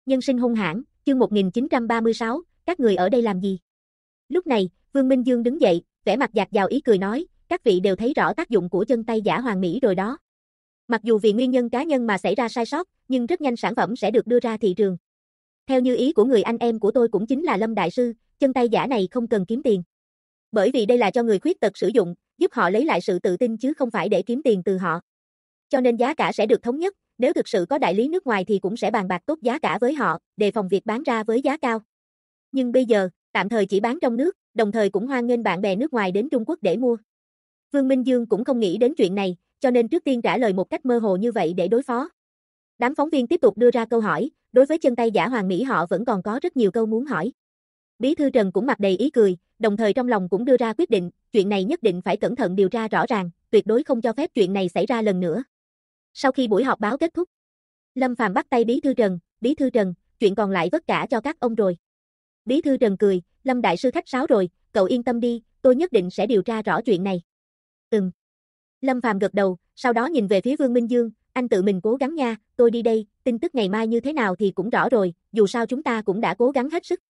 Nhân sinh hung hãn, chương 1936, các người ở đây làm gì? Lúc này, Vương Minh Dương đứng dậy, vẻ mặt dạt dào ý cười nói, các vị đều thấy rõ tác dụng của chân tay giả hoàng mỹ rồi đó. Mặc dù vì nguyên nhân cá nhân mà xảy ra sai sót, nhưng rất nhanh sản phẩm sẽ được đưa ra thị trường. Theo như ý của người anh em của tôi cũng chính là Lâm Đại Sư, chân tay giả này không cần kiếm tiền. Bởi vì đây là cho người khuyết tật sử dụng, giúp họ lấy lại sự tự tin chứ không phải để kiếm tiền từ họ. Cho nên giá cả sẽ được thống nhất, nếu thực sự có đại lý nước ngoài thì cũng sẽ bàn bạc tốt giá cả với họ, đề phòng việc bán ra với giá cao. Nhưng bây giờ, tạm thời chỉ bán trong nước, đồng thời cũng hoan nghênh bạn bè nước ngoài đến Trung Quốc để mua. Vương Minh Dương cũng không nghĩ đến chuyện này, cho nên trước tiên trả lời một cách mơ hồ như vậy để đối phó. Đám phóng viên tiếp tục đưa ra câu hỏi, đối với chân tay giả hoàng mỹ họ vẫn còn có rất nhiều câu muốn hỏi. Bí thư Trần cũng mặt đầy ý cười, đồng thời trong lòng cũng đưa ra quyết định, chuyện này nhất định phải cẩn thận điều tra rõ ràng, tuyệt đối không cho phép chuyện này xảy ra lần nữa. Sau khi buổi họp báo kết thúc, Lâm Phàm bắt tay Bí thư Trần, chuyện còn lại vất cả cho các ông rồi. Bí thư Trần cười, Lâm Đại Sư khách sáo rồi, cậu yên tâm đi, tôi nhất định sẽ điều tra rõ chuyện này. Lâm Phàm gật đầu, sau đó nhìn về phía Vương Minh Dương, anh tự mình cố gắng nha, tôi đi đây, tin tức ngày mai như thế nào thì cũng rõ rồi, dù sao chúng ta cũng đã cố gắng hết sức.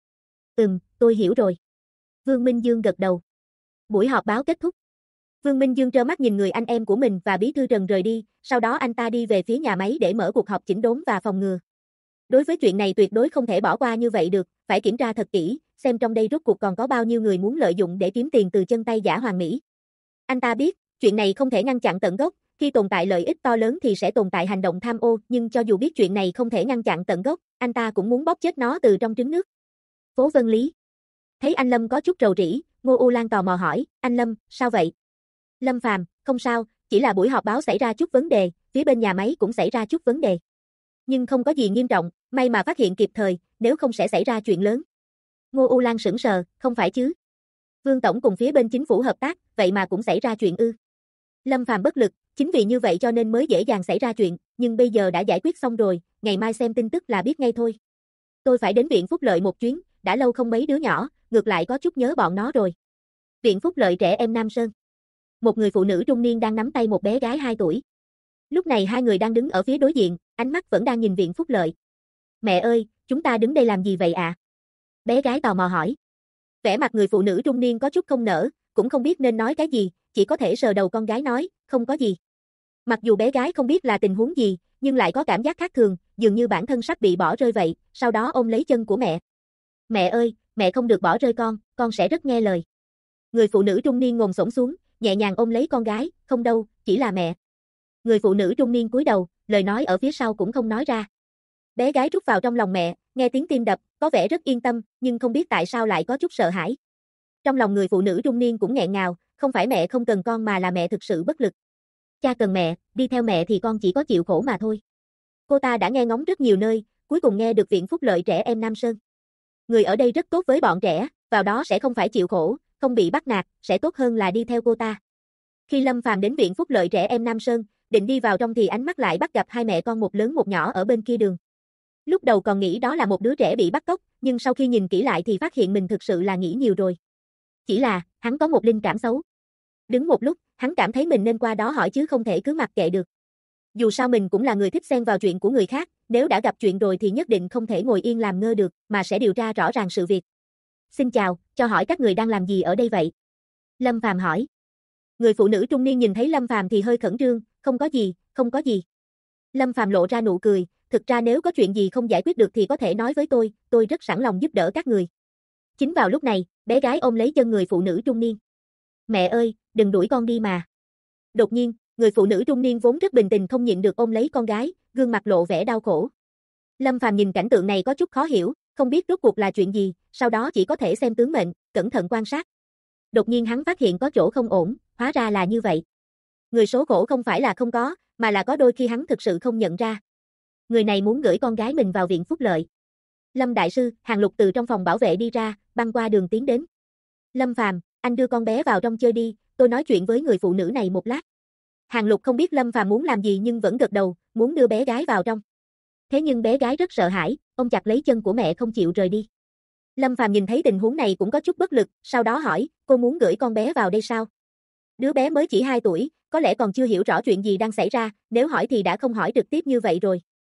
Tôi hiểu rồi. Vương Minh Dương gật đầu. Buổi họp báo kết thúc. Vương Minh Dương trơ mắt nhìn người anh em của mình và Bí thư Trần rời đi, sau đó anh ta đi về phía nhà máy để mở cuộc họp chỉnh đốn và phòng ngừa. Đối với chuyện này tuyệt đối không thể bỏ qua như vậy được, phải kiểm tra thật kỹ, xem trong đây rốt cuộc còn có bao nhiêu người muốn lợi dụng để kiếm tiền từ chân tay giả hoàng mỹ. Anh ta biết, chuyện này không thể ngăn chặn tận gốc, khi tồn tại lợi ích to lớn thì sẽ tồn tại hành động tham ô, nhưng cho dù biết chuyện này không thể ngăn chặn tận gốc, anh ta cũng muốn bóp chết nó từ trong trứng nước. Phố Vân Lý. Thấy anh Lâm có chút rầu rĩ, Ngô U Lan tò mò hỏi, anh Lâm, sao vậy? Lâm Phàm, không sao, chỉ là buổi họp báo xảy ra chút vấn đề, phía bên nhà máy cũng xảy ra chút vấn đề. Nhưng không có gì nghiêm trọng, may mà phát hiện kịp thời, nếu không sẽ xảy ra chuyện lớn. Ngô U Lan sững sờ, không phải chứ? Vương Tổng cùng phía bên chính phủ hợp tác, vậy mà cũng xảy ra chuyện ư? Lâm Phàm bất lực, chính vì như vậy cho nên mới dễ dàng xảy ra chuyện, nhưng bây giờ đã giải quyết xong rồi, ngày mai xem tin tức là biết ngay thôi. Tôi phải đến viện Phúc Lợi một chuyến, đã lâu không mấy đứa nhỏ, ngược lại có chút nhớ bọn nó rồi. Viện Phúc Lợi trẻ em Nam Sơn. Một người phụ nữ trung niên đang nắm tay một bé gái 2 tuổi. Lúc này hai người đang đứng ở phía đối diện, ánh mắt vẫn đang nhìn Viện Phúc Lợi. Mẹ ơi, chúng ta đứng đây làm gì vậy ạ? Bé gái tò mò hỏi. Vẻ mặt người phụ nữ trung niên có chút không nỡ, cũng không biết nên nói cái gì, chỉ có thể sờ đầu con gái nói, không có gì. Mặc dù bé gái không biết là tình huống gì, nhưng lại có cảm giác khác thường, dường như bản thân sắp bị bỏ rơi vậy, sau đó ôm lấy chân của mẹ. Mẹ ơi, mẹ không được bỏ rơi con sẽ rất nghe lời. Người phụ nữ trung niên ngồi xổm xuống, nhẹ nhàng ôm lấy con gái, không đâu, chỉ là mẹ. Người phụ nữ trung niên cúi đầu, lời nói ở phía sau cũng không nói ra. Bé gái rút vào trong lòng mẹ, nghe tiếng tim đập, có vẻ rất yên tâm, nhưng không biết tại sao lại có chút sợ hãi. Trong lòng người phụ nữ trung niên cũng nghẹn ngào, không phải mẹ không cần con mà là mẹ thực sự bất lực. Cha cần mẹ, đi theo mẹ thì con chỉ có chịu khổ mà thôi. Cô ta đã nghe ngóng rất nhiều nơi, cuối cùng nghe được Viện Phúc Lợi trẻ em Nam Sơn. Người ở đây rất tốt với bọn trẻ, vào đó sẽ không phải chịu khổ, không bị bắt nạt, sẽ tốt hơn là đi theo cô ta. Khi Lâm Phàm đến Viện Phúc Lợi trẻ em Nam Sơn, định đi vào trong thì ánh mắt lại bắt gặp hai mẹ con một lớn một nhỏ ở bên kia đường. Lúc đầu còn nghĩ đó là một đứa trẻ bị bắt cóc, nhưng sau khi nhìn kỹ lại thì phát hiện mình thực sự là nghĩ nhiều rồi. Chỉ là, hắn có một linh cảm xấu. Đứng một lúc, hắn cảm thấy mình nên qua đó hỏi chứ không thể cứ mặc kệ được. Dù sao mình cũng là người thích xen vào chuyện của người khác, nếu đã gặp chuyện rồi thì nhất định không thể ngồi yên làm ngơ được, mà sẽ điều tra rõ ràng sự việc. Xin chào, cho hỏi các người đang làm gì ở đây vậy? Lâm Phàm hỏi. Người phụ nữ trung niên nhìn thấy Lâm Phàm thì hơi khẩn trương, không có gì. Lâm Phàm lộ ra nụ cười, thực ra nếu có chuyện gì không giải quyết được thì có thể nói với tôi rất sẵn lòng giúp đỡ các người. Chính vào lúc này, bé gái ôm lấy chân người phụ nữ trung niên. Mẹ ơi, đừng đuổi con đi mà. Đột nhiên, người phụ nữ trung niên vốn rất bình tĩnh không nhịn được ôm lấy con gái, gương mặt lộ vẻ đau khổ. Lâm Phàm nhìn cảnh tượng này có chút khó hiểu, không biết rốt cuộc là chuyện gì, sau đó chỉ có thể xem tướng mệnh, cẩn thận quan sát. Đột nhiên hắn phát hiện có chỗ không ổn, hóa ra là như vậy. Người số khổ không phải là không có, mà là có đôi khi hắn thực sự không nhận ra. Người này muốn gửi con gái mình vào Viện Phúc Lợi. Lâm Đại Sư, Hàng Lục từ trong phòng bảo vệ đi ra, băng qua đường tiến đến. Lâm Phàm, anh đưa con bé vào trong chơi đi, tôi nói chuyện với người phụ nữ này một lát. Hàng Lục không biết Lâm Phàm muốn làm gì nhưng vẫn gật đầu, muốn đưa bé gái vào trong. Thế nhưng bé gái rất sợ hãi, ôm chặt lấy chân của mẹ không chịu rời đi. Lâm Phàm nhìn thấy tình huống này cũng có chút bất lực, sau đó hỏi, cô muốn gửi con bé vào đây sao? Đứa bé mới chỉ 2 tuổi, có lẽ còn chưa hiểu rõ chuyện gì đang xảy ra, nếu hỏi thì đã không hỏi trực tiếp như vậy rồi.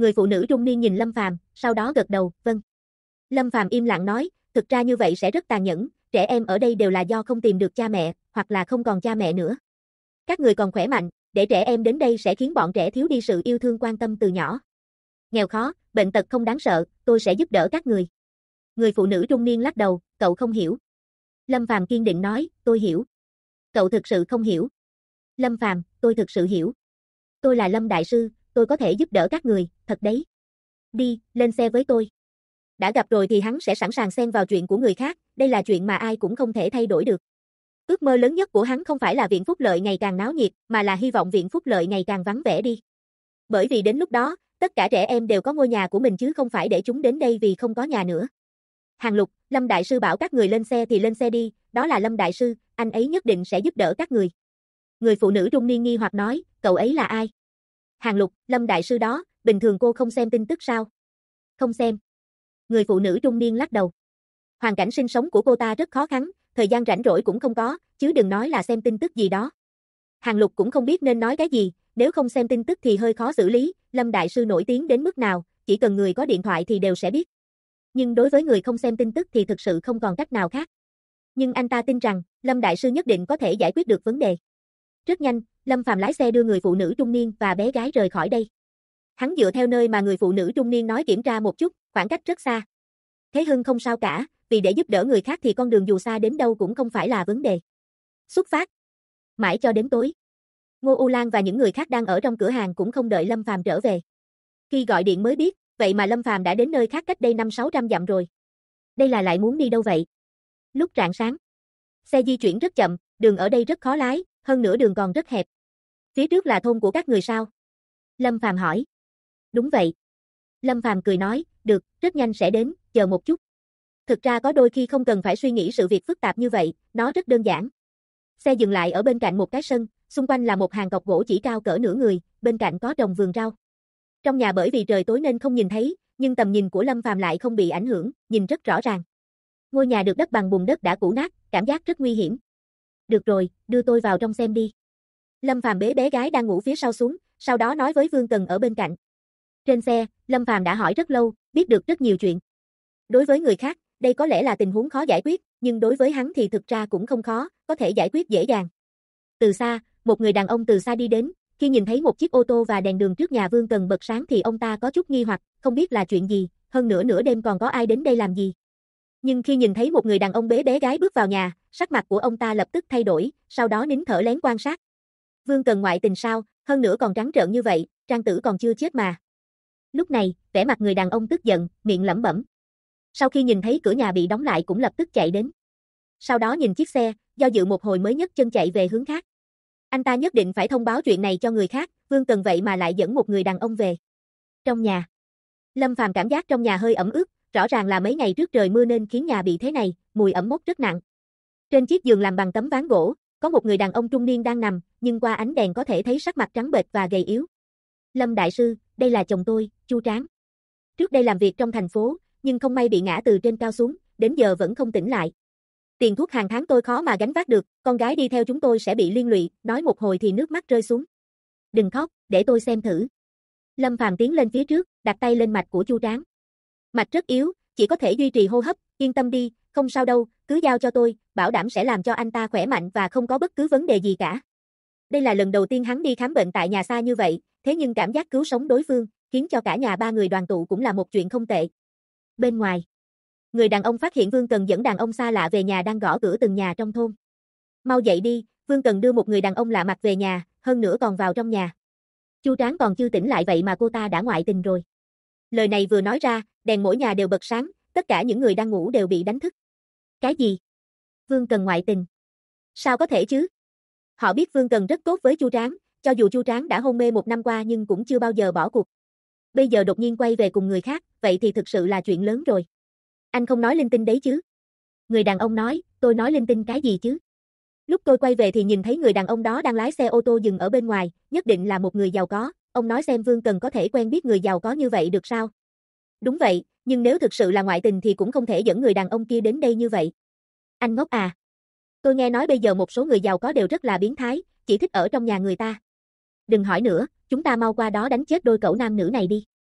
Người phụ nữ trung niên nhìn Lâm Phàm, sau đó gật đầu, vâng. Lâm Phàm im lặng nói, thực ra như vậy sẽ rất tàn nhẫn, trẻ em ở đây đều là do không tìm được cha mẹ, hoặc là không còn cha mẹ nữa. Các người còn khỏe mạnh, để trẻ em đến đây sẽ khiến bọn trẻ thiếu đi sự yêu thương quan tâm từ nhỏ. Nghèo khó, bệnh tật không đáng sợ, tôi sẽ giúp đỡ các người. Người phụ nữ trung niên lắc đầu, cậu không hiểu. Lâm Phàm kiên định nói, tôi hiểu. Cậu thực sự không hiểu. Lâm Phàm, tôi thực sự hiểu. Tôi là Lâm Đại Sư, tôi có thể giúp đỡ các người, thật đấy. Đi, lên xe với tôi. Đã gặp rồi thì hắn sẽ sẵn sàng xen vào chuyện của người khác, đây là chuyện mà ai cũng không thể thay đổi được. Ước mơ lớn nhất của hắn không phải là viện phúc lợi ngày càng náo nhiệt, mà là hy vọng viện phúc lợi ngày càng vắng vẻ đi. Bởi vì đến lúc đó, tất cả trẻ em đều có ngôi nhà của mình chứ không phải để chúng đến đây vì không có nhà nữa. Hàng Lục, Lâm Đại Sư bảo các người lên xe thì lên xe đi, đó là Lâm Đại Sư, anh ấy nhất định sẽ giúp đỡ các người. Người phụ nữ trung niên nghi hoặc nói, cậu ấy là ai? Hàng Lục, Lâm Đại Sư đó, bình thường cô không xem tin tức sao? Không xem. Người phụ nữ trung niên lắc đầu. Hoàn cảnh sinh sống của cô ta rất khó khăn, thời gian rảnh rỗi cũng không có, chứ đừng nói là xem tin tức gì đó. Hàng Lục cũng không biết nên nói cái gì, nếu không xem tin tức thì hơi khó xử lý, Lâm Đại Sư nổi tiếng đến mức nào, chỉ cần người có điện thoại thì đều sẽ biết. Nhưng đối với người không xem tin tức thì thực sự không còn cách nào khác. Nhưng anh ta tin rằng, Lâm Đại Sư nhất định có thể giải quyết được vấn đề. Rất nhanh, Lâm Phàm lái xe đưa người phụ nữ trung niên và bé gái rời khỏi đây. Hắn dựa theo nơi mà người phụ nữ trung niên nói kiểm tra một chút, khoảng cách rất xa. Thế Hưng không sao cả, vì để giúp đỡ người khác thì con đường dù xa đến đâu cũng không phải là vấn đề. Xuất phát. Mãi cho đến tối. Ngô U Lan và những người khác đang ở trong cửa hàng cũng không đợi Lâm Phàm trở về. Khi gọi điện mới biết, vậy mà Lâm Phàm đã đến nơi khác cách đây 500-600 dặm rồi. Đây là lại muốn đi đâu vậy? Lúc rạng sáng, xe di chuyển rất chậm, đường ở đây rất khó lái, hơn nữa đường còn rất hẹp. Phía trước là thôn của các người sao? Lâm Phàm hỏi. Đúng vậy. Lâm Phàm cười nói, được, rất nhanh sẽ đến, chờ một chút. Thực ra có đôi khi không cần phải suy nghĩ sự việc phức tạp như vậy, nó rất đơn giản. Xe dừng lại ở bên cạnh một cái sân, xung quanh là một hàng cọc gỗ chỉ cao cỡ nửa người, bên cạnh có trồng vườn rau. Trong nhà bởi vì trời tối nên không nhìn thấy, nhưng tầm nhìn của Lâm Phàm lại không bị ảnh hưởng, nhìn rất rõ ràng. Ngôi nhà được đắp bằng bùn đất đã cũ nát, cảm giác rất nguy hiểm. Được rồi, đưa tôi vào trong xem đi. Lâm Phàm bế bé gái đang ngủ phía sau xuống, sau đó nói với Vương Cần ở bên cạnh. Trên xe, Lâm Phàm đã hỏi rất lâu, biết được rất nhiều chuyện. Đối với người khác, đây có lẽ là tình huống khó giải quyết, nhưng đối với hắn thì thực ra cũng không khó, có thể giải quyết dễ dàng. Từ xa, một người đàn ông từ xa đi đến, khi nhìn thấy một chiếc ô tô và đèn đường trước nhà Vương Cần bật sáng thì ông ta có chút nghi hoặc, không biết là chuyện gì, hơn nữa nửa đêm còn có ai đến đây làm gì. Nhưng khi nhìn thấy một người đàn ông bế bé gái bước vào nhà, sắc mặt của ông ta lập tức thay đổi, sau đó nín thở lén quan sát. Vương Cần ngoại tình sao, hơn nữa còn trắng trợn như vậy, Trang Tử còn chưa chết mà. Lúc này, vẻ mặt người đàn ông tức giận, miệng lẩm bẩm. Sau khi nhìn thấy cửa nhà bị đóng lại cũng lập tức chạy đến. Sau đó nhìn chiếc xe, do dự một hồi mới nhấc chân chạy về hướng khác. Anh ta nhất định phải thông báo chuyện này cho người khác, Vương Cần vậy mà lại dẫn một người đàn ông về. Trong nhà, Lâm Phàm cảm giác trong nhà hơi ẩm ướt, rõ ràng là mấy ngày trước trời mưa nên khiến nhà bị thế này, mùi ẩm mốc rất nặng. Trên chiếc giường làm bằng tấm ván gỗ, có một người đàn ông trung niên đang nằm, nhưng qua ánh đèn có thể thấy sắc mặt trắng bệch và gầy yếu. Lâm Đại Sư, đây là chồng tôi, Chu Tráng. Trước đây làm việc trong thành phố, nhưng không may bị ngã từ trên cao xuống, đến giờ vẫn không tỉnh lại. Tiền thuốc hàng tháng tôi khó mà gánh vác được, con gái đi theo chúng tôi sẽ bị liên lụy, nói một hồi thì nước mắt rơi xuống. Đừng khóc, để tôi xem thử. Lâm Phàm tiến lên phía trước, đặt tay lên mạch của Chu Tráng. Mạch rất yếu, chỉ có thể duy trì hô hấp, yên tâm đi, không sao đâu, cứ giao cho tôi, bảo đảm sẽ làm cho anh ta khỏe mạnh và không có bất cứ vấn đề gì cả. Đây là lần đầu tiên hắn đi khám bệnh tại nhà xa như vậy, thế nhưng cảm giác cứu sống đối phương, khiến cho cả nhà ba người đoàn tụ cũng là một chuyện không tệ. Bên ngoài, người đàn ông phát hiện Vương Cần dẫn đàn ông xa lạ về nhà đang gõ cửa từng nhà trong thôn. Mau dậy đi, Vương Cần đưa một người đàn ông lạ mặt về nhà, hơn nữa còn vào trong nhà. Chu Tráng còn chưa tỉnh lại vậy mà cô ta đã ngoại tình rồi. Lời này vừa nói ra, đèn mỗi nhà đều bật sáng, tất cả những người đang ngủ đều bị đánh thức. Cái gì? Vương Cần ngoại tình? Sao có thể chứ? Họ biết Vương Cần rất tốt với Chu Tráng, cho dù Chu Tráng đã hôn mê 1 năm qua nhưng cũng chưa bao giờ bỏ cuộc. Bây giờ đột nhiên quay về cùng người khác, vậy thì thực sự là chuyện lớn rồi. Anh không nói linh tinh đấy chứ? Người đàn ông nói, tôi nói linh tinh cái gì chứ? Lúc tôi quay về thì nhìn thấy người đàn ông đó đang lái xe ô tô dừng ở bên ngoài, nhất định là một người giàu có, ông nói xem Vương Cần có thể quen biết người giàu có như vậy được sao? Đúng vậy, nhưng nếu thực sự là ngoại tình thì cũng không thể dẫn người đàn ông kia đến đây như vậy. Anh ngốc à? Tôi nghe nói bây giờ một số người giàu có đều rất là biến thái, chỉ thích ở trong nhà người ta. Đừng hỏi nữa, chúng ta mau qua đó đánh chết đôi cẩu nam nữ này đi.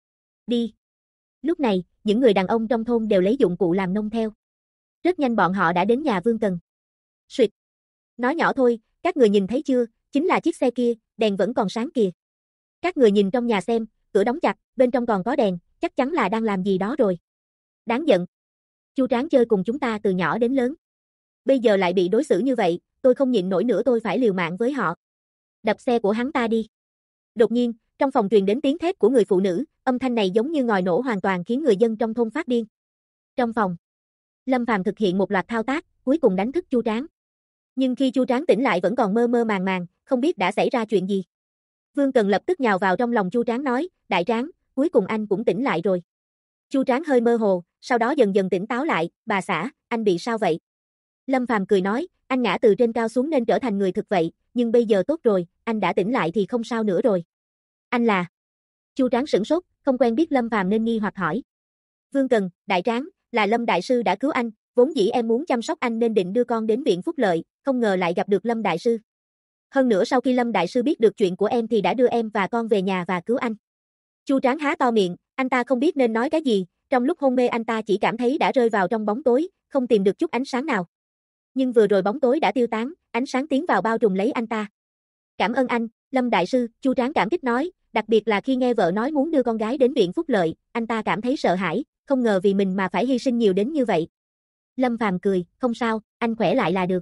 Đi. Lúc này, những người đàn ông trong thôn đều lấy dụng cụ làm nông theo. Rất nhanh bọn họ đã đến nhà Vương Cần. Suyệt. Nói nhỏ thôi, các người nhìn thấy chưa, chính là chiếc xe kia, đèn vẫn còn sáng kìa. Các người nhìn trong nhà xem, cửa đóng chặt, bên trong còn có đèn, chắc chắn là đang làm gì đó rồi. Đáng giận. Chu Tráng chơi cùng chúng ta từ nhỏ đến lớn. Bây giờ lại bị đối xử như vậy, tôi không nhịn nổi nữa, tôi phải liều mạng với họ. Đập xe của hắn ta đi. Đột nhiên, trong phòng truyền đến tiếng thét của người phụ nữ, âm thanh này giống như ngòi nổ hoàn toàn khiến người dân trong thôn phát điên. Trong phòng, Lâm Phàm thực hiện một loạt thao tác, cuối cùng đánh thức Chu Tráng. Nhưng khi Chu Tráng tỉnh lại vẫn còn mơ mơ màng màng, không biết đã xảy ra chuyện gì. Vương Cần lập tức nhào vào trong lòng Chu Tráng nói, đại tráng, cuối cùng anh cũng tỉnh lại rồi. Chu Tráng hơi mơ hồ, sau đó dần dần tỉnh táo lại, bà xã, anh bị sao vậy? Lâm Phàm cười nói, anh ngã từ trên cao xuống nên trở thành người thực vậy, nhưng bây giờ tốt rồi, anh đã tỉnh lại thì không sao nữa rồi. Anh là? Chu Tráng sửng sốt, không quen biết Lâm Phàm nên nghi hoặc hỏi. Vương Cần, đại tráng, là Lâm đại sư đã cứu anh, vốn dĩ em muốn chăm sóc anh nên định đưa con đến viện phúc lợi, không ngờ lại gặp được Lâm đại sư. Hơn nữa sau khi Lâm đại sư biết được chuyện của em thì đã đưa em và con về nhà và cứu anh. Chu Tráng há to miệng, anh ta không biết nên nói cái gì, trong lúc hôn mê anh ta chỉ cảm thấy đã rơi vào trong bóng tối, không tìm được chút ánh sáng nào. Nhưng vừa rồi bóng tối đã tiêu tán, ánh sáng tiến vào bao trùm lấy anh ta. Cảm ơn anh, Lâm đại sư, Chu Tráng cảm kích nói, đặc biệt là khi nghe vợ nói muốn đưa con gái đến viện phúc lợi, anh ta cảm thấy sợ hãi, không ngờ vì mình mà phải hy sinh nhiều đến như vậy. Lâm Phàm cười, không sao, anh khỏe lại là được.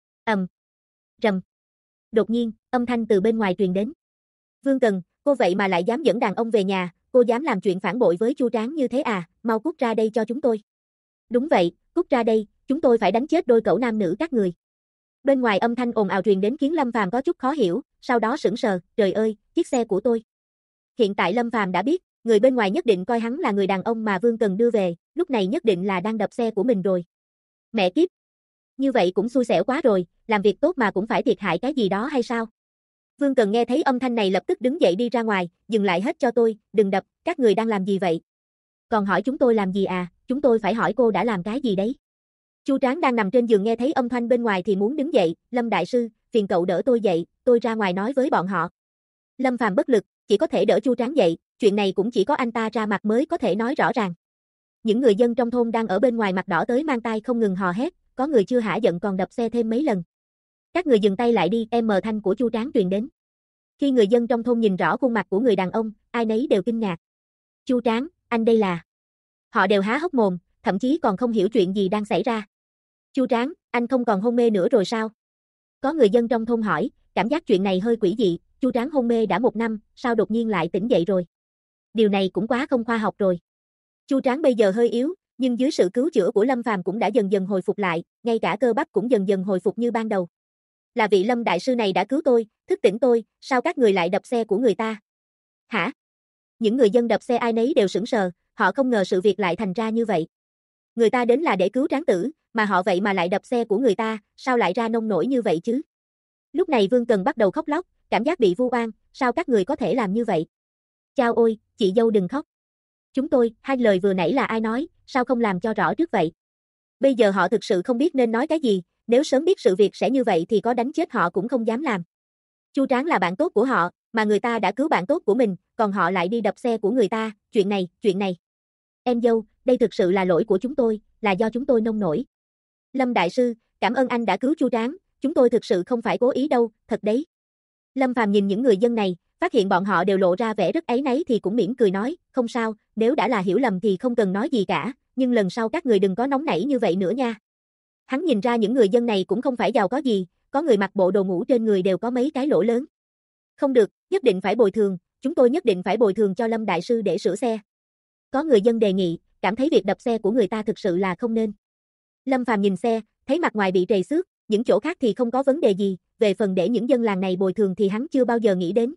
Rầm. Đột nhiên, âm thanh từ bên ngoài truyền đến. Vương Cần, cô vậy mà lại dám dẫn đàn ông về nhà, cô dám làm chuyện phản bội với Chu Tráng như thế à, mau cút ra đây cho chúng tôi. Đúng vậy, cút ra đây, chúng tôi phải đánh chết đôi cẩu nam nữ các người. Bên ngoài âm thanh ồn ào truyền đến khiến Lâm Phàm có chút khó hiểu, sau đó sững sờ, trời ơi, chiếc xe của tôi. Hiện tại Lâm Phàm đã biết, người bên ngoài nhất định coi hắn là người đàn ông mà Vương Cần đưa về, lúc này nhất định là đang đập xe của mình rồi. Mẹ kiếp. Như vậy cũng xui xẻo quá rồi, làm việc tốt mà cũng phải thiệt hại cái gì đó hay sao? Vương Cần nghe thấy âm thanh này lập tức đứng dậy đi ra ngoài, dừng lại hết cho tôi, đừng đập, các người đang làm gì vậy? Còn hỏi chúng tôi làm gì à, chúng tôi phải hỏi cô đã làm cái gì đấy? Chu Tráng đang nằm trên giường nghe thấy âm thanh bên ngoài thì muốn đứng dậy, Lâm đại sư, phiền cậu đỡ tôi dậy, tôi ra ngoài nói với bọn họ. Lâm Phàm bất lực, chỉ có thể đỡ Chu Tráng dậy, chuyện này cũng chỉ có anh ta ra mặt mới có thể nói rõ ràng. Những người dân trong thôn đang ở bên ngoài mặt đỏ tới mang tai không ngừng hò hét, có người chưa hả giận còn đập xe thêm mấy lần. Các người dừng tay lại đi, thanh của Chu Tráng truyền đến. Khi người dân trong thôn nhìn rõ khuôn mặt của người đàn ông, ai nấy đều kinh ngạc. Chu Tráng, anh đây là... Họ đều há hốc mồm, thậm chí còn không hiểu chuyện gì đang xảy ra. Chu Tráng, anh không còn hôn mê nữa rồi sao? Có người dân trong thôn hỏi, cảm giác chuyện này hơi quỷ dị, Chu Tráng hôn mê đã 1 năm, sao đột nhiên lại tỉnh dậy rồi? Điều này cũng quá không khoa học rồi. Chu Tráng bây giờ hơi yếu, nhưng dưới sự cứu chữa của Lâm Phàm cũng đã dần dần hồi phục lại, ngay cả cơ bắp cũng dần dần hồi phục như ban đầu. Là vị Lâm đại sư này đã cứu tôi, thức tỉnh tôi, sao các người lại đập xe của người ta? Hả? Những người dân đập xe ai nấy đều sững sờ, họ không ngờ sự việc lại thành ra như vậy. Người ta đến là để cứu Tráng tử, mà họ vậy mà lại đập xe của người ta, sao lại ra nông nổi như vậy chứ? Lúc này Vương Cần bắt đầu khóc lóc, cảm giác bị vu oan, sao các người có thể làm như vậy? Chao ôi, chị dâu đừng khóc. Chúng tôi, hai lời vừa nãy là ai nói, sao không làm cho rõ trước vậy? Bây giờ họ thực sự không biết nên nói cái gì, nếu sớm biết sự việc sẽ như vậy thì có đánh chết họ cũng không dám làm. Chu Tráng là bạn tốt của họ, mà người ta đã cứu bạn tốt của mình, còn họ lại đi đập xe của người ta, chuyện này. Em dâu, đây thực sự là lỗi của chúng tôi, là do chúng tôi nông nổi. Lâm đại sư, cảm ơn anh đã cứu Chu Tráng, chúng tôi thực sự không phải cố ý đâu, thật đấy. Lâm Phàm nhìn những người dân này, phát hiện bọn họ đều lộ ra vẻ rất áy náy thì cũng mỉm cười nói, không sao, nếu đã là hiểu lầm thì không cần nói gì cả, nhưng lần sau các người đừng có nóng nảy như vậy nữa nha. Hắn nhìn ra những người dân này cũng không phải giàu có gì, có người mặc bộ đồ ngủ trên người đều có mấy cái lỗ lớn. Không được, nhất định phải bồi thường, chúng tôi nhất định phải bồi thường cho Lâm đại sư để sửa xe. Có người dân đề nghị, cảm thấy việc đập xe của người ta thực sự là không nên. Lâm Phàm nhìn xe, thấy mặt ngoài bị trầy xước, những chỗ khác thì không có vấn đề gì, về phần để những dân làng này bồi thường thì hắn chưa bao giờ nghĩ đến.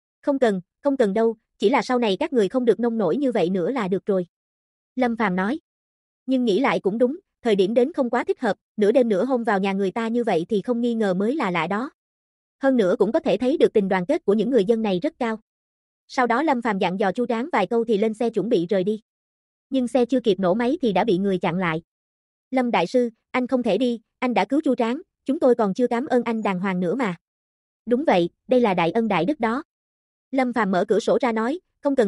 Không cần đâu, chỉ là sau này các người không được nông nổi như vậy nữa là được rồi. Lâm Phàm nói. Nhưng nghĩ lại cũng đúng, thời điểm đến không quá thích hợp, nửa đêm nửa hôm vào nhà người ta như vậy thì không nghi ngờ mới là lạ đó. Hơn nữa cũng có thể thấy được tình đoàn kết của những người dân này rất cao. Sau đó Lâm Phàm dặn dò Chu Tráng vài câu thì lên xe chuẩn bị rời đi. Nhưng xe chưa kịp nổ máy thì đã bị người chặn lại. Lâm đại sư, anh không thể đi, anh đã cứu Chu Tráng, chúng tôi còn chưa cảm ơn anh đàng hoàng nữa mà. Đúng vậy, đây là đại ân đại đức đó. Lâm Phàm mở cửa sổ ra nói, không cần đâu,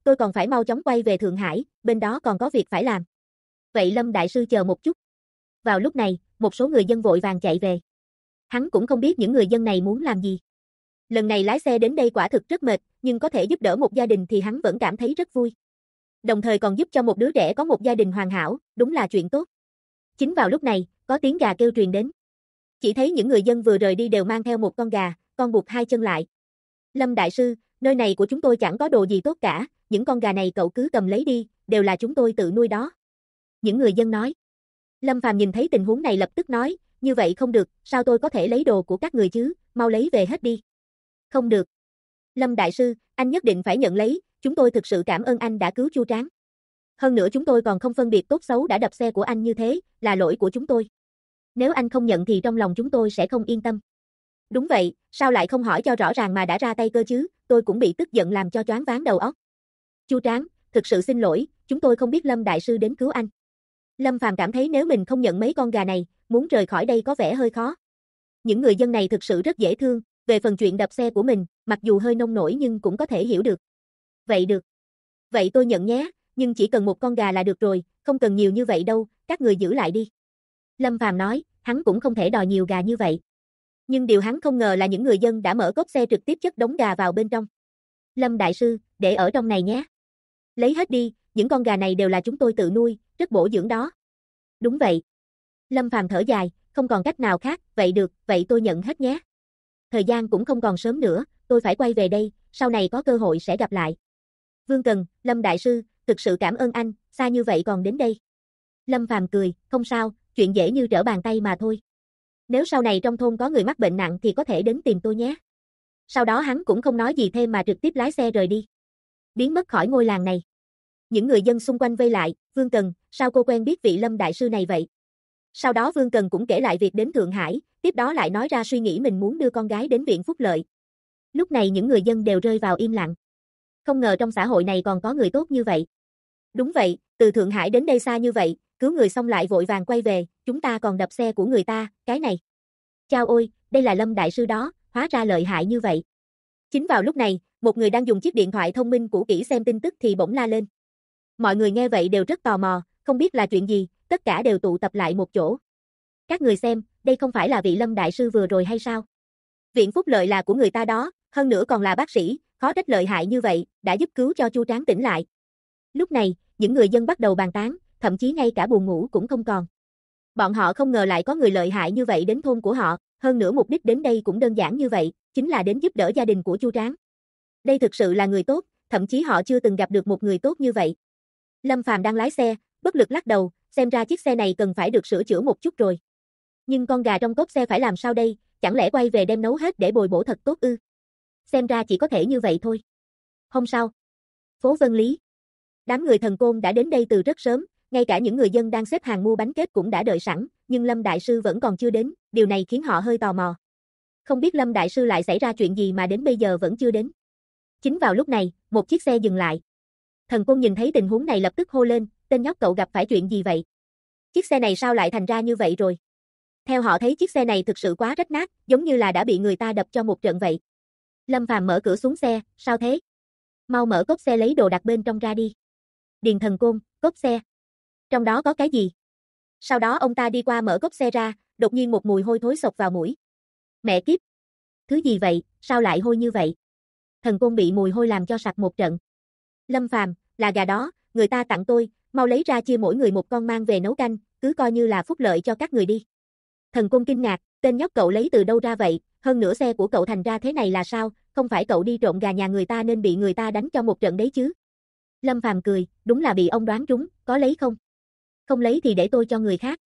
tôi còn phải mau chóng quay về Thượng Hải, bên đó còn có việc phải làm. Vậy Lâm Đại Sư chờ một chút. Vào lúc này, một số người dân vội vàng chạy về. Hắn cũng không biết những người dân này muốn làm gì. Lần này lái xe đến đây quả thực rất mệt, nhưng có thể giúp đỡ một gia đình thì hắn vẫn cảm thấy rất vui. Đồng thời còn giúp cho một đứa trẻ có một gia đình hoàn hảo, đúng là chuyện tốt. Chính vào lúc này, có tiếng gà kêu truyền đến. Chỉ thấy những người dân vừa rời đi đều mang theo một con gà, con buộc hai chân lại. Lâm Đại Sư, nơi này của chúng tôi chẳng có đồ gì tốt cả, những con gà này cậu cứ cầm lấy đi, đều là chúng tôi tự nuôi đó. Những người dân nói. Lâm Phàm nhìn thấy tình huống này lập tức nói, như vậy không được, sao tôi có thể lấy đồ của các người chứ, mau lấy về hết đi. Không được. Lâm Đại Sư, anh nhất định phải nhận lấy, chúng tôi thực sự cảm ơn anh đã cứu Chu Tráng. Hơn nữa chúng tôi còn không phân biệt tốt xấu đã đập xe của anh như thế, là lỗi của chúng tôi. Nếu anh không nhận thì trong lòng chúng tôi sẽ không yên tâm. Đúng vậy, sao lại không hỏi cho rõ ràng mà đã ra tay cơ chứ, tôi cũng bị tức giận làm cho choáng váng đầu óc. Chu Tráng, thực sự xin lỗi, chúng tôi không biết Lâm Đại Sư đến cứu anh. Lâm Phàm cảm thấy nếu mình không nhận mấy con gà này, muốn rời khỏi đây có vẻ hơi khó. Những người dân này thực sự rất dễ thương, về phần chuyện đập xe của mình, mặc dù hơi nông nổi nhưng cũng có thể hiểu được. Vậy được. Vậy tôi nhận nhé, nhưng chỉ cần một con gà là được rồi, không cần nhiều như vậy đâu, các người giữ lại đi. Lâm Phàm nói, hắn cũng không thể đòi nhiều gà như vậy. Nhưng điều hắn không ngờ là những người dân đã mở cốp xe trực tiếp chất đống gà vào bên trong. Lâm Đại Sư, để ở trong này nhé. Lấy hết đi, những con gà này đều là chúng tôi tự nuôi, rất bổ dưỡng đó. Đúng vậy. Lâm Phàm thở dài, không còn cách nào khác, vậy được, vậy tôi nhận hết nhé. Thời gian cũng không còn sớm nữa, tôi phải quay về đây, sau này có cơ hội sẽ gặp lại. Vương Cần, Lâm Đại Sư, thực sự cảm ơn anh, xa như vậy còn đến đây. Lâm Phàm cười, không sao, chuyện dễ như trở bàn tay mà thôi. Nếu sau này trong thôn có người mắc bệnh nặng thì có thể đến tìm tôi nhé. Sau đó hắn cũng không nói gì thêm mà trực tiếp lái xe rời đi. Biến mất khỏi ngôi làng này. Những người dân xung quanh vây lại, Vương Cần, sao cô quen biết vị Lâm Đại Sư này vậy? Sau đó Vương Cần cũng kể lại việc đến Thượng Hải, tiếp đó lại nói ra suy nghĩ mình muốn đưa con gái đến viện phúc lợi. Lúc này những người dân đều rơi vào im lặng. Không ngờ trong xã hội này còn có người tốt như vậy. Đúng vậy, từ Thượng Hải đến đây xa như vậy, cứu người xong lại vội vàng quay về, chúng ta còn đập xe của người ta, cái này. Chao ôi, đây là Lâm Đại Sư đó, hóa ra lợi hại như vậy. Chính vào lúc này, một người đang dùng chiếc điện thoại thông minh cũ kỹ xem tin tức thì bỗng la lên. Mọi người nghe vậy đều rất tò mò, không biết là chuyện gì, tất cả đều tụ tập lại một chỗ. Các người xem, đây không phải là vị Lâm Đại Sư vừa rồi hay sao? Viện phúc lợi là của người ta đó, hơn nữa còn là bác sĩ, khó trách lợi hại như vậy, đã giúp cứu cho Chu Tráng tỉnh lại. Lúc này, những người dân bắt đầu bàn tán, thậm chí ngay cả buồn ngủ cũng không còn. Bọn họ không ngờ lại có người lợi hại như vậy đến thôn của họ, hơn nữa mục đích đến đây cũng đơn giản như vậy, chính là đến giúp đỡ gia đình của Chu Tráng. Đây thực sự là người tốt, thậm chí họ chưa từng gặp được một người tốt như vậy. Lâm Phàm đang lái xe, bất lực lắc đầu, xem ra chiếc xe này cần phải được sửa chữa một chút rồi. Nhưng con gà trong cốp xe phải làm sao đây, chẳng lẽ quay về đem nấu hết để bồi bổ thật tốt ư? Xem ra chỉ có thể như vậy thôi. Hôm sau, phố Vân Lý. Đám người Thần Côn đã đến đây từ rất sớm, ngay cả những người dân đang xếp hàng mua bánh kết cũng đã đợi sẵn, nhưng Lâm Đại Sư vẫn còn chưa đến, điều này khiến họ hơi tò mò. Không biết Lâm Đại Sư lại xảy ra chuyện gì mà đến bây giờ vẫn chưa đến. Chính vào lúc này, một chiếc xe dừng lại. Thần Côn nhìn thấy tình huống này lập tức hô lên, tên nhóc cậu gặp phải chuyện gì vậy? Chiếc xe này sao lại thành ra như vậy rồi? Theo họ thấy chiếc xe này thực sự quá rách nát, giống như là đã bị người ta đập cho một trận vậy. Lâm Phàm mở cửa xuống xe, sao thế? Mau mở cốp xe lấy đồ đặt bên trong ra đi. Điền Thần Côn, cốp xe. Trong đó có cái gì? Sau đó ông ta đi qua mở cốp xe ra, đột nhiên một mùi hôi thối xộc vào mũi. Mẹ kiếp! Thứ gì vậy, sao lại hôi như vậy? Thần Côn bị mùi hôi làm cho sặc một trận. Lâm Phàm, là gà đó, người ta tặng tôi, mau lấy ra chia mỗi người một con mang về nấu canh, cứ coi như là phúc lợi cho các người đi. Thần Côn kinh ngạc, tên nhóc cậu lấy từ đâu ra vậy, hơn nữa xe của cậu thành ra thế này là sao, không phải cậu đi trộm gà nhà người ta nên bị người ta đánh cho một trận đấy chứ? Lâm Phàm cười, đúng là bị ông đoán trúng, có lấy không? Không lấy thì để tôi cho người khác.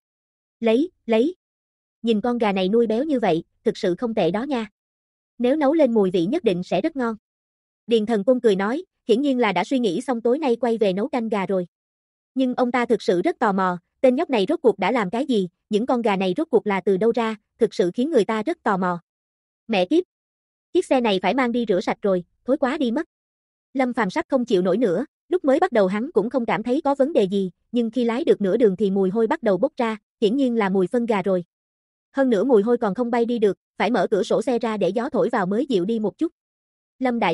Lấy. Nhìn con gà này nuôi béo như vậy, thực sự không tệ đó nha. Nếu nấu lên mùi vị nhất định sẽ rất ngon. Điền Thần Côn cười nói, hiển nhiên là đã suy nghĩ xong tối nay quay về nấu canh gà rồi. Nhưng ông ta thực sự rất tò mò, tên nhóc này rốt cuộc đã làm cái gì, những con gà này rốt cuộc là từ đâu ra, thực sự khiến người ta rất tò mò. Mẹ kiếp! Chiếc xe này phải mang đi rửa sạch rồi, thối quá đi mất. Lâm Phàm sắp không chịu nổi nữa, lúc mới bắt đầu hắn cũng không cảm thấy có vấn đề gì, nhưng khi lái được nửa đường thì mùi hôi bắt đầu bốc ra, hiển nhiên là mùi phân gà rồi. Hơn nữa mùi hôi còn không bay đi được, phải mở cửa sổ xe ra để gió thổi vào mới dịu đi một chút. Lâm Đại Sư,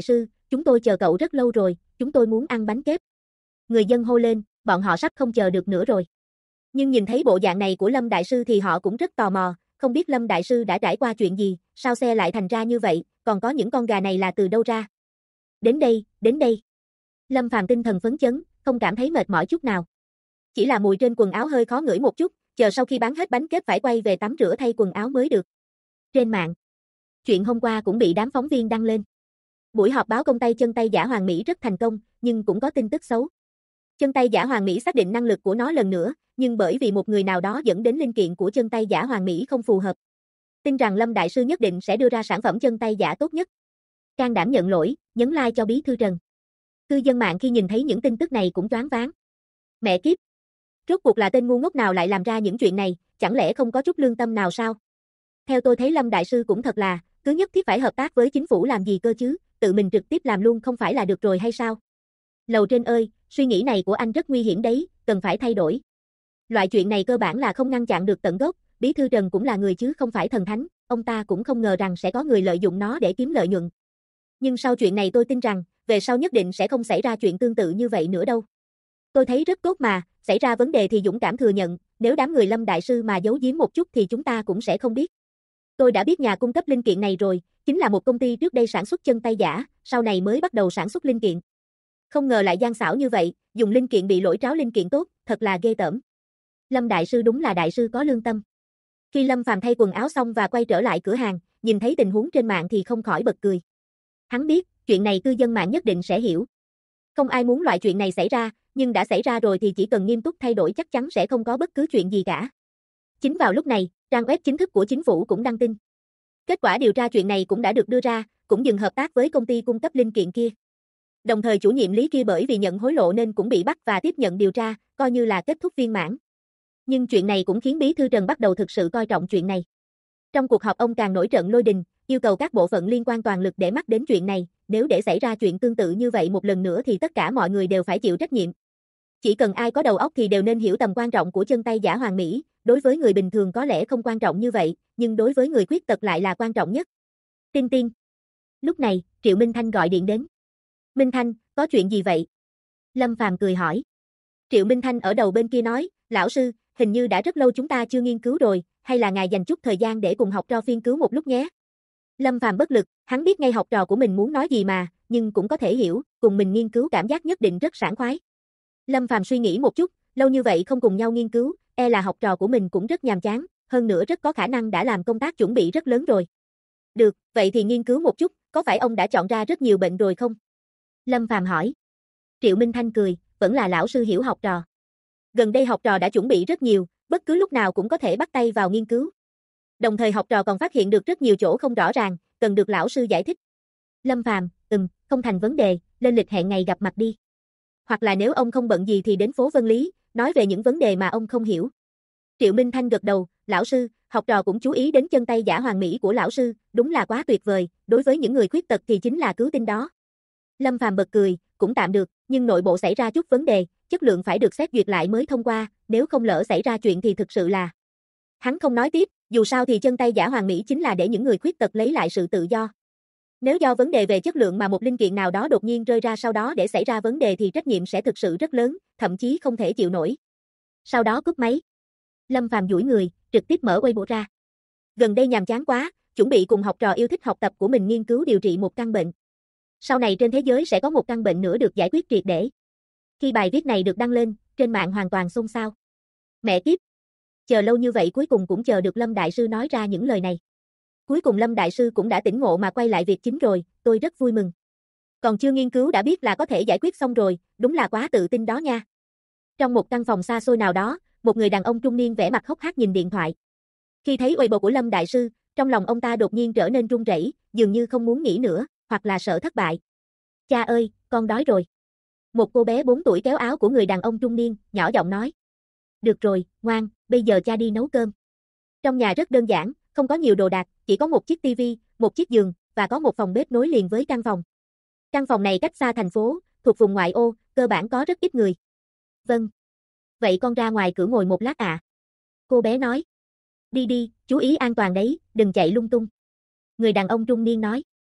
chúng tôi chờ cậu rất lâu rồi, chúng tôi muốn ăn bánh kếp. Người dân hô lên, bọn họ sắp không chờ được nữa rồi. Nhưng nhìn thấy bộ dạng này của Lâm Đại Sư thì họ cũng rất tò mò, không biết Lâm Đại Sư đã trải qua chuyện gì, sao xe lại thành ra như vậy, còn có những con gà này là từ đâu ra. Đến đây, đến đây. Lâm Phàm tinh thần phấn chấn, không cảm thấy mệt mỏi chút nào. Chỉ là mùi trên quần áo hơi khó ngửi một chút, chờ sau khi bán hết bánh kếp phải quay về tắm rửa thay quần áo mới được. Trên mạng, chuyện hôm qua cũng bị đám phóng viên đăng lên. Buổi họp báo công tay chân tay giả Hoàng Mỹ rất thành công, nhưng cũng có tin tức xấu. Chân tay giả Hoàng Mỹ xác định năng lực của nó lần nữa, nhưng bởi vì một người nào đó dẫn đến linh kiện của chân tay giả Hoàng Mỹ không phù hợp. Tin rằng Lâm Đại Sư nhất định sẽ đưa ra sản phẩm chân tay giả tốt nhất. Can đảm nhận lỗi, nhấn like cho Bí Thư Trần. Cư dân mạng khi nhìn thấy những tin tức này cũng choáng váng. Mẹ kiếp! Rốt cuộc là tên ngu ngốc nào lại làm ra những chuyện này, chẳng lẽ không có chút lương tâm nào sao? Theo tôi thấy Lâm Đại Sư cũng thật là, cứ nhất thiết phải hợp tác với chính phủ làm gì cơ chứ, tự mình trực tiếp làm luôn không phải là được rồi hay sao? Lầu trên ơi, suy nghĩ này của anh rất nguy hiểm đấy, cần phải thay đổi. Loại chuyện này cơ bản là không ngăn chặn được tận gốc, Bí Thư Trần cũng là người chứ không phải thần thánh, ông ta cũng không ngờ rằng sẽ có người lợi dụng nó để kiếm lợi nhuận. Nhưng sau chuyện này tôi tin rằng, về sau nhất định sẽ không xảy ra chuyện tương tự như vậy nữa đâu. Tôi thấy rất tốt mà, xảy ra vấn đề thì dũng cảm thừa nhận, nếu đám người Lâm Đại Sư mà giấu giếm một chút thì chúng ta cũng sẽ không biết. Tôi đã biết nhà cung cấp linh kiện này rồi, chính là một công ty trước đây sản xuất chân tay giả, sau này mới bắt đầu sản xuất linh kiện. Không ngờ lại gian xảo như vậy, dùng linh kiện bị lỗi tráo linh kiện tốt, thật là ghê tởm. Lâm Đại Sư đúng là đại sư có lương tâm. Khi Lâm Phàm thay quần áo xong và quay trở lại cửa hàng, nhìn thấy tình huống trên mạng thì không khỏi bật cười. Hắn biết, chuyện này cư dân mạng nhất định sẽ hiểu. Không ai muốn loại chuyện này xảy ra, nhưng đã xảy ra rồi thì chỉ cần nghiêm túc thay đổi chắc chắn sẽ không có bất cứ chuyện gì cả. Chính vào lúc này, trang web chính thức của chính phủ cũng đăng tin. Kết quả điều tra chuyện này cũng đã được đưa ra, cũng dừng hợp tác với công ty cung cấp linh kiện kia. Đồng thời chủ nhiệm lý kia bởi vì nhận hối lộ nên cũng bị bắt và tiếp nhận điều tra, coi như là kết thúc viên mãn. Nhưng chuyện này cũng khiến Bí Thư Trần bắt đầu thực sự coi trọng chuyện này. Trong cuộc họp ông càng nổi trận lôi đình, yêu cầu các bộ phận liên quan toàn lực để mắt đến chuyện này, nếu để xảy ra chuyện tương tự như vậy một lần nữa thì tất cả mọi người đều phải chịu trách nhiệm. Chỉ cần ai có đầu óc thì đều nên hiểu tầm quan trọng của chân tay giả Hoàng Mỹ, đối với người bình thường có lẽ không quan trọng như vậy, nhưng đối với người khuyết tật lại là quan trọng nhất. Tin tin. Lúc này, Triệu Minh Thanh gọi điện đến. Minh Thanh, có chuyện gì vậy? Lâm Phàm cười hỏi. Triệu Minh Thanh ở đầu bên kia nói, lão sư, hình như đã rất lâu chúng ta chưa nghiên cứu rồi, hay là ngài dành chút thời gian để cùng học trò phiên cứu một lúc nhé. Lâm Phàm bất lực, hắn biết ngay học trò của mình muốn nói gì mà, nhưng cũng có thể hiểu, cùng mình nghiên cứu cảm giác nhất định rất sảng khoái. Lâm Phàm suy nghĩ một chút, lâu như vậy không cùng nhau nghiên cứu, e là học trò của mình cũng rất nhàm chán, hơn nữa rất có khả năng đã làm công tác chuẩn bị rất lớn rồi. Được, vậy thì nghiên cứu một chút, có phải ông đã chọn ra rất nhiều bệnh rồi không? Lâm Phàm hỏi. Triệu Minh Thanh cười, vẫn là lão sư hiểu học trò. Gần đây học trò đã chuẩn bị rất nhiều, bất cứ lúc nào cũng có thể bắt tay vào nghiên cứu. Đồng thời học trò còn phát hiện được rất nhiều chỗ không rõ ràng, cần được lão sư giải thích. Lâm Phàm, không thành vấn đề, lên lịch hẹn ngày gặp mặt đi. Hoặc là nếu ông không bận gì thì đến phố Vân Lý, nói về những vấn đề mà ông không hiểu. Triệu Minh Thanh gật đầu, lão sư, học trò cũng chú ý đến chân tay giả Hoàng Mỹ của lão sư, đúng là quá tuyệt vời, đối với những người khuyết tật thì chính là cứu tinh đó. Lâm Phàm bật cười, cũng tạm được, nhưng nội bộ xảy ra chút vấn đề, chất lượng phải được xét duyệt lại mới thông qua, nếu không lỡ xảy ra chuyện thì thực sự là. Hắn không nói tiếp, dù sao thì chân tay giả Hoàng Mỹ chính là để những người khuyết tật lấy lại sự tự do. Nếu do vấn đề về chất lượng mà một linh kiện nào đó đột nhiên rơi ra sau đó để xảy ra vấn đề thì trách nhiệm sẽ thực sự rất lớn, thậm chí không thể chịu nổi. Sau đó cúp máy. Lâm Phàm duỗi người, trực tiếp mở Weibo ra. Gần đây nhàm chán quá, chuẩn bị cùng học trò yêu thích học tập của mình nghiên cứu điều trị một căn bệnh. Sau này trên thế giới sẽ có một căn bệnh nữa được giải quyết triệt để. Khi bài viết này được đăng lên, trên mạng hoàn toàn xôn xao. Mẹ kiếp! Chờ lâu như vậy cuối cùng cũng chờ được Lâm Đại Sư nói ra những lời này. Cuối cùng Lâm Đại Sư cũng đã tỉnh ngộ mà quay lại việc chính rồi, tôi rất vui mừng. Còn chưa nghiên cứu đã biết là có thể giải quyết xong rồi, đúng là quá tự tin đó nha. Trong một căn phòng xa xôi nào đó, một người đàn ông trung niên vẻ mặt hốc hác nhìn điện thoại. Khi thấy Weibo của Lâm Đại Sư, trong lòng ông ta đột nhiên trở nên run rẩy, dường như không muốn nghĩ nữa, hoặc là sợ thất bại. Cha ơi, con đói rồi. Một cô bé 4 tuổi kéo áo của người đàn ông trung niên, nhỏ giọng nói. Được rồi, ngoan, bây giờ cha đi nấu cơm. Trong nhà rất đơn giản, không có nhiều đồ đạc, chỉ có một chiếc tivi, một chiếc giường, và có một phòng bếp nối liền với căn phòng. Căn phòng này cách xa thành phố, thuộc vùng ngoại ô, cơ bản có rất ít người. Vâng. Vậy con ra ngoài cửa ngồi một lát ạ. Cô bé nói. Đi đi, chú ý an toàn đấy, đừng chạy lung tung. Người đàn ông trung niên nói.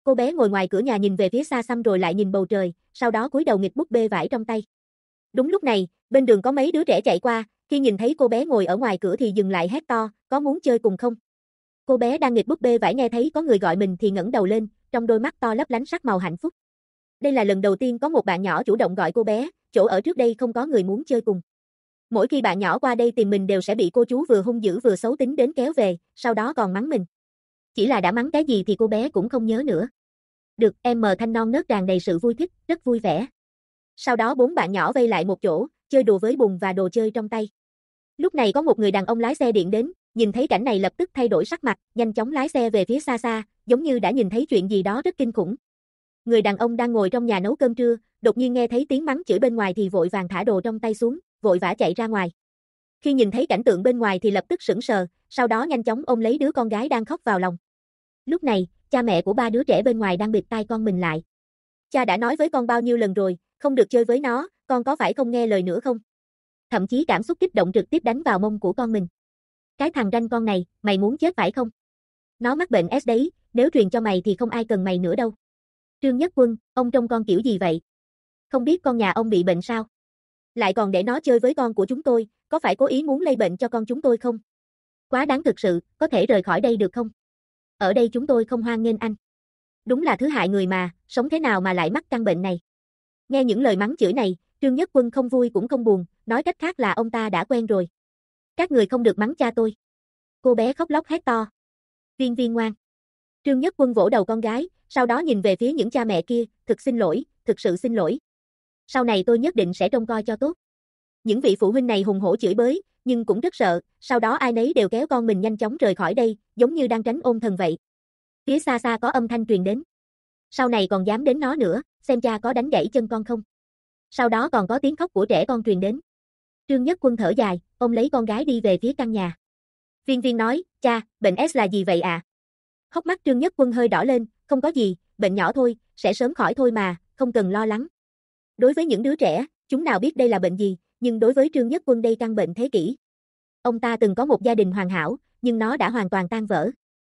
Cô bé ngồi ngoài cửa nhà nhìn về phía xa xăm rồi lại nhìn bầu trời, sau đó cúi đầu nghịch búp bê vải trong tay. Đúng lúc này, bên đường có mấy đứa trẻ chạy qua, khi nhìn thấy cô bé ngồi ở ngoài cửa thì dừng lại hét to, có muốn chơi cùng không? Cô bé đang nghịch búp bê vải nghe thấy có người gọi mình thì ngẩng đầu lên, trong đôi mắt to lấp lánh sắc màu hạnh phúc. Đây là lần đầu tiên có một bạn nhỏ chủ động gọi cô bé, chỗ ở trước đây không có người muốn chơi cùng. Mỗi khi bạn nhỏ qua đây tìm mình đều sẽ bị cô chú vừa hung dữ vừa xấu tính đến kéo về, sau đó còn mắng mình. Chỉ là đã mắng cái gì thì cô bé cũng không nhớ nữa. Được, em mờ thanh non nớt tràn đầy sự vui thích, rất vui vẻ. Sau đó 4 bạn nhỏ vây lại một chỗ, chơi đùa với bùn và đồ chơi trong tay. Lúc này có một người đàn ông lái xe điện đến, nhìn thấy cảnh này lập tức thay đổi sắc mặt, nhanh chóng lái xe về phía xa xa, giống như đã nhìn thấy chuyện gì đó rất kinh khủng. Người đàn ông đang ngồi trong nhà nấu cơm trưa, đột nhiên nghe thấy tiếng mắng chửi bên ngoài thì vội vàng thả đồ trong tay xuống, vội vã chạy ra ngoài. Khi nhìn thấy cảnh tượng bên ngoài thì lập tức sững sờ, sau đó nhanh chóng ôm lấy đứa con gái đang khóc vào lòng. Lúc này, cha mẹ của 3 đứa trẻ bên ngoài đang bịt tai con mình lại. Cha đã nói với con bao nhiêu lần rồi, không được chơi với nó, con có phải không nghe lời nữa không? Thậm chí cảm xúc kích động trực tiếp đánh vào mông của con mình. Cái thằng ranh con này, mày muốn chết phải không? Nó mắc bệnh S đấy, nếu truyền cho mày thì không ai cần mày nữa đâu. Trương Nhất Quân, ông trông con kiểu gì vậy? Không biết con nhà ông bị bệnh sao? Lại còn để nó chơi với con của chúng tôi, có phải cố ý muốn lây bệnh cho con chúng tôi không? Quá đáng thực sự, có thể rời khỏi đây được không? Ở đây chúng tôi không hoan nghênh anh. Đúng là thứ hại người mà, sống thế nào mà lại mắc căn bệnh này? Nghe những lời mắng chửi này, Trương Nhất Quân không vui cũng không buồn, nói cách khác là ông ta đã quen rồi. Các người không được mắng cha tôi. Cô bé khóc lóc hét to. Viên Viên ngoan. Trương Nhất Quân vỗ đầu con gái, sau đó nhìn về phía những cha mẹ kia, thực xin lỗi, thực sự xin lỗi. Sau này tôi nhất định sẽ trông coi cho tốt. Những vị phụ huynh này hùng hổ chửi bới, nhưng cũng rất sợ, sau đó ai nấy đều kéo con mình nhanh chóng rời khỏi đây, giống như đang tránh ôn thần vậy. Phía xa xa có âm thanh truyền đến. Sau này còn dám đến nó nữa, xem cha có đánh gãy chân con không. Sau đó còn có tiếng khóc của trẻ con truyền đến. Trương Nhất Quân thở dài, ôm lấy con gái đi về phía căn nhà. Viên Viên nói, cha, bệnh S là gì vậy ạ? Hốc mắt Trương Nhất Quân hơi đỏ lên, không có gì, bệnh nhỏ thôi, sẽ sớm khỏi thôi mà, không cần lo lắng. Đối với những đứa trẻ, chúng nào biết đây là bệnh gì, nhưng đối với Trương Nhất Quân đây căn bệnh thế kỷ. Ông ta từng có một gia đình hoàn hảo, nhưng nó đã hoàn toàn tan vỡ.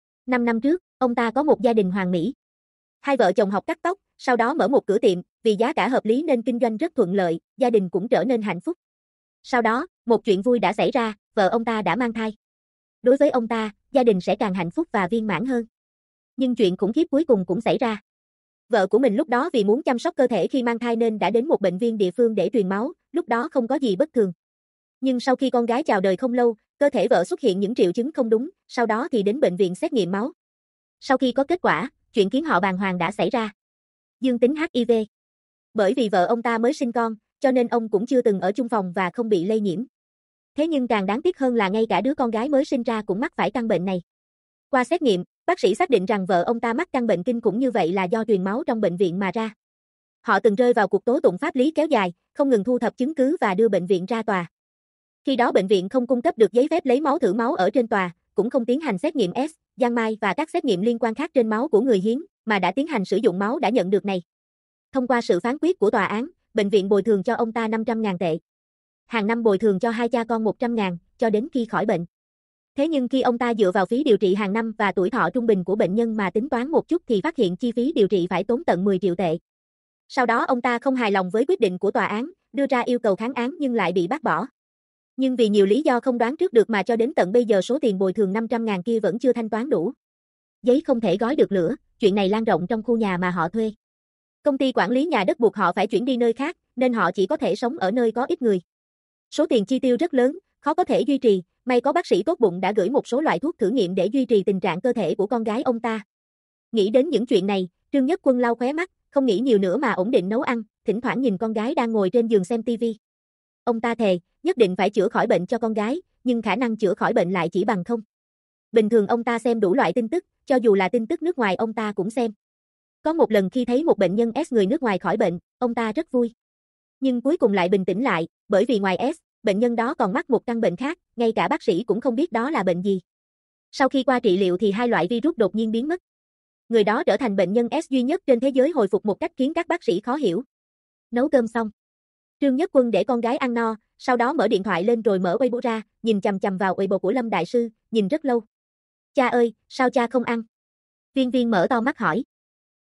5 năm trước, ông ta có một gia đình hoàn mỹ. Hai vợ chồng học cắt tóc, sau đó mở một cửa tiệm, vì giá cả hợp lý nên kinh doanh rất thuận lợi, gia đình cũng trở nên hạnh phúc. Sau đó, một chuyện vui đã xảy ra, vợ ông ta đã mang thai. Đối với ông ta, gia đình sẽ càng hạnh phúc và viên mãn hơn. Nhưng chuyện khủng khiếp cuối cùng cũng xảy ra. Vợ của mình lúc đó vì muốn chăm sóc cơ thể khi mang thai nên đã đến một bệnh viện địa phương để truyền máu, lúc đó không có gì bất thường. Nhưng sau khi con gái chào đời không lâu, cơ thể vợ xuất hiện những triệu chứng không đúng, sau đó thì đến bệnh viện xét nghiệm máu. Sau khi có kết quả, chuyện khiến họ bàng hoàng đã xảy ra. Dương tính HIV. Bởi vì vợ ông ta mới sinh con, cho nên ông cũng chưa từng ở chung phòng và không bị lây nhiễm. Thế nhưng càng đáng tiếc hơn là ngay cả đứa con gái mới sinh ra cũng mắc phải căn bệnh này. Qua xét nghiệm, bác sĩ xác định rằng vợ ông ta mắc căn bệnh kinh khủng như vậy là do truyền máu trong bệnh viện mà ra. Họ từng rơi vào cuộc tố tụng pháp lý kéo dài, không ngừng thu thập chứng cứ và đưa bệnh viện ra tòa. Khi đó bệnh viện không cung cấp được giấy phép lấy máu thử máu ở trên tòa, cũng không tiến hành xét nghiệm S, giang mai và các xét nghiệm liên quan khác trên máu của người hiến, mà đã tiến hành sử dụng máu đã nhận được này. Thông qua sự phán quyết của tòa án, bệnh viện bồi thường cho ông ta 500.000 tệ. Hàng năm bồi thường cho hai cha con 100.000, cho đến khi khỏi bệnh. Thế nhưng khi ông ta dựa vào phí điều trị hàng năm và tuổi thọ trung bình của bệnh nhân mà tính toán một chút thì phát hiện chi phí điều trị phải tốn tận 10 triệu tệ. Sau đó ông ta không hài lòng với quyết định của tòa án, đưa ra yêu cầu kháng án nhưng lại bị bác bỏ. Nhưng vì nhiều lý do không đoán trước được mà cho đến tận bây giờ số tiền bồi thường 500.000 kia vẫn chưa thanh toán đủ. Giấy không thể gói được lửa, chuyện này lan rộng trong khu nhà mà họ thuê. Công ty quản lý nhà đất buộc họ phải chuyển đi nơi khác, nên họ chỉ có thể sống ở nơi có ít người. Số tiền chi tiêu rất lớn, khó có thể duy trì, may có bác sĩ tốt bụng đã gửi một số loại thuốc thử nghiệm để duy trì tình trạng cơ thể của con gái ông ta. Nghĩ đến những chuyện này, Trương Nhất Quân lau khóe mắt, không nghĩ nhiều nữa mà ổn định nấu ăn, thỉnh thoảng nhìn con gái đang ngồi trên giường xem tivi. Ông ta thề, nhất định phải chữa khỏi bệnh cho con gái, nhưng khả năng chữa khỏi bệnh lại chỉ bằng không. Bình thường ông ta xem đủ loại tin tức, cho dù là tin tức nước ngoài ông ta cũng xem. Có một lần khi thấy một bệnh nhân S người nước ngoài khỏi bệnh, ông ta rất vui. Nhưng cuối cùng lại bình tĩnh lại, bởi vì ngoài S, bệnh nhân đó còn mắc một căn bệnh khác, ngay cả bác sĩ cũng không biết đó là bệnh gì. Sau khi qua trị liệu thì hai loại virus đột nhiên biến mất. Người đó trở thành bệnh nhân S duy nhất trên thế giới hồi phục một cách khiến các bác sĩ khó hiểu. Nấu cơm xong. Trương Nhất Quân để con gái ăn no, sau đó mở điện thoại lên rồi mở Weibo ra, nhìn chằm chằm vào Weibo của Lâm Đại Sư, nhìn rất lâu. Cha ơi, sao cha không ăn? Viên Viên mở to mắt hỏi.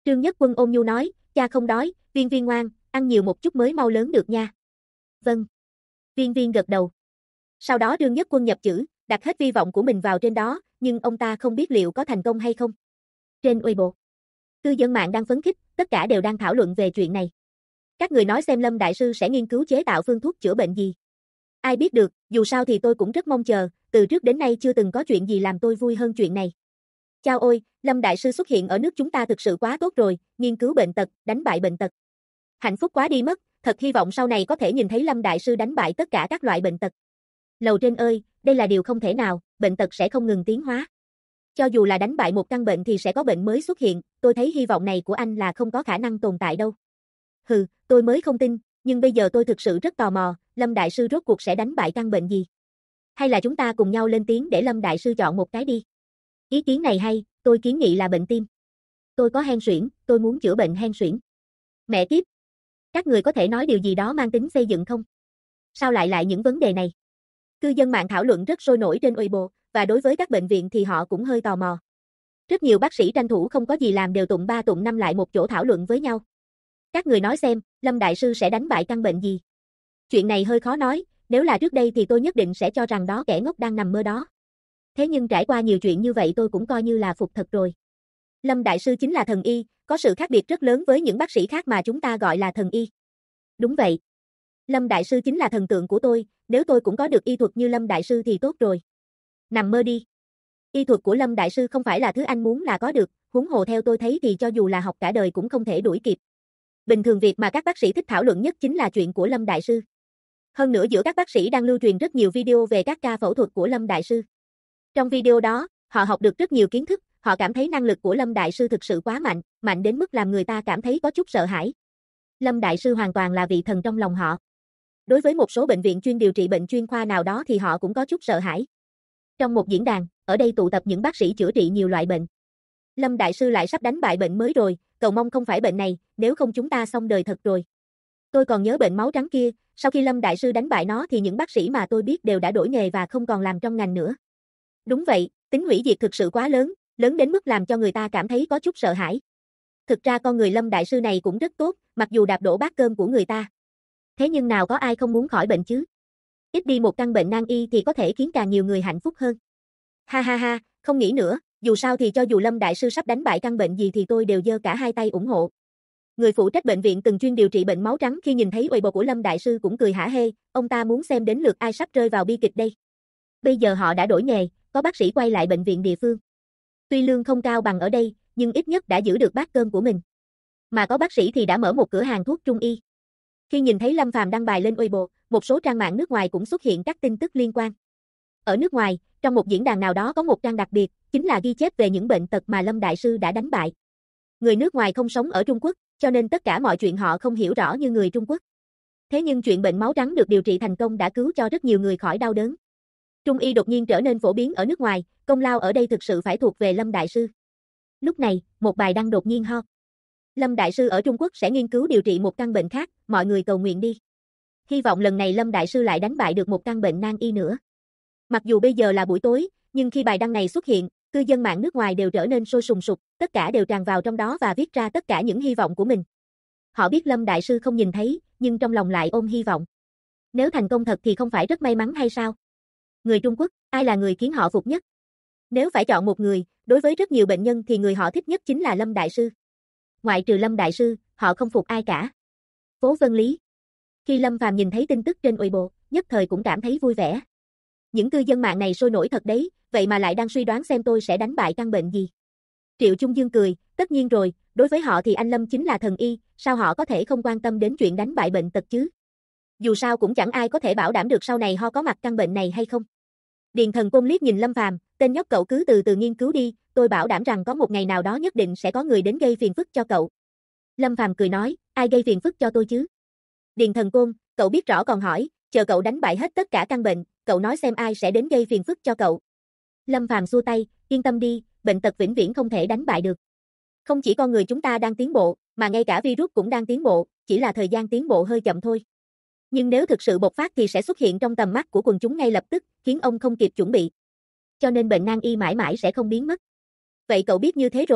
Trương Nhất Quân ôn nhu nói, cha không đói, Viên Viên ngoan, ăn nhiều một chút mới mau lớn được nha. Vâng. Viên Viên gật đầu. Sau đó Trương Nhất Quân nhập chữ, đặt hết hy vọng của mình vào trên đó, nhưng ông ta không biết liệu có thành công hay không. Trên Weibo, cư dân mạng đang phấn khích, tất cả đều đang thảo luận về chuyện này. Các người nói xem Lâm Đại Sư sẽ nghiên cứu chế tạo phương thuốc chữa bệnh gì. Ai biết được, dù sao thì tôi cũng rất mong chờ, từ trước đến nay chưa từng có chuyện gì làm tôi vui hơn chuyện này. Chao ôi, Lâm Đại Sư xuất hiện ở nước chúng ta thực sự quá tốt rồi, nghiên cứu bệnh tật, đánh bại bệnh tật. Hạnh phúc quá đi mất, thật hy vọng sau này có thể nhìn thấy Lâm Đại Sư đánh bại tất cả các loại bệnh tật. Lầu trên ơi, đây là điều không thể nào, bệnh tật sẽ không ngừng tiến hóa. Cho dù là đánh bại một căn bệnh thì sẽ có bệnh mới xuất hiện, tôi thấy hy vọng này của anh là không có khả năng tồn tại đâu. Hừ, tôi mới không tin, nhưng bây giờ tôi thực sự rất tò mò, Lâm Đại Sư rốt cuộc sẽ đánh bại căn bệnh gì? Hay là chúng ta cùng nhau lên tiếng để Lâm Đại Sư chọn một cái đi? Ý kiến này hay, tôi kiến nghị là bệnh tim. Tôi có hen suyễn, tôi muốn chữa bệnh hen suyễn. Mẹ kiếp! Các người có thể nói điều gì đó mang tính xây dựng không? Sao lại những vấn đề này? Cư dân mạng thảo luận rất sôi nổi trên Weibo, và đối với các bệnh viện thì họ cũng hơi tò mò. Rất nhiều bác sĩ tranh thủ không có gì làm đều tụng 3 tụng 5 lại một chỗ thảo luận với nhau. Các người nói xem, Lâm Đại Sư sẽ đánh bại căn bệnh gì? Chuyện này hơi khó nói, nếu là trước đây thì tôi nhất định sẽ cho rằng đó kẻ ngốc đang nằm mơ đó. Thế nhưng trải qua nhiều chuyện như vậy tôi cũng coi như là phục thật rồi. Lâm Đại Sư chính là thần y, có sự khác biệt rất lớn với những bác sĩ khác mà chúng ta gọi là thần y. Đúng vậy. Lâm Đại Sư chính là thần tượng của tôi, nếu tôi cũng có được y thuật như Lâm Đại Sư thì tốt rồi. Nằm mơ đi. Y thuật của Lâm Đại Sư không phải là thứ anh muốn là có được, huống hồ theo tôi thấy thì cho dù là học cả đời cũng không thể đuổi kịp. Bình thường việc mà các bác sĩ thích thảo luận nhất chính là chuyện của Lâm Đại Sư. Hơn nữa giữa các bác sĩ đang lưu truyền rất nhiều video về các ca phẫu thuật của Lâm Đại Sư. Trong video đó, họ học được rất nhiều kiến thức, họ cảm thấy năng lực của Lâm Đại Sư thực sự quá mạnh, mạnh đến mức làm người ta cảm thấy có chút sợ hãi. Lâm Đại Sư hoàn toàn là vị thần trong lòng họ. Đối với một số bệnh viện chuyên điều trị bệnh chuyên khoa nào đó thì họ cũng có chút sợ hãi. Trong một diễn đàn, ở đây tụ tập những bác sĩ chữa trị nhiều loại bệnh. Lâm Đại Sư lại sắp đánh bại bệnh mới rồi, cầu mong không phải bệnh này, nếu không chúng ta xong đời thật rồi. Tôi còn nhớ bệnh máu trắng kia, sau khi Lâm Đại Sư đánh bại nó thì những bác sĩ mà tôi biết đều đã đổi nghề và không còn làm trong ngành nữa. Đúng vậy, tính hủy diệt thực sự quá lớn, lớn đến mức làm cho người ta cảm thấy có chút sợ hãi. Thực ra con người Lâm Đại Sư này cũng rất tốt, mặc dù đạp đổ bát cơm của người ta. Thế nhưng nào có ai không muốn khỏi bệnh chứ? Ít đi một căn bệnh nan y thì có thể khiến càng nhiều người hạnh phúc hơn. Ha ha ha, không nghĩ nữa, dù sao thì cho dù Lâm Đại Sư sắp đánh bại căn bệnh gì thì tôi đều giơ cả hai tay ủng hộ. Người phụ trách bệnh viện từng chuyên điều trị bệnh máu trắng khi nhìn thấy Weibo của Lâm Đại Sư cũng cười hả hê, ông ta muốn xem đến lượt ai sắp rơi vào bi kịch đây. Bây giờ họ đã đổi nghề, có bác sĩ quay lại bệnh viện địa phương. Tuy lương không cao bằng ở đây, nhưng ít nhất đã giữ được bát cơm của mình. Mà có bác sĩ thì đã mở một cửa hàng thuốc trung y. Khi nhìn thấy Lâm Phàm đăng bài lên Weibo, một số trang mạng nước ngoài cũng xuất hiện các tin tức liên quan. Ở nước ngoài, trong một diễn đàn nào đó có một trang đặc biệt, chính là ghi chép về những bệnh tật mà Lâm Đại Sư đã đánh bại. Người nước ngoài không sống ở Trung Quốc, cho nên tất cả mọi chuyện họ không hiểu rõ như người Trung Quốc. Thế nhưng chuyện bệnh máu trắng được điều trị thành công đã cứu cho rất nhiều người khỏi đau đớn. Trung y đột nhiên trở nên phổ biến ở nước ngoài, công lao ở đây thực sự phải thuộc về Lâm Đại Sư. Lúc này, một bài đăng đột nhiên hot. Lâm Đại Sư ở Trung Quốc sẽ nghiên cứu điều trị một căn bệnh khác, mọi người cầu nguyện đi. Hy vọng lần này Lâm Đại Sư lại đánh bại được một căn bệnh nan y nữa. Mặc dù bây giờ là buổi tối, nhưng khi bài đăng này xuất hiện, cư dân mạng nước ngoài đều trở nên sôi sùng sục, tất cả đều tràn vào trong đó và viết ra tất cả những hy vọng của mình. Họ biết Lâm Đại Sư không nhìn thấy, nhưng trong lòng lại ôm hy vọng. Nếu thành công thật thì không phải rất may mắn hay sao? Người Trung Quốc, ai là người khiến họ phục nhất? Nếu phải chọn một người, đối với rất nhiều bệnh nhân thì người họ thích nhất chính là Lâm Đại Sư. Ngoại trừ Lâm Đại Sư, họ không phục ai cả. Phố Vân Lý. Khi Lâm Phàm nhìn thấy tin tức trên Weibo, nhất thời cũng cảm thấy vui vẻ. Những cư dân mạng này sôi nổi thật đấy, vậy mà lại đang suy đoán xem tôi sẽ đánh bại căn bệnh gì. Triệu Trung Dương cười, tất nhiên rồi, đối với họ thì anh Lâm chính là thần y, sao họ có thể không quan tâm đến chuyện đánh bại bệnh tật chứ? Dù sao cũng chẳng ai có thể bảo đảm được sau này ho có mặt căn bệnh này hay không. Điền Thần Côn liếc nhìn Lâm Phàm, tên nhóc cậu cứ từ từ nghiên cứu đi, tôi bảo đảm rằng có một ngày nào đó nhất định sẽ có người đến gây phiền phức cho cậu. Lâm Phàm cười nói, ai gây phiền phức cho tôi chứ? Điền Thần Côn, cậu biết rõ còn hỏi, chờ cậu đánh bại hết tất cả căn bệnh, cậu nói xem ai sẽ đến gây phiền phức cho cậu. Lâm Phàm xua tay, yên tâm đi, bệnh tật vĩnh viễn không thể đánh bại được. Không chỉ con người chúng ta đang tiến bộ, mà ngay cả virus cũng đang tiến bộ, chỉ là thời gian tiến bộ hơi chậm thôi. Nhưng nếu thực sự bộc phát thì sẽ xuất hiện trong tầm mắt của quần chúng ngay lập tức, khiến ông không kịp chuẩn bị. Cho nên bệnh nan y mãi mãi sẽ không biến mất. Vậy cậu biết như thế rồi,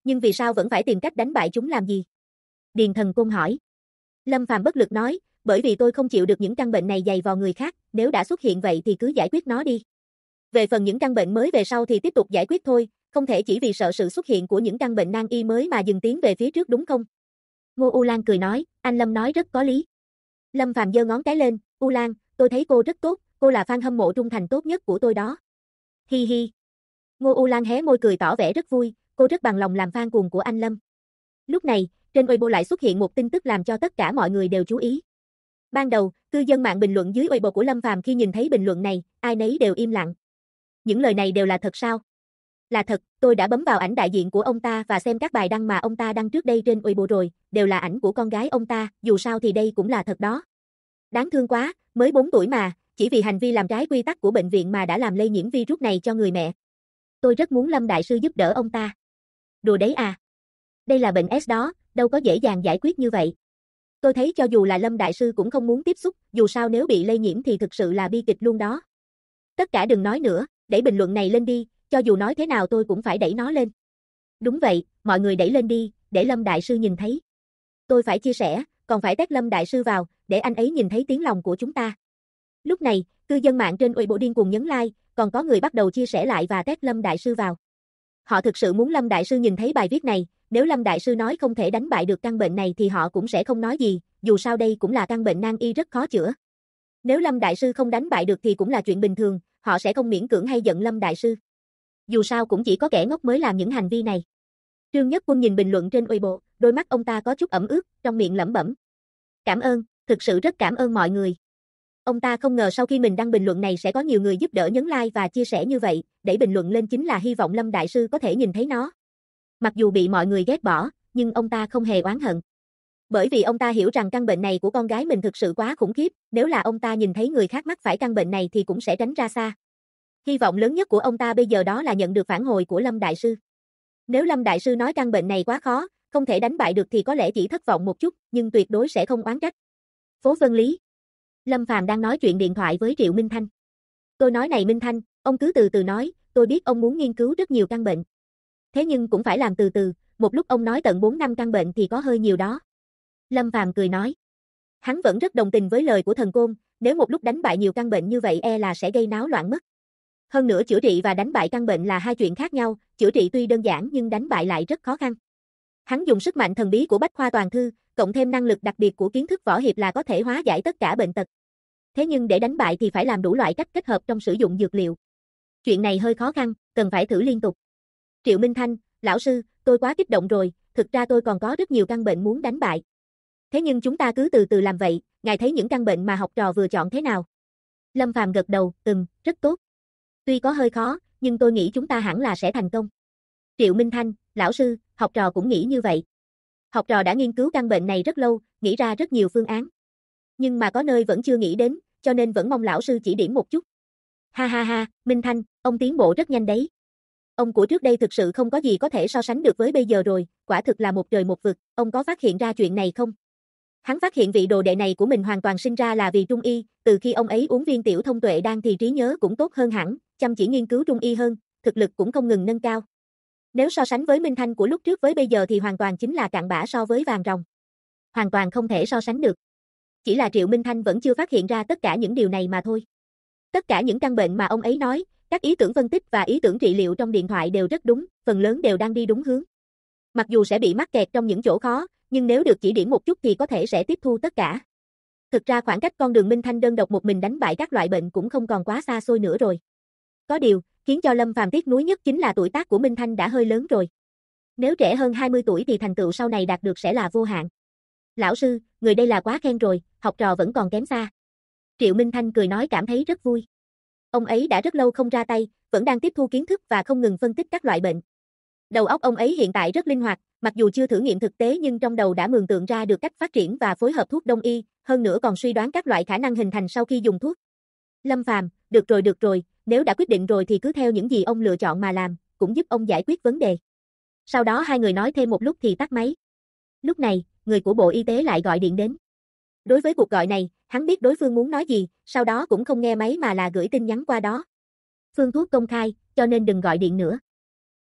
Nhưng vì sao vẫn phải tìm cách đánh bại chúng làm gì? Điền Thần Côn hỏi. Lâm Phàm bất lực nói, bởi vì tôi không chịu được những căn bệnh này dày vào người khác, nếu đã xuất hiện vậy thì cứ giải quyết nó đi. Về phần những căn bệnh mới về sau thì tiếp tục giải quyết thôi, không thể chỉ vì sợ sự xuất hiện của những căn bệnh nan y mới mà dừng tiến về phía trước đúng không? Ngô U Lan cười nói, anh Lâm nói rất có lý. Lâm Phàm giơ ngón cái lên, U Lan, tôi thấy cô rất tốt, cô là fan hâm mộ trung thành tốt nhất của tôi đó. Hi hi. Ngô U Lan hé môi cười tỏ vẻ rất vui, cô rất bằng lòng làm fan cuồng của anh Lâm. Lúc này, trên Weibo lại xuất hiện một tin tức làm cho tất cả mọi người đều chú ý. Ban đầu, cư dân mạng bình luận dưới Weibo của Lâm Phàm khi nhìn thấy bình luận này, ai nấy đều im lặng. Những lời này đều là thật sao? Là thật, tôi đã bấm vào ảnh đại diện của ông ta và xem các bài đăng mà ông ta đăng trước đây trên Weibo rồi, đều là ảnh của con gái ông ta, dù sao thì đây cũng là thật đó. Đáng thương quá, mới 4 tuổi mà, chỉ vì hành vi làm trái quy tắc của bệnh viện mà đã làm lây nhiễm virus này cho người mẹ. Tôi rất muốn Lâm Đại Sư giúp đỡ ông ta. Đùa đấy à? Đây là bệnh S đó, đâu có dễ dàng giải quyết như vậy. Tôi thấy cho dù là Lâm Đại Sư cũng không muốn tiếp xúc, dù sao nếu bị lây nhiễm thì thực sự là bi kịch luôn đó. Tất cả đừng nói nữa, đẩy bình luận này lên đi, cho dù nói thế nào tôi cũng phải đẩy nó lên. Đúng vậy, mọi người đẩy lên đi, để Lâm Đại Sư nhìn thấy. Tôi phải chia sẻ, còn phải tag Lâm Đại Sư vào, để anh ấy nhìn thấy tiếng lòng của chúng ta. Lúc này, cư dân mạng trên Weibo điên cuồng nhấn like, còn có người bắt đầu chia sẻ lại và tag Lâm Đại Sư vào. Họ thực sự muốn Lâm Đại Sư nhìn thấy bài viết này, nếu Lâm Đại Sư nói không thể đánh bại được căn bệnh này thì họ cũng sẽ không nói gì, dù sao đây cũng là căn bệnh nan y rất khó chữa. Nếu Lâm Đại Sư không đánh bại được thì cũng là chuyện bình thường, họ sẽ không miễn cưỡng hay giận Lâm Đại Sư. Dù sao cũng chỉ có kẻ ngốc mới làm những hành vi này. Trương Nhất Quân nhìn bình luận trên Weibo, đôi mắt ông ta có chút ẩm ướt, trong miệng lẩm bẩm. Cảm ơn, thực sự rất cảm ơn mọi người. Ông ta không ngờ sau khi mình đăng bình luận này sẽ có nhiều người giúp đỡ nhấn like và chia sẻ như vậy, đẩy bình luận lên chính là hy vọng Lâm Đại Sư có thể nhìn thấy nó. Mặc dù bị mọi người ghét bỏ, nhưng ông ta không hề oán hận. Bởi vì ông ta hiểu rằng căn bệnh này của con gái mình thực sự quá khủng khiếp, nếu là ông ta nhìn thấy người khác mắc phải căn bệnh này thì cũng sẽ tránh ra xa. Hy vọng lớn nhất của ông ta bây giờ đó là nhận được phản hồi của Lâm Đại Sư. Nếu Lâm Đại Sư nói căn bệnh này quá khó, không thể đánh bại được thì có lẽ chỉ thất vọng một chút, nhưng tuyệt đối sẽ không oán trách. Phố Vân Lý. Lâm Phàm đang nói chuyện điện thoại với Triệu Minh Thanh. Tôi nói này Minh Thanh, ông cứ từ từ nói, tôi biết ông muốn nghiên cứu rất nhiều căn bệnh. Thế nhưng cũng phải làm từ từ, một lúc ông nói tận 4 năm căn bệnh thì có hơi nhiều đó. Lâm Phàm cười nói. Hắn vẫn rất đồng tình với lời của Thần Côn, nếu một lúc đánh bại nhiều căn bệnh như vậy e là sẽ gây náo loạn mất. Hơn nữa chữa trị và đánh bại căn bệnh là hai chuyện khác nhau, chữa trị tuy đơn giản nhưng đánh bại lại rất khó khăn. Hắn dùng sức mạnh thần bí của Bách Khoa Toàn Thư, cộng thêm năng lực đặc biệt của kiến thức võ hiệp là có thể hóa giải tất cả bệnh tật. Thế nhưng để đánh bại thì phải làm đủ loại cách kết hợp trong sử dụng dược liệu. Chuyện này hơi khó khăn, cần phải thử liên tục. Triệu Minh Thanh, lão sư, tôi quá kích động rồi, thực ra tôi còn có rất nhiều căn bệnh muốn đánh bại. Thế nhưng chúng ta cứ từ từ làm vậy, ngài thấy những căn bệnh mà học trò vừa chọn thế nào? Lâm Phàm gật đầu, rất tốt. Tuy có hơi khó, nhưng tôi nghĩ chúng ta hẳn là sẽ thành công. Triệu Minh Thanh, lão sư, học trò cũng nghĩ như vậy. Học trò đã nghiên cứu căn bệnh này rất lâu, nghĩ ra rất nhiều phương án. Nhưng mà có nơi vẫn chưa nghĩ đến, cho nên vẫn mong lão sư chỉ điểm một chút. Ha ha ha, Minh Thanh, ông tiến bộ rất nhanh đấy. Ông của trước đây thực sự không có gì có thể so sánh được với bây giờ rồi, quả thực là một trời một vực, ông có phát hiện ra chuyện này không? Hắn phát hiện vị đồ đệ này của mình hoàn toàn sinh ra là vì trung y, từ khi ông ấy uống viên tiểu thông tuệ đan thì trí nhớ cũng tốt hơn hẳn, chăm chỉ nghiên cứu trung y hơn, thực lực cũng không ngừng nâng cao. Nếu so sánh với Minh Thanh của lúc trước với bây giờ thì hoàn toàn chính là cặn bã so với vàng ròng. Hoàn toàn không thể so sánh được. Chỉ là Triệu Minh Thanh vẫn chưa phát hiện ra tất cả những điều này mà thôi. Tất cả những căn bệnh mà ông ấy nói, các ý tưởng phân tích và ý tưởng trị liệu trong điện thoại đều rất đúng, phần lớn đều đang đi đúng hướng. Mặc dù sẽ bị mắc kẹt trong những chỗ khó, nhưng nếu được chỉ điểm một chút thì có thể sẽ tiếp thu tất cả. Thực ra khoảng cách con đường Minh Thanh đơn độc một mình đánh bại các loại bệnh cũng không còn quá xa xôi nữa rồi. Có điều, khiến cho Lâm Phàm tiếc nuối nhất chính là tuổi tác của Minh Thanh đã hơi lớn rồi. Nếu trẻ hơn 20 tuổi thì thành tựu sau này đạt được sẽ là vô hạn. Lão sư, người đây là quá khen rồi, học trò vẫn còn kém xa. Triệu Minh Thanh cười nói cảm thấy rất vui. Ông ấy đã rất lâu không ra tay, vẫn đang tiếp thu kiến thức và không ngừng phân tích các loại bệnh. Đầu óc ông ấy hiện tại rất linh hoạt, mặc dù chưa thử nghiệm thực tế nhưng trong đầu đã mường tượng ra được cách phát triển và phối hợp thuốc đông y, hơn nữa còn suy đoán các loại khả năng hình thành sau khi dùng thuốc. Lâm Phàm, được rồi, nếu đã quyết định rồi thì cứ theo những gì ông lựa chọn mà làm, cũng giúp ông giải quyết vấn đề. Sau đó hai người nói thêm một lúc thì tắt máy. Lúc này, người của Bộ Y tế lại gọi điện đến. Đối với cuộc gọi này, hắn biết đối phương muốn nói gì, sau đó cũng không nghe máy mà là gửi tin nhắn qua đó. Phương thuốc công khai, cho nên đừng gọi điện nữa.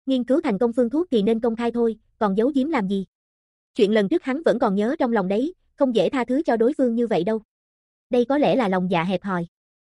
Nghiên cứu thành công phương thuốc thì nên công khai thôi, còn giấu giếm làm gì? Chuyện lần trước hắn vẫn còn nhớ trong lòng đấy, không dễ tha thứ cho đối phương như vậy đâu. Đây có lẽ là lòng dạ hẹp hòi.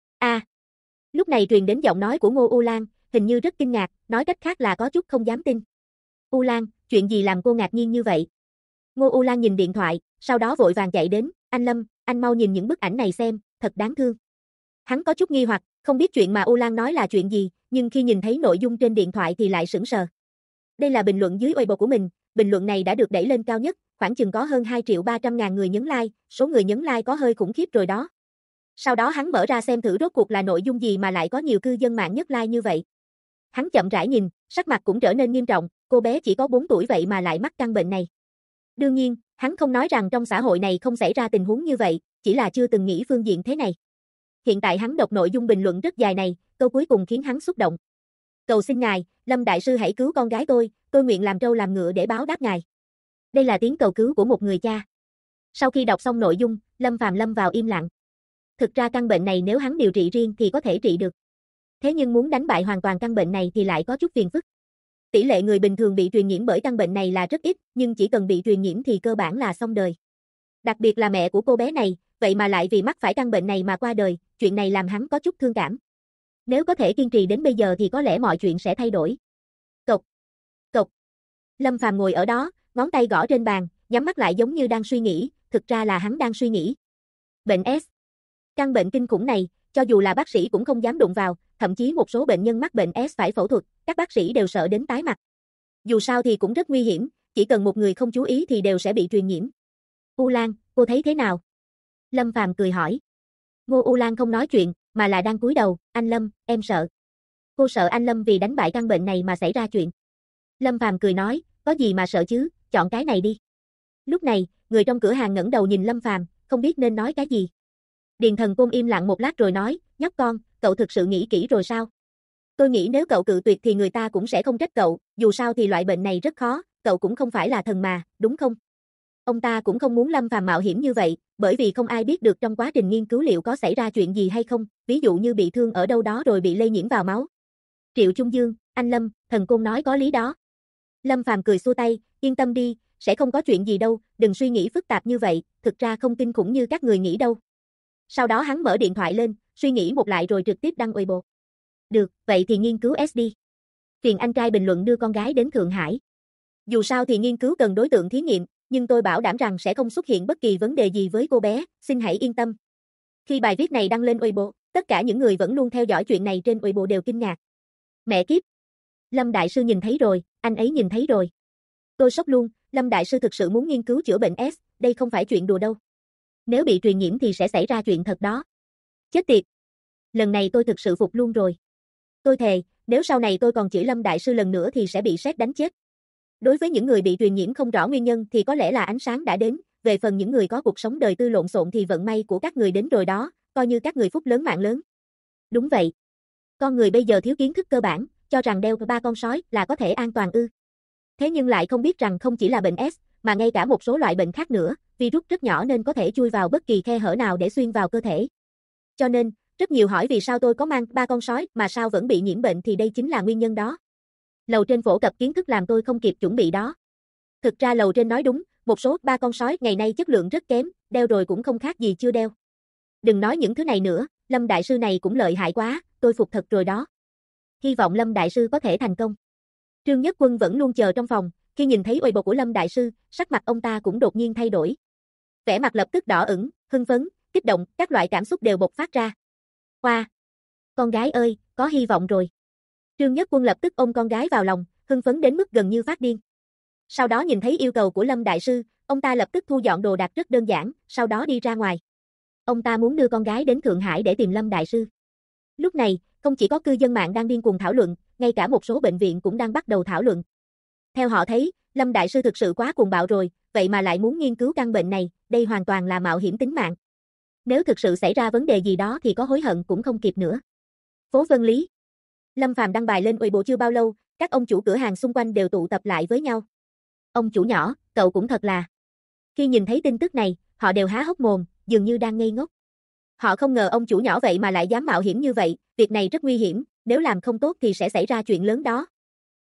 Lúc này truyền đến giọng nói của Ngô U Lan, hình như rất kinh ngạc, nói cách khác là có chút không dám tin. U Lan, chuyện gì làm cô ngạc nhiên như vậy? Ngô U Lan nhìn điện thoại, sau đó vội vàng chạy đến, anh Lâm, anh mau nhìn những bức ảnh này xem, thật đáng thương. Hắn có chút nghi hoặc, không biết chuyện mà U Lan nói là chuyện gì, nhưng khi nhìn thấy nội dung trên điện thoại thì lại sững sờ. Đây là bình luận dưới Weibo của mình, bình luận này đã được đẩy lên cao nhất, khoảng chừng có hơn 2.300.000 người nhấn like, số người nhấn like có hơi khủng khiếp rồi đó. Sau đó hắn mở ra xem thử rốt cuộc là nội dung gì mà lại có nhiều cư dân mạng nhấc like như vậy. Hắn chậm rãi nhìn, sắc mặt cũng trở nên nghiêm trọng, cô bé chỉ có 4 tuổi vậy mà lại mắc căn bệnh này. Đương nhiên, hắn không nói rằng trong xã hội này không xảy ra tình huống như vậy, chỉ là chưa từng nghĩ phương diện thế này. Hiện tại hắn đọc nội dung bình luận rất dài này, câu cuối cùng khiến hắn xúc động. Cầu xin ngài, Lâm đại sư hãy cứu con gái tôi nguyện làm trâu làm ngựa để báo đáp ngài. Đây là tiếng cầu cứu của một người cha. Sau khi đọc xong nội dung, Lâm Phàm lâm vào im lặng. Thực ra căn bệnh này nếu hắn điều trị riêng thì có thể trị được. Thế nhưng muốn đánh bại hoàn toàn căn bệnh này thì lại có chút phiền phức. Tỷ lệ người bình thường bị truyền nhiễm bởi căn bệnh này là rất ít, nhưng chỉ cần bị truyền nhiễm thì cơ bản là xong đời. Đặc biệt là mẹ của cô bé này, vậy mà lại vì mắc phải căn bệnh này mà qua đời, chuyện này làm hắn có chút thương cảm. Nếu có thể kiên trì đến bây giờ thì có lẽ mọi chuyện sẽ thay đổi. Cộc, cộc. Lâm Phàm ngồi ở đó, ngón tay gõ trên bàn, nhắm mắt lại giống như đang suy nghĩ, thực ra là hắn đang suy nghĩ. Bệnh S. Căn bệnh kinh khủng này, cho dù là bác sĩ cũng không dám đụng vào, thậm chí một số bệnh nhân mắc bệnh S phải phẫu thuật, các bác sĩ đều sợ đến tái mặt. Dù sao thì cũng rất nguy hiểm, chỉ cần một người không chú ý thì đều sẽ bị truyền nhiễm. U Lan, cô thấy thế nào? Lâm Phàm cười hỏi. Ngô U Lan không nói chuyện, mà là đang cúi đầu, anh Lâm, em sợ. Cô sợ anh Lâm vì đánh bại căn bệnh này mà xảy ra chuyện. Lâm Phàm cười nói, có gì mà sợ chứ, chọn cái này đi. Lúc này, người trong cửa hàng ngẩng đầu nhìn Lâm Phàm, không biết nên nói cái gì. Điền Thần Côn im lặng một lát rồi nói, nhóc con, cậu thực sự nghĩ kỹ rồi sao? Tôi nghĩ nếu cậu cự tuyệt thì người ta cũng sẽ không trách cậu, dù sao thì loại bệnh này rất khó, cậu cũng không phải là thần mà, đúng không? Ông ta cũng không muốn Lâm Phàm mạo hiểm như vậy, bởi vì không ai biết được trong quá trình nghiên cứu liệu có xảy ra chuyện gì hay không, ví dụ như bị thương ở đâu đó rồi bị lây nhiễm vào máu. Triệu Trung Dương, anh Lâm, Thần Côn nói có lý đó. Lâm Phàm cười xua tay, yên tâm đi, sẽ không có chuyện gì đâu, đừng suy nghĩ phức tạp như vậy, thực ra không kinh khủng như các người nghĩ đâu. Sau đó hắn mở điện thoại lên, suy nghĩ một lại rồi trực tiếp đăng Weibo. Được, vậy thì nghiên cứu SD. Phiền anh trai bình luận đưa con gái đến Thượng Hải. Dù sao thì nghiên cứu cần đối tượng thí nghiệm, nhưng tôi bảo đảm rằng sẽ không xuất hiện bất kỳ vấn đề gì với cô bé, xin hãy yên tâm. Khi bài viết này đăng lên Weibo, tất cả những người vẫn luôn theo dõi chuyện này trên Weibo đều kinh ngạc. Mẹ kiếp! Lâm Đại Sư nhìn thấy rồi, anh ấy nhìn thấy rồi. Tôi sốc luôn, Lâm Đại Sư thực sự muốn nghiên cứu chữa bệnh S, đây không phải chuyện đùa đâu. Nếu bị truyền nhiễm thì sẽ xảy ra chuyện thật đó. Chết tiệt! Lần này tôi thực sự phục luôn rồi. Tôi thề, nếu sau này tôi còn chửi Lâm Đại Sư lần nữa thì sẽ bị sét đánh chết. Đối với những người bị truyền nhiễm không rõ nguyên nhân thì có lẽ là ánh sáng đã đến, về phần những người có cuộc sống đời tư lộn xộn thì vận may của các người đến rồi đó, coi như các người phúc lớn mạng lớn. Đúng vậy. Con người bây giờ thiếu kiến thức cơ bản, cho rằng đeo 3 con sói là có thể an toàn ư. Thế nhưng lại không biết rằng không chỉ là bệnh S, mà ngay cả một số loại bệnh khác nữa, virus rất nhỏ nên có thể chui vào bất kỳ khe hở nào để xuyên vào cơ thể. Cho nên, rất nhiều hỏi vì sao tôi có mang 3 con sói mà sao vẫn bị nhiễm bệnh thì đây chính là nguyên nhân đó. Lầu trên phổ cập kiến thức làm tôi không kịp chuẩn bị đó. Thực ra lầu trên nói đúng, một số 3 con sói ngày nay chất lượng rất kém, đeo rồi cũng không khác gì chưa đeo. Đừng nói những thứ này nữa, Lâm Đại Sư này cũng lợi hại quá, tôi phục thật rồi đó. Hy vọng Lâm Đại Sư có thể thành công. Trương Nhất Quân vẫn luôn chờ trong phòng, khi nhìn thấy Weibo của Lâm Đại Sư, sắc mặt ông ta cũng đột nhiên thay đổi. Vẻ mặt lập tức đỏ ửng, hưng phấn, kích động, các loại cảm xúc đều bộc phát ra. Hoa! Con gái ơi, có hy vọng rồi. Trương Nhất Quân lập tức ôm con gái vào lòng, hưng phấn đến mức gần như phát điên. Sau đó nhìn thấy yêu cầu của Lâm Đại Sư, ông ta lập tức thu dọn đồ đạc rất đơn giản, sau đó đi ra ngoài. Ông ta muốn đưa con gái đến Thượng Hải để tìm Lâm Đại Sư. Lúc này, không chỉ có cư dân mạng đang điên cuồng thảo luận, ngay cả một số bệnh viện cũng đang bắt đầu thảo luận. Theo họ thấy, Lâm Đại Sư thực sự quá cuồng bạo rồi, vậy mà lại muốn nghiên cứu căn bệnh này, đây hoàn toàn là mạo hiểm tính mạng. Nếu thực sự xảy ra vấn đề gì đó thì có hối hận cũng không kịp nữa. Phố Vân Lý. Lâm Phàm đăng bài lên Weibo chưa bao lâu, các ông chủ cửa hàng xung quanh đều tụ tập lại với nhau. Ông chủ nhỏ, cậu cũng thật là. Khi nhìn thấy tin tức này, họ đều há hốc mồm, dường như đang ngây ngốc. Họ không ngờ ông chủ nhỏ vậy mà lại dám mạo hiểm như vậy, việc này rất nguy hiểm, nếu làm không tốt thì sẽ xảy ra chuyện lớn đó.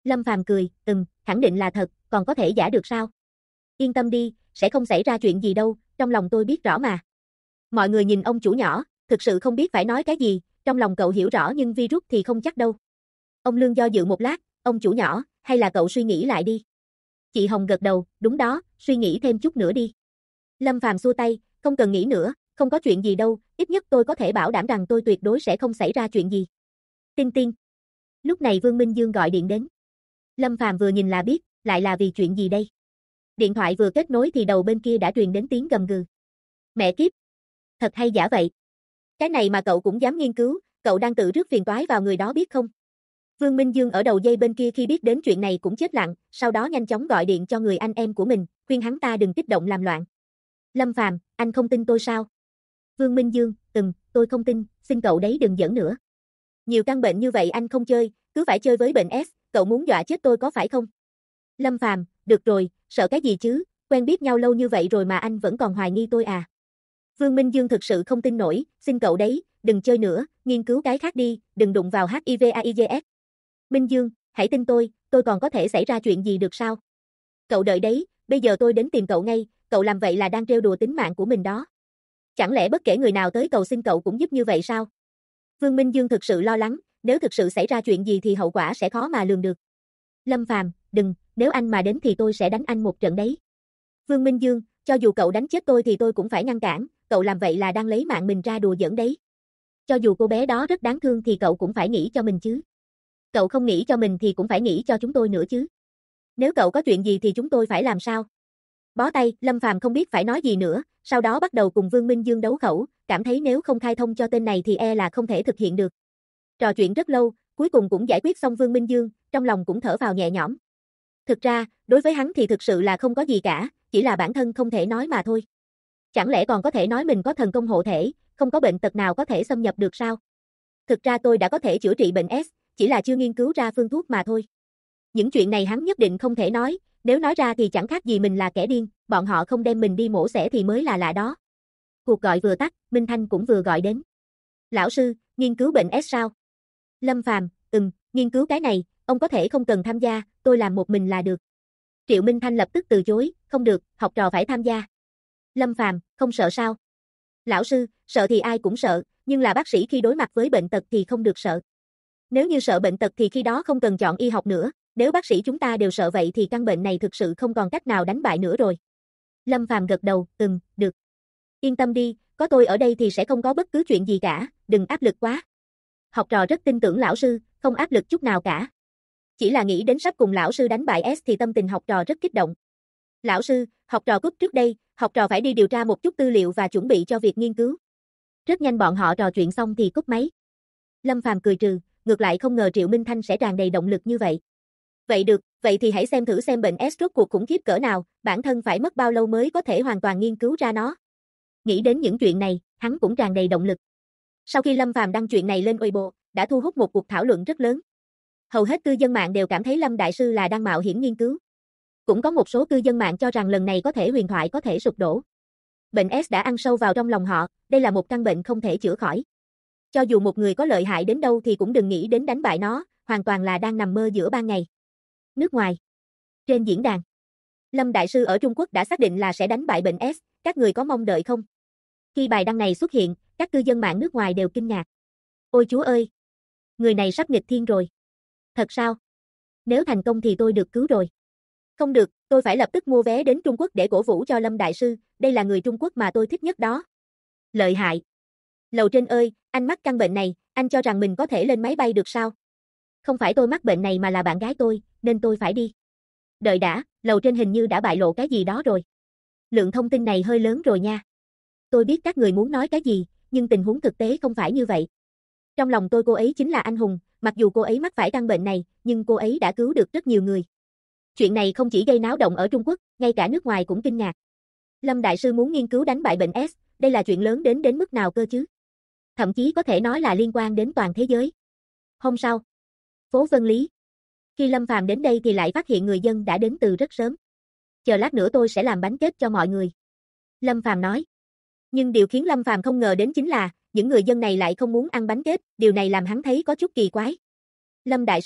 Lâm Phàm cười, khẳng định là thật, còn có thể giả được sao? Yên tâm đi, sẽ không xảy ra chuyện gì đâu, trong lòng tôi biết rõ mà. Mọi người nhìn ông chủ nhỏ, thực sự không biết phải nói cái gì, trong lòng cậu hiểu rõ nhưng virus thì không chắc đâu. Ông Lương do dự một lát, ông chủ nhỏ, hay là cậu suy nghĩ lại đi. Chị Hồng gật đầu, đúng đó, suy nghĩ thêm chút nữa đi. Lâm Phàm xua tay, không cần nghĩ nữa, không có chuyện gì đâu, ít nhất tôi có thể bảo đảm rằng tôi tuyệt đối sẽ không xảy ra chuyện gì. Tinh Tinh. Lúc này Vương Minh Dương gọi điện đến. Lâm Phàm vừa nhìn là biết, lại là vì chuyện gì đây? Điện thoại vừa kết nối thì đầu bên kia đã truyền đến tiếng gầm gừ. Mẹ kiếp. Thật hay giả vậy? Cái này mà cậu cũng dám nghiên cứu, cậu đang tự rước phiền toái vào người đó biết không? Vương Minh Dương ở đầu dây bên kia khi biết đến chuyện này cũng chết lặng, sau đó nhanh chóng gọi điện cho người anh em của mình, khuyên hắn ta đừng kích động làm loạn. Lâm Phàm, anh không tin tôi sao? Vương Minh Dương, tôi không tin, xin cậu đấy đừng giỡn nữa. Nhiều căn bệnh như vậy anh không chơi, cứ phải chơi với bệnh S, cậu muốn dọa chết tôi có phải không? Lâm Phàm, được rồi, sợ cái gì chứ, quen biết nhau lâu như vậy rồi mà anh vẫn còn hoài nghi tôi à? Vương Minh Dương thực sự không tin nổi, xin cậu đấy, đừng chơi nữa, nghiên cứu cái khác đi, đừng đụng vào HIV/AIDS. Minh Dương, hãy tin tôi còn có thể xảy ra chuyện gì được sao? Cậu đợi đấy, bây giờ tôi đến tìm cậu ngay, cậu làm vậy là đang trêu đùa tính mạng của mình đó. Chẳng lẽ bất kể người nào tới cầu xin cậu cũng giúp như vậy sao? Vương Minh Dương thực sự lo lắng, nếu thực sự xảy ra chuyện gì thì hậu quả sẽ khó mà lường được. Lâm Phàm, đừng, nếu anh mà đến thì tôi sẽ đánh anh một trận đấy. Vương Minh Dương, cho dù cậu đánh chết tôi thì tôi cũng phải ngăn cản, cậu làm vậy là đang lấy mạng mình ra đùa giỡn đấy. Cho dù cô bé đó rất đáng thương thì cậu cũng phải nghĩ cho mình chứ. Cậu không nghĩ cho mình thì cũng phải nghĩ cho chúng tôi nữa chứ. Nếu cậu có chuyện gì thì chúng tôi phải làm sao? Bó tay, Lâm Phàm không biết phải nói gì nữa, sau đó bắt đầu cùng Vương Minh Dương đấu khẩu, cảm thấy nếu không khai thông cho tên này thì e là không thể thực hiện được. Trò chuyện rất lâu, cuối cùng cũng giải quyết xong Vương Minh Dương, trong lòng cũng thở vào nhẹ nhõm. Thực ra, đối với hắn thì thực sự là không có gì cả, chỉ là bản thân không thể nói mà thôi. Chẳng lẽ còn có thể nói mình có thần công hộ thể, không có bệnh tật nào có thể xâm nhập được sao? Thực ra tôi đã có thể chữa trị bệnh S, chỉ là chưa nghiên cứu ra phương thuốc mà thôi. Những chuyện này hắn nhất định không thể nói, nếu nói ra thì chẳng khác gì mình là kẻ điên, bọn họ không đem mình đi mổ xẻ thì mới là lạ đó. Cuộc gọi vừa tắt, Minh Thanh cũng vừa gọi đến. Lão sư, nghiên cứu bệnh S sao? Lâm Phàm, nghiên cứu cái này, ông có thể không cần tham gia, tôi làm một mình là được. Triệu Minh Thanh lập tức từ chối, không được, học trò phải tham gia. Lâm Phàm, không sợ sao? Lão sư, sợ thì ai cũng sợ, nhưng là bác sĩ khi đối mặt với bệnh tật thì không được sợ. Nếu như sợ bệnh tật thì khi đó không cần chọn y học nữa, nếu bác sĩ chúng ta đều sợ vậy thì căn bệnh này thực sự không còn cách nào đánh bại nữa rồi. Lâm Phàm gật đầu, được. Yên tâm đi, có tôi ở đây thì sẽ không có bất cứ chuyện gì cả, đừng áp lực quá. Học trò rất tin tưởng lão sư, không áp lực chút nào cả. Chỉ là nghĩ đến sắp cùng lão sư đánh bại S thì tâm tình học trò rất kích động. Lão sư, học trò cúp trước đây, học trò phải đi điều tra một chút tư liệu và chuẩn bị cho việc nghiên cứu. Rất nhanh bọn họ trò chuyện xong thì cúp máy. Lâm Phàm cười trừ, ngược lại không ngờ Triệu Minh Thanh sẽ tràn đầy động lực như vậy. Vậy được, vậy thì hãy xem thử xem bệnh S rốt cuộc khủng khiếp cỡ nào, bản thân phải mất bao lâu mới có thể hoàn toàn nghiên cứu ra nó. Nghĩ đến những chuyện này, hắn cũng tràn đầy động lực. Sau khi Lâm Phàm đăng chuyện này lên Weibo, đã thu hút một cuộc thảo luận rất lớn. Hầu hết cư dân mạng đều cảm thấy Lâm Đại Sư là đang mạo hiểm nghiên cứu. Cũng có một số cư dân mạng cho rằng lần này có thể huyền thoại có thể sụp đổ. Bệnh S đã ăn sâu vào trong lòng họ, đây là một căn bệnh không thể chữa khỏi. Cho dù một người có lợi hại đến đâu thì cũng đừng nghĩ đến đánh bại nó, hoàn toàn là đang nằm mơ giữa ban ngày. Nước ngoài. Trên diễn đàn. Lâm Đại Sư ở Trung Quốc đã xác định là sẽ đánh bại bệnh S, các người có mong đợi không? Khi bài đăng này xuất hiện, các cư dân mạng nước ngoài đều kinh ngạc. Ôi Chúa ơi! Người này sắp nghịch thiên rồi. Thật sao? Nếu thành công thì tôi được cứu rồi. Không được, tôi phải lập tức mua vé đến Trung Quốc để cổ vũ cho Lâm Đại Sư, đây là người Trung Quốc mà tôi thích nhất đó. Lợi hại. Lầu trên ơi, anh mắc căn bệnh này, anh cho rằng mình có thể lên máy bay được sao? Không phải tôi mắc bệnh này mà là bạn gái tôi, nên tôi phải đi. Đợi đã, lầu trên hình như đã bại lộ cái gì đó rồi. Lượng thông tin này hơi lớn rồi nha. Tôi biết các người muốn nói cái gì, nhưng tình huống thực tế không phải như vậy. Trong lòng tôi cô ấy chính là anh hùng, mặc dù cô ấy mắc phải căn bệnh này, nhưng cô ấy đã cứu được rất nhiều người. Chuyện này không chỉ gây náo động ở Trung Quốc, ngay cả nước ngoài cũng kinh ngạc. Lâm Đại Sư muốn nghiên cứu đánh bại bệnh S, đây là chuyện lớn đến mức nào cơ chứ? Thậm chí có thể nói là liên quan đến toàn thế giới. Hôm sau, phố Vân Lý. Khi Lâm Phàm đến đây thì lại phát hiện người dân đã đến từ rất sớm. Chờ lát nữa tôi sẽ làm bánh kết cho mọi người. Lâm Phàm nói. Nhưng điều khiến Lâm Phàm không ngờ đến chính là, những người dân này lại không muốn ăn bánh kết, điều này làm hắn thấy có chút kỳ quái. Lâm Đại Sư,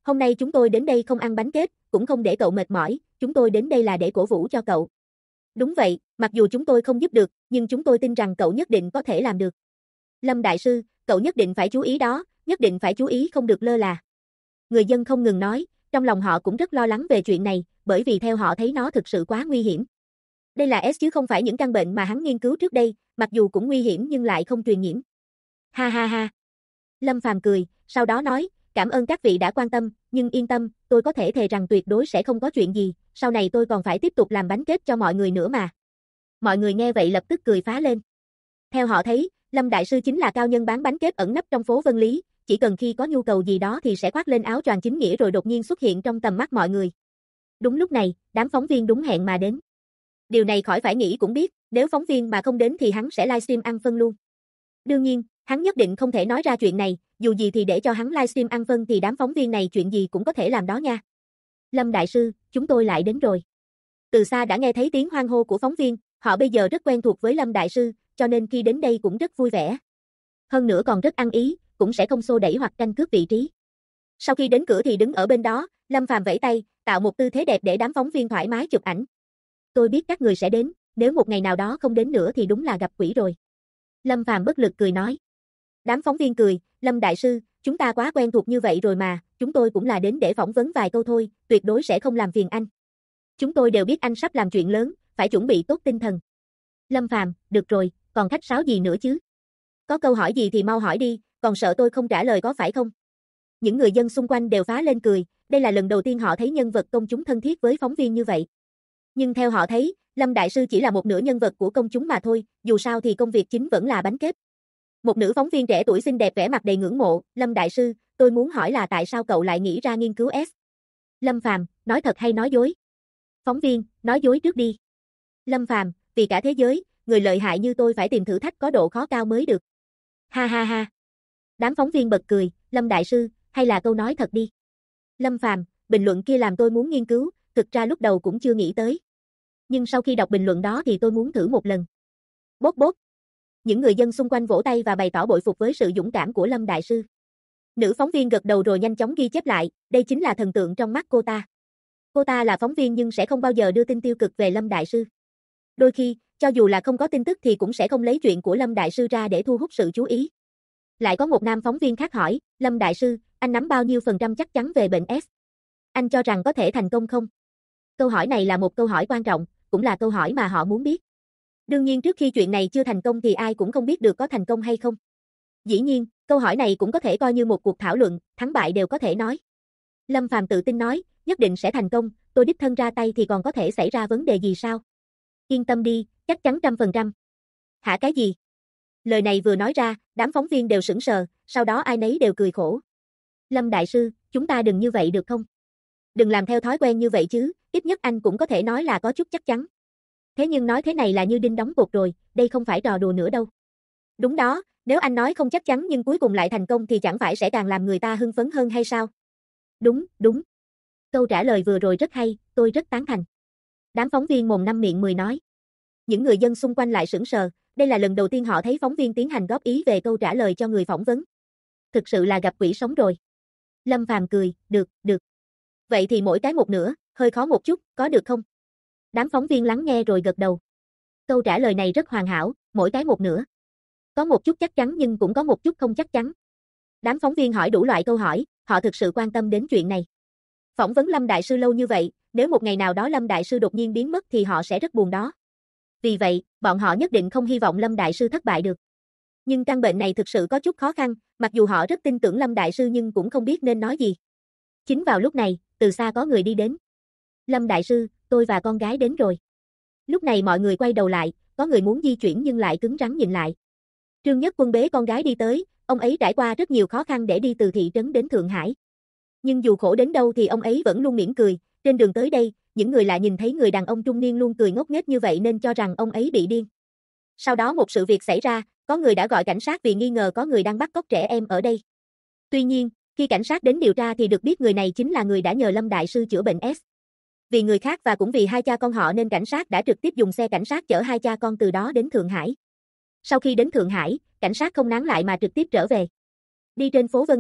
Hôm nay chúng tôi đến đây không ăn bánh kết, cũng không để cậu mệt mỏi, chúng tôi đến đây là để cổ vũ cho cậu. Đúng vậy, mặc dù chúng tôi không giúp được, nhưng chúng tôi tin rằng cậu nhất định có thể làm được. Lâm Đại Sư, cậu nhất định phải chú ý đó, nhất định phải chú ý không được lơ là. Người dân không ngừng nói, trong lòng họ cũng rất lo lắng về chuyện này, bởi vì theo họ thấy nó thực sự quá nguy hiểm. Đây là S chứ không phải những căn bệnh mà hắn nghiên cứu trước đây, mặc dù cũng nguy hiểm nhưng lại không truyền nhiễm. Ha ha ha. Lâm Phàm cười, sau đó nói, cảm ơn các vị đã quan tâm, nhưng yên tâm, tôi có thể thề rằng tuyệt đối sẽ không có chuyện gì, sau này tôi còn phải tiếp tục làm bánh kết cho mọi người nữa mà. Mọi người nghe vậy lập tức cười phá lên. Theo họ thấy, Lâm Đại Sư chính là cao nhân bán bánh kết ẩn nấp trong phố Vân Lý, chỉ cần khi có nhu cầu gì đó thì sẽ khoác lên áo choàng chính nghĩa rồi đột nhiên xuất hiện trong tầm mắt mọi người. Đúng lúc này, đám phóng viên đúng hẹn mà đến. Điều này khỏi phải nghĩ cũng biết, nếu phóng viên mà không đến thì hắn sẽ livestream ăn phân luôn. Đương nhiên, hắn nhất định không thể nói ra chuyện này, dù gì thì để cho hắn livestream ăn phân thì đám phóng viên này chuyện gì cũng có thể làm đó nha. Lâm Đại Sư, chúng tôi lại đến rồi. Từ xa đã nghe thấy tiếng hoan hô của phóng viên, họ bây giờ rất quen thuộc với Lâm Đại Sư, cho nên khi đến đây cũng rất vui vẻ. Hơn nữa còn rất ăn ý, cũng sẽ không xô đẩy hoặc tranh cướp vị trí. Sau khi đến cửa thì đứng ở bên đó, Lâm Phàm vẫy tay, tạo một tư thế đẹp để đám phóng viên thoải mái chụp ảnh. Tôi biết các người sẽ đến, nếu một ngày nào đó không đến nữa thì đúng là gặp quỷ rồi. Lâm Phàm bất lực cười nói. Đám phóng viên cười, Lâm Đại Sư, chúng ta quá quen thuộc như vậy rồi mà, chúng tôi cũng là đến để phỏng vấn vài câu thôi, tuyệt đối sẽ không làm phiền anh. Chúng tôi đều biết anh sắp làm chuyện lớn, phải chuẩn bị tốt tinh thần. Lâm Phàm, được rồi, còn khách sáo gì nữa chứ? Có câu hỏi gì thì mau hỏi đi, còn sợ tôi không trả lời có phải không? Những người dân xung quanh đều phá lên cười, đây là lần đầu tiên họ thấy nhân vật công chúng thân thiết với phóng viên như vậy. Nhưng theo họ thấy, Lâm Đại Sư chỉ là một nửa nhân vật của công chúng mà thôi, dù sao thì công việc chính vẫn là bánh kết. Một nữ phóng viên trẻ tuổi xinh đẹp vẻ mặt đầy ngưỡng mộ, Lâm Đại Sư, tôi muốn hỏi là tại sao cậu lại nghĩ ra nghiên cứu S? Lâm Phàm, nói thật hay nói dối? Phóng viên, nói dối trước đi. Lâm Phàm, vì cả thế giới, người lợi hại như tôi phải tìm thử thách có độ khó cao mới được. Ha ha ha. Đám phóng viên bật cười, Lâm Đại Sư, hay là câu nói thật đi. Lâm Phàm, bình luận kia làm tôi muốn nghiên cứu, thực ra lúc đầu cũng chưa nghĩ tới. Nhưng sau khi đọc bình luận đó thì tôi muốn thử một lần. Bốp bốp. Những người dân xung quanh vỗ tay và bày tỏ bội phục với sự dũng cảm của Lâm Đại Sư. Nữ phóng viên gật đầu rồi nhanh chóng ghi chép lại, đây chính là thần tượng trong mắt cô ta. Cô ta là phóng viên nhưng sẽ không bao giờ đưa tin tiêu cực về Lâm Đại Sư. Đôi khi, cho dù là không có tin tức thì cũng sẽ không lấy chuyện của Lâm Đại Sư ra để thu hút sự chú ý. Lại có một nam phóng viên khác hỏi, Lâm Đại Sư, anh nắm bao nhiêu phần trăm chắc chắn về bệnh S? Anh cho rằng có thể thành công không? Câu hỏi này là một câu hỏi quan trọng, cũng là câu hỏi mà họ muốn biết. Đương nhiên trước khi chuyện này chưa thành công thì ai cũng không biết được có thành công hay không. Dĩ nhiên, câu hỏi này cũng có thể coi như một cuộc thảo luận, thắng bại đều có thể nói. Lâm Phàm tự tin nói, nhất định sẽ thành công, tôi đích thân ra tay thì còn có thể xảy ra vấn đề gì sao? Yên tâm đi, chắc chắn 100%. Hả cái gì? Lời này vừa nói ra, đám phóng viên đều sững sờ, sau đó ai nấy đều cười khổ. Lâm Đại Sư, chúng ta đừng như vậy được không? Đừng làm theo thói quen như vậy chứ, ít nhất anh cũng có thể nói là có chút chắc chắn. Thế nhưng nói thế này là như đinh đóng cột rồi, đây không phải trò đùa nữa đâu. Đúng đó, nếu anh nói không chắc chắn nhưng cuối cùng lại thành công thì chẳng phải sẽ càng làm người ta hưng phấn hơn hay sao? Đúng, đúng. Câu trả lời vừa rồi rất hay, tôi rất tán thành. Đám phóng viên mồm năm miệng 10 nói. Những người dân xung quanh lại sững sờ, đây là lần đầu tiên họ thấy phóng viên tiến hành góp ý về câu trả lời cho người phỏng vấn. Thực sự là gặp quỷ sống rồi. Lâm Phàm cười, được, được. Vậy thì mỗi cái một nửa, hơi khó một chút, có được không? Đám phóng viên lắng nghe rồi gật đầu. Câu trả lời này rất hoàn hảo, mỗi cái một nửa. Có một chút chắc chắn nhưng cũng có một chút không chắc chắn. Đám phóng viên hỏi đủ loại câu hỏi, họ thực sự quan tâm đến chuyện này. Phỏng vấn Lâm Đại Sư lâu như vậy, nếu một ngày nào đó Lâm Đại Sư đột nhiên biến mất thì họ sẽ rất buồn đó. Vì vậy, bọn họ nhất định không hy vọng Lâm Đại Sư thất bại được. Nhưng căn bệnh này thực sự có chút khó khăn, mặc dù họ rất tin tưởng Lâm Đại Sư nhưng cũng không biết nên nói gì. Chính vào lúc này, từ xa có người đi đến. Lâm Đại Sư, tôi và con gái đến rồi. Lúc này mọi người quay đầu lại, có người muốn di chuyển nhưng lại cứng rắn nhìn lại. Trương Nhất Quân bế con gái đi tới, ông ấy trải qua rất nhiều khó khăn để đi từ thị trấn đến Thượng Hải. Nhưng dù khổ đến đâu thì ông ấy vẫn luôn mỉm cười, trên đường tới đây, những người lạ nhìn thấy người đàn ông trung niên luôn cười ngốc nghếch như vậy nên cho rằng ông ấy bị điên. Sau đó một sự việc xảy ra, có người đã gọi cảnh sát vì nghi ngờ có người đang bắt cóc trẻ em ở đây. Tuy nhiên, khi cảnh sát đến điều tra thì được biết người này chính là người đã nhờ Lâm Đại Sư chữa bệnh S. Vì người khác và cũng vì hai cha con họ nên cảnh sát đã trực tiếp dùng xe cảnh sát chở hai cha con từ đó đến Thượng Hải. Sau khi đến Thượng Hải, cảnh sát không nán lại mà trực tiếp trở về. Đi trên phố Vân Lý,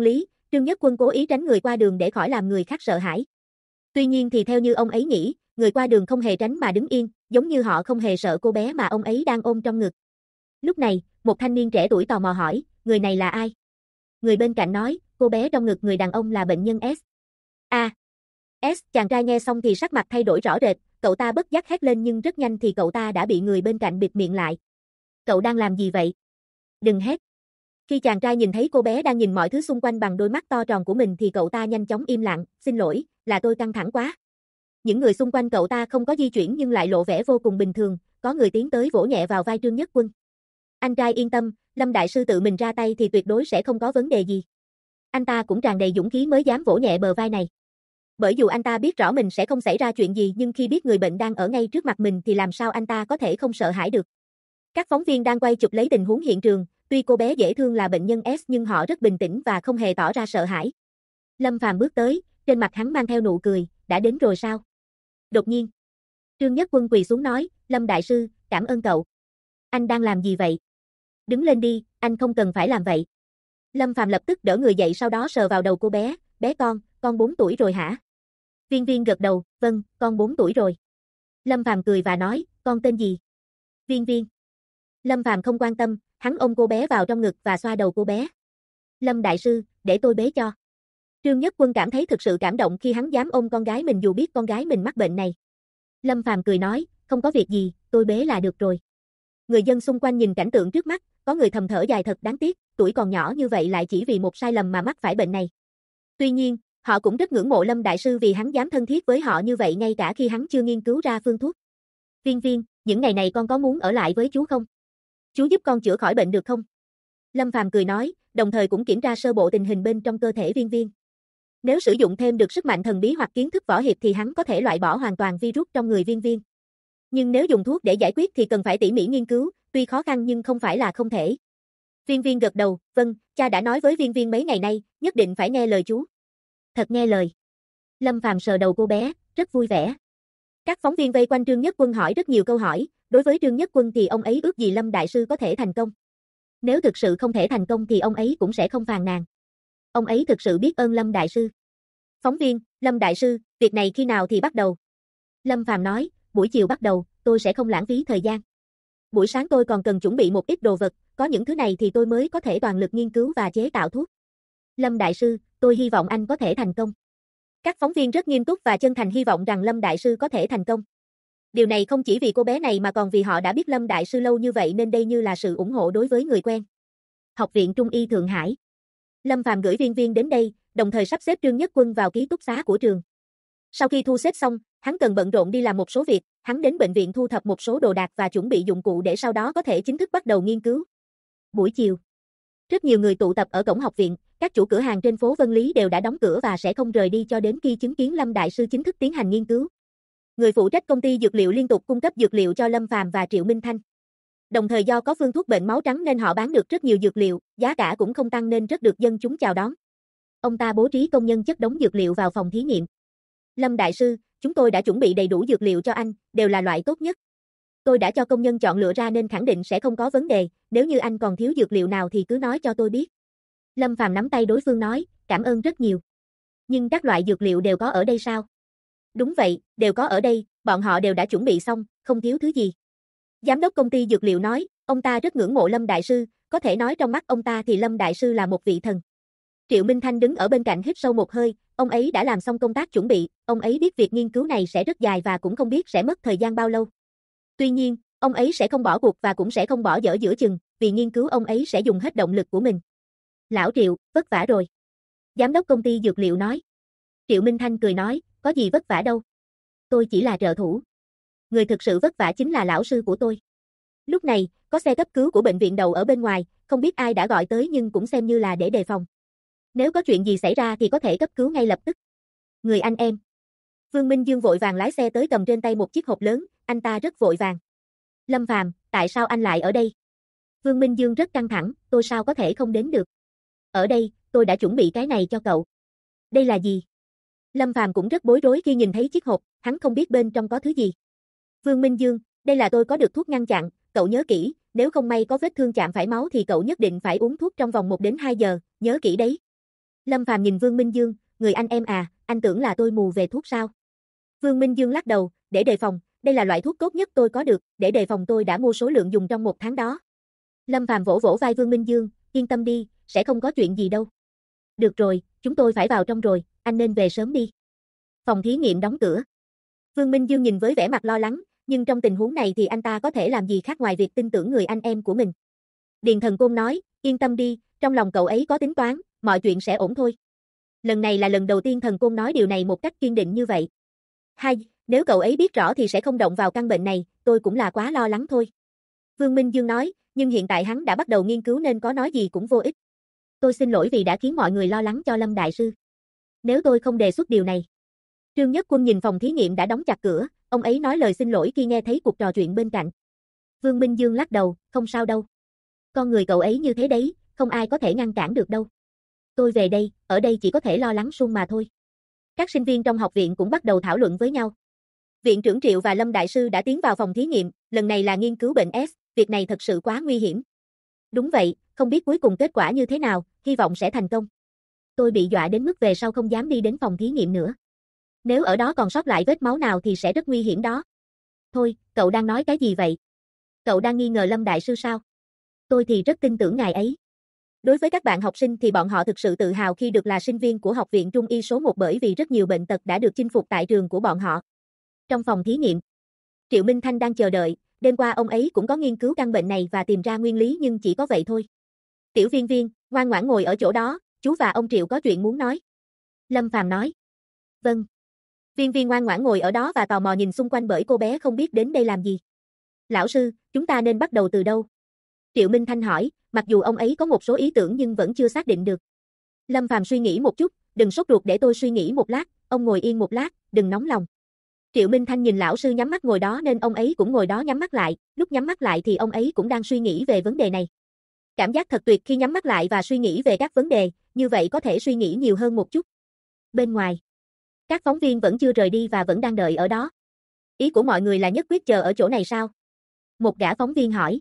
Trương Nhất Quân cố ý tránh người qua đường để khỏi làm người khác sợ hãi. Tuy nhiên thì theo như ông ấy nghĩ, người qua đường không hề tránh mà đứng yên, giống như họ không hề sợ cô bé mà ông ấy đang ôm trong ngực. Lúc này, một thanh niên trẻ tuổi tò mò hỏi, người này là ai? Người bên cạnh nói, cô bé trong ngực người đàn ông là bệnh nhân S. S, chàng trai nghe xong thì sắc mặt thay đổi rõ rệt, cậu ta bất giác hét lên nhưng rất nhanh thì cậu ta đã bị người bên cạnh bịt miệng lại. Cậu đang làm gì vậy? Đừng hét. Khi chàng trai nhìn thấy cô bé đang nhìn mọi thứ xung quanh bằng đôi mắt to tròn của mình thì cậu ta nhanh chóng im lặng, xin lỗi, là tôi căng thẳng quá. Những người xung quanh cậu ta không có di chuyển nhưng lại lộ vẻ vô cùng bình thường, có người tiến tới vỗ nhẹ vào vai Trương Nhất Quân. Anh trai yên tâm, Lâm Đại Sư tự mình ra tay thì tuyệt đối sẽ không có vấn đề gì. Anh ta cũng tràn đầy dũng khí mới dám vỗ nhẹ bờ vai này. Bởi dù anh ta biết rõ mình sẽ không xảy ra chuyện gì nhưng khi biết người bệnh đang ở ngay trước mặt mình thì làm sao anh ta có thể không sợ hãi được. Các phóng viên đang quay chụp lấy tình huống hiện trường, tuy cô bé dễ thương là bệnh nhân S nhưng họ rất bình tĩnh và không hề tỏ ra sợ hãi. Lâm Phàm bước tới, trên mặt hắn mang theo nụ cười, đã đến rồi sao? Đột nhiên, Trương Nhất Quân quỳ xuống nói, Lâm Đại Sư, cảm ơn cậu. Anh đang làm gì vậy? Đứng lên đi, anh không cần phải làm vậy. Lâm Phàm lập tức đỡ người dậy sau đó sờ vào đầu cô bé, bé con 4 tuổi rồi hả? Viên Viên gật đầu, vâng, con 4 tuổi rồi. Lâm Phàm cười và nói, con tên gì? Viên Viên. Lâm Phàm không quan tâm, hắn ôm cô bé vào trong ngực và xoa đầu cô bé. Lâm Đại Sư, để tôi bế cho. Trương Nhất Quân cảm thấy thực sự cảm động khi hắn dám ôm con gái mình dù biết con gái mình mắc bệnh này. Lâm Phàm cười nói, không có việc gì, tôi bế là được rồi. Người dân xung quanh nhìn cảnh tượng trước mắt, có người thầm thở dài thật đáng tiếc, tuổi còn nhỏ như vậy lại chỉ vì một sai lầm mà mắc phải bệnh này. Tuy nhiên, họ cũng rất ngưỡng mộ Lâm Đại Sư vì hắn dám thân thiết với họ như vậy ngay cả khi hắn chưa nghiên cứu ra phương thuốc. Viên Viên, những ngày này con có muốn ở lại với chú không? Chú giúp con chữa khỏi bệnh được không? Lâm Phàm cười nói, đồng thời cũng kiểm tra sơ bộ tình hình bên trong cơ thể Viên Viên. Nếu sử dụng thêm được sức mạnh thần bí hoặc kiến thức võ hiệp thì hắn có thể loại bỏ hoàn toàn virus trong người Viên Viên. Nhưng nếu dùng thuốc để giải quyết thì cần phải tỉ mỉ nghiên cứu, tuy khó khăn nhưng không phải là không thể. Viên Viên gật đầu, vâng, cha đã nói với Viên Viên mấy ngày nay, nhất định phải nghe lời chú. Thật nghe lời. Lâm Phàm sờ đầu cô bé, rất vui vẻ. Các phóng viên vây quanh Trương Nhất Quân hỏi rất nhiều câu hỏi, đối với Trương Nhất Quân thì ông ấy ước gì Lâm Đại Sư có thể thành công. Nếu thực sự không thể thành công thì ông ấy cũng sẽ không phàn nàn. Ông ấy thực sự biết ơn Lâm Đại Sư. Phóng viên, Lâm Đại Sư, việc này khi nào thì bắt đầu? Lâm Phàm nói, buổi chiều bắt đầu, tôi sẽ không lãng phí thời gian. Buổi sáng tôi còn cần chuẩn bị một ít đồ vật, có những thứ này thì tôi mới có thể toàn lực nghiên cứu và chế tạo thuốc. Lâm Đại Sư, tôi hy vọng anh có thể thành công. Các phóng viên rất nghiêm túc và chân thành hy vọng rằng Lâm Đại Sư có thể thành công. Điều này không chỉ vì cô bé này mà còn vì họ đã biết Lâm Đại Sư lâu như vậy nên đây như là sự ủng hộ đối với người quen. Học viện Trung y Thượng Hải. Lâm Phàm gửi Viên Viên đến đây, đồng thời sắp xếp Trương Nhất Quân vào ký túc xá của trường. Sau khi thu xếp xong, hắn cần bận rộn đi làm một số việc, hắn đến bệnh viện thu thập một số đồ đạc và chuẩn bị dụng cụ để sau đó có thể chính thức bắt đầu nghiên cứu. Buổi chiều, rất nhiều người tụ tập ở cổng học viện, các chủ cửa hàng trên phố Vân Lý đều đã đóng cửa và sẽ không rời đi cho đến khi chứng kiến Lâm Đại Sư chính thức tiến hành nghiên cứu. Người phụ trách công ty dược liệu liên tục cung cấp dược liệu cho Lâm Phàm và Triệu Minh Thanh. Đồng thời do có phương thuốc bệnh máu trắng nên họ bán được rất nhiều dược liệu, giá cả cũng không tăng nên rất được dân chúng chào đón. Ông ta bố trí công nhân chất đống dược liệu vào phòng thí nghiệm. Lâm Đại Sư, chúng tôi đã chuẩn bị đầy đủ dược liệu cho anh, đều là loại tốt nhất. Tôi đã cho công nhân chọn lựa ra nên khẳng định sẽ không có vấn đề, nếu như anh còn thiếu dược liệu nào thì cứ nói cho tôi biết. Lâm Phàm nắm tay đối phương nói, cảm ơn rất nhiều. Nhưng các loại dược liệu đều có ở đây sao? Đúng vậy, đều có ở đây, bọn họ đều đã chuẩn bị xong, không thiếu thứ gì. Giám đốc công ty dược liệu nói, ông ta rất ngưỡng mộ Lâm Đại Sư, có thể nói trong mắt ông ta thì Lâm Đại Sư là một vị thần. Triệu Minh Thanh đứng ở bên cạnh hít sâu một hơi, ông ấy đã làm xong công tác chuẩn bị, ông ấy biết việc nghiên cứu này sẽ rất dài và cũng không biết sẽ mất thời gian bao lâu. Tuy nhiên, ông ấy sẽ không bỏ cuộc và cũng sẽ không bỏ dở giữa chừng, vì nghiên cứu ông ấy sẽ dùng hết động lực của mình. Lão Triệu, vất vả rồi. Giám đốc công ty dược liệu nói. Triệu Minh Thanh cười nói, có gì vất vả đâu. Tôi chỉ là trợ thủ. Người thực sự vất vả chính là lão sư của tôi. Lúc này, có xe cấp cứu của bệnh viện đậu ở bên ngoài, không biết ai đã gọi tới nhưng cũng xem như là để đề phòng. Nếu có chuyện gì xảy ra thì có thể cấp cứu ngay lập tức. Người anh em. Vương Minh Dương vội vàng lái xe tới cầm trên tay một chiếc hộp lớn, anh ta rất vội vàng. Lâm Phàm, tại sao anh lại ở đây? Vương Minh Dương rất căng thẳng, tôi sao có thể không đến được. Ở đây, tôi đã chuẩn bị cái này cho cậu. Đây là gì? Lâm Phàm cũng rất bối rối khi nhìn thấy chiếc hộp, hắn không biết bên trong có thứ gì. Vương Minh Dương, đây là tôi có được thuốc ngăn chặn, cậu nhớ kỹ, nếu không may có vết thương chạm phải máu thì cậu nhất định phải uống thuốc trong vòng 1 đến 2 giờ, nhớ kỹ đấy. Lâm Phàm nhìn Vương Minh Dương, người anh em à, anh tưởng là tôi mù về thuốc sao? Vương Minh Dương lắc đầu, để đề phòng, đây là loại thuốc tốt nhất tôi có được, để đề phòng tôi đã mua số lượng dùng trong 1 tháng đó. Lâm Phàm vỗ vỗ vai Vương Minh Dương, yên tâm đi, sẽ không có chuyện gì đâu. Được rồi, chúng tôi phải vào trong rồi, anh nên về sớm đi. Phòng thí nghiệm đóng cửa. Vương Minh Dương nhìn với vẻ mặt lo lắng, nhưng trong tình huống này thì anh ta có thể làm gì khác ngoài việc tin tưởng người anh em của mình. Điền Thần Côn nói, yên tâm đi, trong lòng cậu ấy có tính toán, mọi chuyện sẽ ổn thôi. Lần này là lần đầu tiên Thần Côn nói điều này một cách kiên định như vậy. Hai, nếu cậu ấy biết rõ thì sẽ không động vào căn bệnh này, tôi cũng là quá lo lắng thôi. Vương Minh Dương nói, nhưng hiện tại hắn đã bắt đầu nghiên cứu nên có nói gì cũng vô ích. Tôi xin lỗi vì đã khiến mọi người lo lắng cho Lâm Đại Sư. Nếu tôi không đề xuất điều này. Trương Nhất Quân nhìn phòng thí nghiệm đã đóng chặt cửa, ông ấy nói lời xin lỗi khi nghe thấy cuộc trò chuyện bên cạnh. Vương Minh Dương lắc đầu, không sao đâu. Con người cậu ấy như thế đấy, không ai có thể ngăn cản được đâu. Tôi về đây, ở đây chỉ có thể lo lắng suông mà thôi. Các sinh viên trong học viện cũng bắt đầu thảo luận với nhau. Viện trưởng Triệu và Lâm Đại Sư đã tiến vào phòng thí nghiệm, lần này là nghiên cứu bệnh S, việc này thật sự quá nguy hiểm. Đúng vậy, không biết cuối cùng kết quả như thế nào, hy vọng sẽ thành công. Tôi bị dọa đến mức về sau không dám đi đến phòng thí nghiệm nữa. Nếu ở đó còn sót lại vết máu nào thì sẽ rất nguy hiểm đó. Thôi, cậu đang nói cái gì vậy? Cậu đang nghi ngờ Lâm Đại Sư sao? Tôi thì rất tin tưởng ngài ấy. Đối với các bạn học sinh thì bọn họ thực sự tự hào khi được là sinh viên của Học viện Trung y số 1 bởi vì rất nhiều bệnh tật đã được chinh phục tại trường của bọn họ. Trong phòng thí nghiệm, Triệu Minh Thanh đang chờ đợi, đêm qua ông ấy cũng có nghiên cứu căn bệnh này và tìm ra nguyên lý nhưng chỉ có vậy thôi. Tiểu Viên Viên, ngoan ngoãn ngồi ở chỗ đó, chú và ông Triệu có chuyện muốn nói. Lâm Phàm nói. Vâng. Viên Viên ngoan ngoãn ngồi ở đó và tò mò nhìn xung quanh bởi cô bé không biết đến đây làm gì. Lão sư, chúng ta nên bắt đầu từ đâu? Triệu Minh Thanh hỏi, mặc dù ông ấy có một số ý tưởng nhưng vẫn chưa xác định được. Lâm Phàm suy nghĩ một chút, đừng sốt ruột để tôi suy nghĩ một lát, ông ngồi yên một lát, đừng nóng lòng. Triệu Minh Thanh nhìn lão sư nhắm mắt ngồi đó nên ông ấy cũng ngồi đó nhắm mắt lại, lúc nhắm mắt lại thì ông ấy cũng đang suy nghĩ về vấn đề này. Cảm giác thật tuyệt khi nhắm mắt lại và suy nghĩ về các vấn đề, như vậy có thể suy nghĩ nhiều hơn một chút. Bên ngoài, các phóng viên vẫn chưa rời đi và vẫn đang đợi ở đó. Ý của mọi người là nhất quyết chờ ở chỗ này sao? Một gã phóng viên hỏi.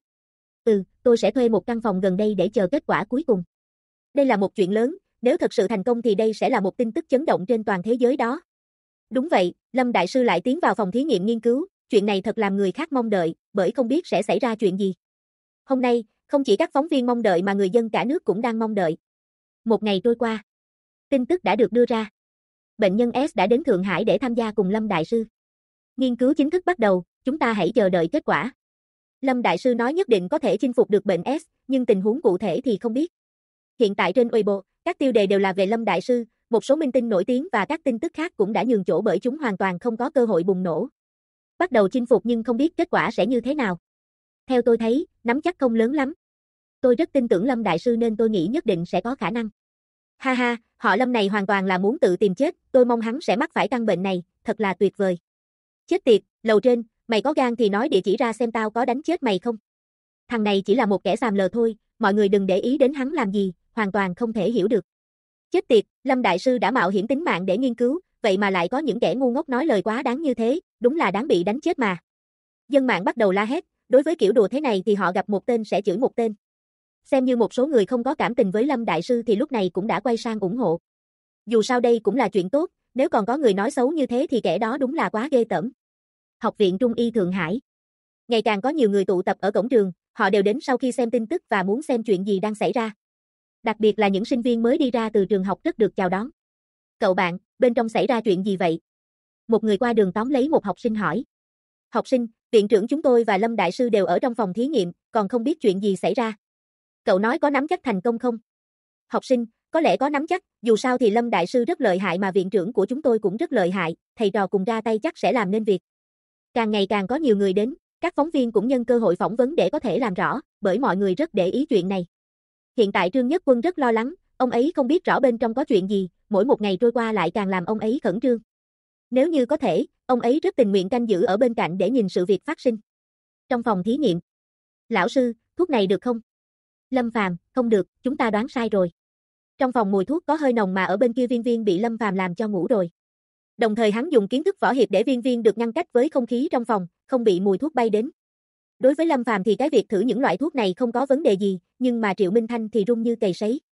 Tôi sẽ thuê một căn phòng gần đây để chờ kết quả cuối cùng. Đây là một chuyện lớn, nếu thật sự thành công thì đây sẽ là một tin tức chấn động trên toàn thế giới đó. Đúng vậy, Lâm Đại Sư lại tiến vào phòng thí nghiệm nghiên cứu, chuyện này thật làm người khác mong đợi, bởi không biết sẽ xảy ra chuyện gì. Hôm nay, không chỉ các phóng viên mong đợi mà người dân cả nước cũng đang mong đợi. Một ngày trôi qua, tin tức đã được đưa ra. Bệnh nhân S đã đến Thượng Hải để tham gia cùng Lâm Đại Sư. Nghiên cứu chính thức bắt đầu, chúng ta hãy chờ đợi kết quả. Lâm Đại Sư nói nhất định có thể chinh phục được bệnh S, nhưng tình huống cụ thể thì không biết. Hiện tại trên Weibo, các tiêu đề đều là về Lâm Đại Sư, một số minh tinh nổi tiếng và các tin tức khác cũng đã nhường chỗ bởi chúng hoàn toàn không có cơ hội bùng nổ. Bắt đầu chinh phục nhưng không biết kết quả sẽ như thế nào. Theo tôi thấy, nắm chắc không lớn lắm. Tôi rất tin tưởng Lâm Đại Sư nên tôi nghĩ nhất định sẽ có khả năng. Ha ha, họ Lâm này hoàn toàn là muốn tự tìm chết, tôi mong hắn sẽ mắc phải căn bệnh này, thật là tuyệt vời. Chết tiệt, lầu trên, mày có gan thì nói địa chỉ ra xem tao có đánh chết mày không. Thằng này chỉ là một kẻ xàm lờ thôi, mọi người đừng để ý đến hắn làm gì, hoàn toàn không thể hiểu được. Chết tiệt, Lâm Đại Sư đã mạo hiểm tính mạng để nghiên cứu, vậy mà lại có những kẻ ngu ngốc nói lời quá đáng như thế, đúng là đáng bị đánh chết mà. Dân mạng bắt đầu la hét, đối với kiểu đùa thế này thì họ gặp một tên sẽ chửi một tên. Xem như một số người không có cảm tình với Lâm Đại Sư thì lúc này cũng đã quay sang ủng hộ. Dù sao đây cũng là chuyện tốt, nếu còn có người nói xấu như thế thì kẻ đó đúng là quá ghê tởm. Học viện Trung y Thượng Hải. Ngày càng có nhiều người tụ tập ở cổng trường, họ đều đến sau khi xem tin tức và muốn xem chuyện gì đang xảy ra. Đặc biệt là những sinh viên mới đi ra từ trường học rất được chào đón. Cậu bạn, bên trong xảy ra chuyện gì vậy? Một người qua đường tóm lấy một học sinh hỏi. Học sinh, viện trưởng chúng tôi và Lâm Đại Sư đều ở trong phòng thí nghiệm, còn không biết chuyện gì xảy ra. Cậu nói có nắm chắc thành công không? Học sinh, có lẽ có nắm chắc, dù sao thì Lâm Đại Sư rất lợi hại mà viện trưởng của chúng tôi cũng rất lợi hại, thầy trò cùng ra tay chắc sẽ làm nên việc. Càng ngày càng có nhiều người đến, các phóng viên cũng nhân cơ hội phỏng vấn để có thể làm rõ, bởi mọi người rất để ý chuyện này. Hiện tại Trương Nhất Quân rất lo lắng, ông ấy không biết rõ bên trong có chuyện gì, mỗi một ngày trôi qua lại càng làm ông ấy khẩn trương. Nếu như có thể, ông ấy rất tình nguyện canh giữ ở bên cạnh để nhìn sự việc phát sinh. Trong phòng thí nghiệm. Lão sư, thuốc này được không? Lâm Phàm, không được, chúng ta đoán sai rồi. Trong phòng mùi thuốc có hơi nồng mà ở bên kia Viên Viên bị Lâm Phàm làm cho ngủ rồi. Đồng thời hắn dùng kiến thức võ hiệp để Viên Viên được ngăn cách với không khí trong phòng, không bị mùi thuốc bay đến. Đối với Lâm Phàm thì cái việc thử những loại thuốc này không có vấn đề gì, nhưng mà Triệu Minh Thanh thì run như cầy sấy.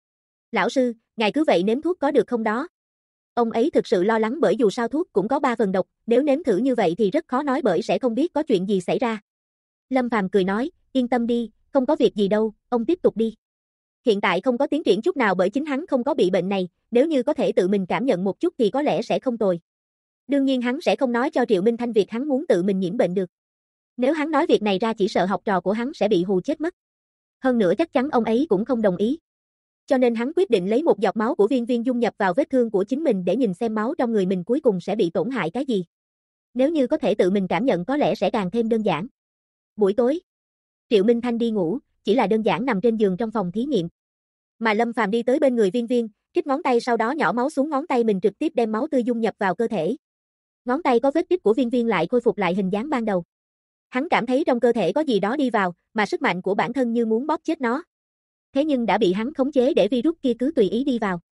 Lão sư, ngài cứ vậy nếm thuốc có được không đó? Ông ấy thực sự lo lắng bởi dù sao thuốc cũng có 3 phần độc, nếu nếm thử như vậy thì rất khó nói bởi sẽ không biết có chuyện gì xảy ra. Lâm Phàm cười nói, yên tâm đi, không có việc gì đâu, ông tiếp tục đi. Hiện tại không có tiến triển chút nào bởi chính hắn không có bị bệnh này, nếu như có thể tự mình cảm nhận một chút thì có lẽ sẽ không tồi. Đương nhiên hắn sẽ không nói cho Triệu Minh Thanh việc hắn muốn tự mình nhiễm bệnh được. Nếu hắn nói việc này ra chỉ sợ học trò của hắn sẽ bị hù chết mất. Hơn nữa chắc chắn ông ấy cũng không đồng ý. Cho nên hắn quyết định lấy một giọt máu của Viên Viên dung nhập vào vết thương của chính mình để nhìn xem máu trong người mình cuối cùng sẽ bị tổn hại cái gì. Nếu như có thể tự mình cảm nhận có lẽ sẽ càng thêm đơn giản. Buổi tối, Triệu Minh Thanh đi ngủ, chỉ là đơn giản nằm trên giường trong phòng thí nghiệm. Mà Lâm Phàm đi tới bên người Viên Viên, trích ngón tay sau đó nhỏ máu xuống ngón tay mình trực tiếp đem máu tươi dung nhập vào cơ thể. Ngón tay có vết trích của Viên Viên lại khôi phục lại hình dáng ban đầu. Hắn cảm thấy trong cơ thể có gì đó đi vào, mà sức mạnh của bản thân như muốn bóp chết nó. Thế nhưng đã bị hắn khống chế để virus kia cứ tùy ý đi vào.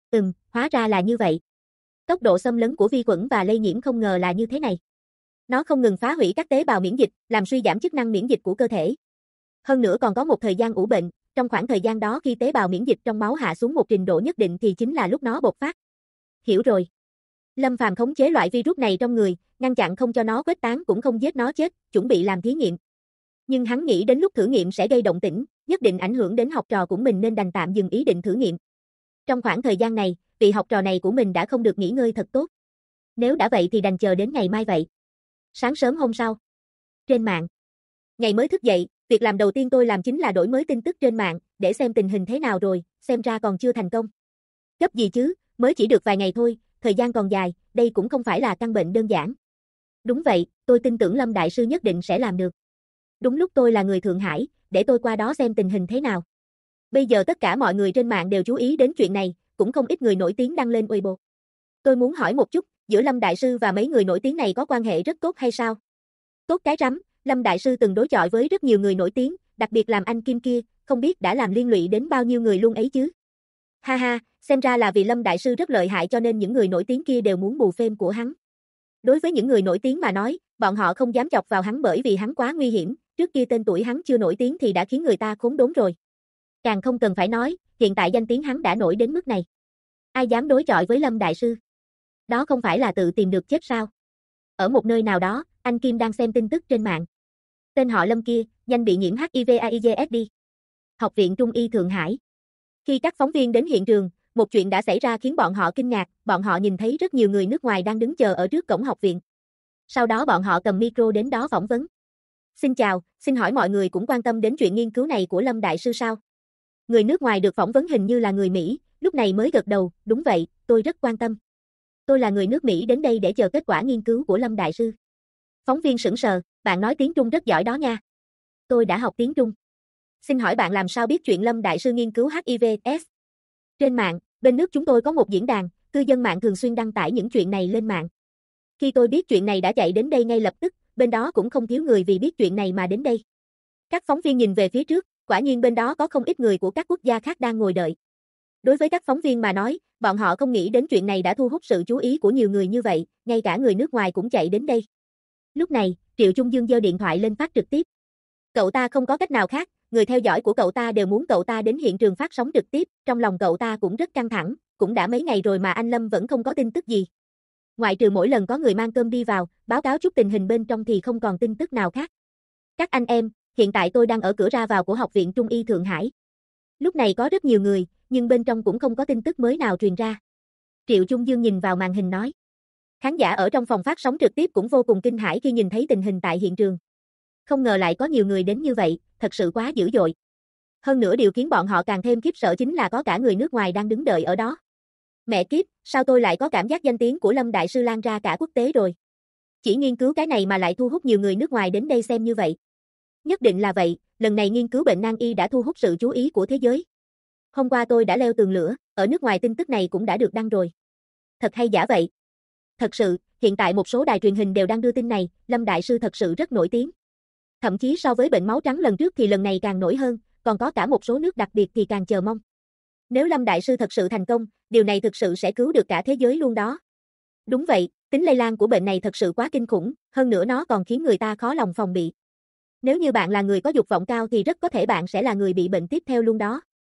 Hóa ra là như vậy. Tốc độ xâm lấn của vi khuẩn và lây nhiễm không ngờ là như thế này. Nó không ngừng phá hủy các tế bào miễn dịch, làm suy giảm chức năng miễn dịch của cơ thể. Hơn nữa còn có một thời gian ủ bệnh, trong khoảng thời gian đó khi tế bào miễn dịch trong máu hạ xuống một trình độ nhất định thì chính là lúc nó bộc phát. Hiểu rồi. Lâm Phàm khống chế loại virus này trong người, ngăn chặn không cho nó khuếch tán cũng không giết nó chết, chuẩn bị làm thí nghiệm. Nhưng hắn nghĩ đến lúc thử nghiệm sẽ gây động tĩnh, nhất định ảnh hưởng đến học trò của mình nên đành tạm dừng ý định thử nghiệm. Trong khoảng thời gian này, vị học trò này của mình đã không được nghỉ ngơi thật tốt. Nếu đã vậy thì đành chờ đến ngày mai vậy. Sáng sớm hôm sau, trên mạng. Ngày mới thức dậy, việc làm đầu tiên tôi làm chính là đổi mới tin tức trên mạng, để xem tình hình thế nào rồi, xem ra còn chưa thành công. Gấp gì chứ, mới chỉ được vài ngày thôi, thời gian còn dài, đây cũng không phải là căn bệnh đơn giản. Đúng vậy, tôi tin tưởng Lâm Đại Sư nhất định sẽ làm được. Đúng lúc tôi là người Thượng Hải, để tôi qua đó xem tình hình thế nào. Bây giờ tất cả mọi người trên mạng đều chú ý đến chuyện này, cũng không ít người nổi tiếng đăng lên Weibo. Tôi muốn hỏi một chút, giữa Lâm Đại Sư và mấy người nổi tiếng này có quan hệ rất tốt hay sao? Tốt cái rắm, Lâm Đại Sư từng đối chọi với rất nhiều người nổi tiếng, đặc biệt làm anh Kim kia, không biết đã làm liên lụy đến bao nhiêu người luôn ấy chứ. Ha ha, xem ra là vì Lâm Đại Sư rất lợi hại cho nên những người nổi tiếng kia đều muốn bù phêm của hắn. Đối với những người nổi tiếng mà nói, bọn họ không dám chọc vào hắn bởi vì hắn quá nguy hiểm, trước kia tên tuổi hắn chưa nổi tiếng thì đã khiến người ta khốn đốn rồi. Càng không cần phải nói, hiện tại danh tiếng hắn đã nổi đến mức này. Ai dám đối chọi với Lâm Đại Sư? Đó không phải là tự tìm được chết sao? Ở một nơi nào đó, anh Kim đang xem tin tức trên mạng. Tên họ Lâm kia, nhanh bị nhiễm HIV/AIDS đi. Học viện Trung y Thượng Hải. Khi các phóng viên đến hiện trường, một chuyện đã xảy ra khiến bọn họ kinh ngạc, bọn họ nhìn thấy rất nhiều người nước ngoài đang đứng chờ ở trước cổng học viện. Sau đó bọn họ cầm micro đến đó phỏng vấn. Xin chào, xin hỏi mọi người cũng quan tâm đến chuyện nghiên cứu này của Lâm Đại Sư sao? Người nước ngoài được phỏng vấn hình như là người Mỹ, lúc này mới gật đầu, đúng vậy, tôi rất quan tâm. Tôi là người nước Mỹ đến đây để chờ kết quả nghiên cứu của Lâm Đại Sư. Phóng viên sững sờ, bạn nói tiếng Trung rất giỏi đó nha. Tôi đã học tiếng Trung. Xin hỏi bạn làm sao biết chuyện Lâm Đại Sư nghiên cứu HIV/AIDS? Trên mạng, bên nước chúng tôi có một diễn đàn, cư dân mạng thường xuyên đăng tải những chuyện này lên mạng. Khi tôi biết chuyện này đã chạy đến đây ngay lập tức, bên đó cũng không thiếu người vì biết chuyện này mà đến đây. Các phóng viên nhìn về phía trước, quả nhiên bên đó có không ít người của các quốc gia khác đang ngồi đợi. Đối với các phóng viên mà nói, bọn họ không nghĩ đến chuyện này đã thu hút sự chú ý của nhiều người như vậy, ngay cả người nước ngoài cũng chạy đến đây. Lúc này, Triệu Trung Dương giơ điện thoại lên phát trực tiếp. Cậu ta không có cách nào khác, người theo dõi của cậu ta đều muốn cậu ta đến hiện trường phát sóng trực tiếp, trong lòng cậu ta cũng rất căng thẳng, cũng đã mấy ngày rồi mà anh Lâm vẫn không có tin tức gì. Ngoại trừ mỗi lần có người mang cơm đi vào, báo cáo chút tình hình bên trong thì không còn tin tức nào khác. Các anh em, hiện tại tôi đang ở cửa ra vào của Học viện Trung y Thượng Hải. Lúc này có rất nhiều người, nhưng bên trong cũng không có tin tức mới nào truyền ra. Triệu Trung Dương nhìn vào màn hình nói. Khán giả ở trong phòng phát sóng trực tiếp cũng vô cùng kinh hãi khi nhìn thấy tình hình tại hiện trường. Không ngờ lại có nhiều người đến như vậy, thật sự quá dữ dội. Hơn nữa điều khiến bọn họ càng thêm khiếp sợ chính là có cả người nước ngoài đang đứng đợi ở đó. Mẹ kiếp, sao tôi lại có cảm giác danh tiếng của Lâm Đại Sư lan ra cả quốc tế rồi. Chỉ nghiên cứu cái này mà lại thu hút nhiều người nước ngoài đến đây xem như vậy. Nhất định là vậy, lần này nghiên cứu bệnh nan y đã thu hút sự chú ý của thế giới. Hôm qua tôi đã leo tường lửa, ở nước ngoài tin tức này cũng đã được đăng rồi. Thật hay giả vậy? Thật sự, hiện tại một số đài truyền hình đều đang đưa tin này, Lâm Đại Sư thật sự rất nổi tiếng. Thậm chí so với bệnh máu trắng lần trước thì lần này càng nổi hơn, còn có cả một số nước đặc biệt thì càng chờ mong. Nếu Lâm Đại Sư thật sự thành công, điều này thực sự sẽ cứu được cả thế giới luôn đó. Đúng vậy, tính lây lan của bệnh này thật sự quá kinh khủng, hơn nữa nó còn khiến người ta khó lòng phòng bị. Nếu như bạn là người có dục vọng cao thì rất có thể bạn sẽ là người bị bệnh tiếp theo luôn đó.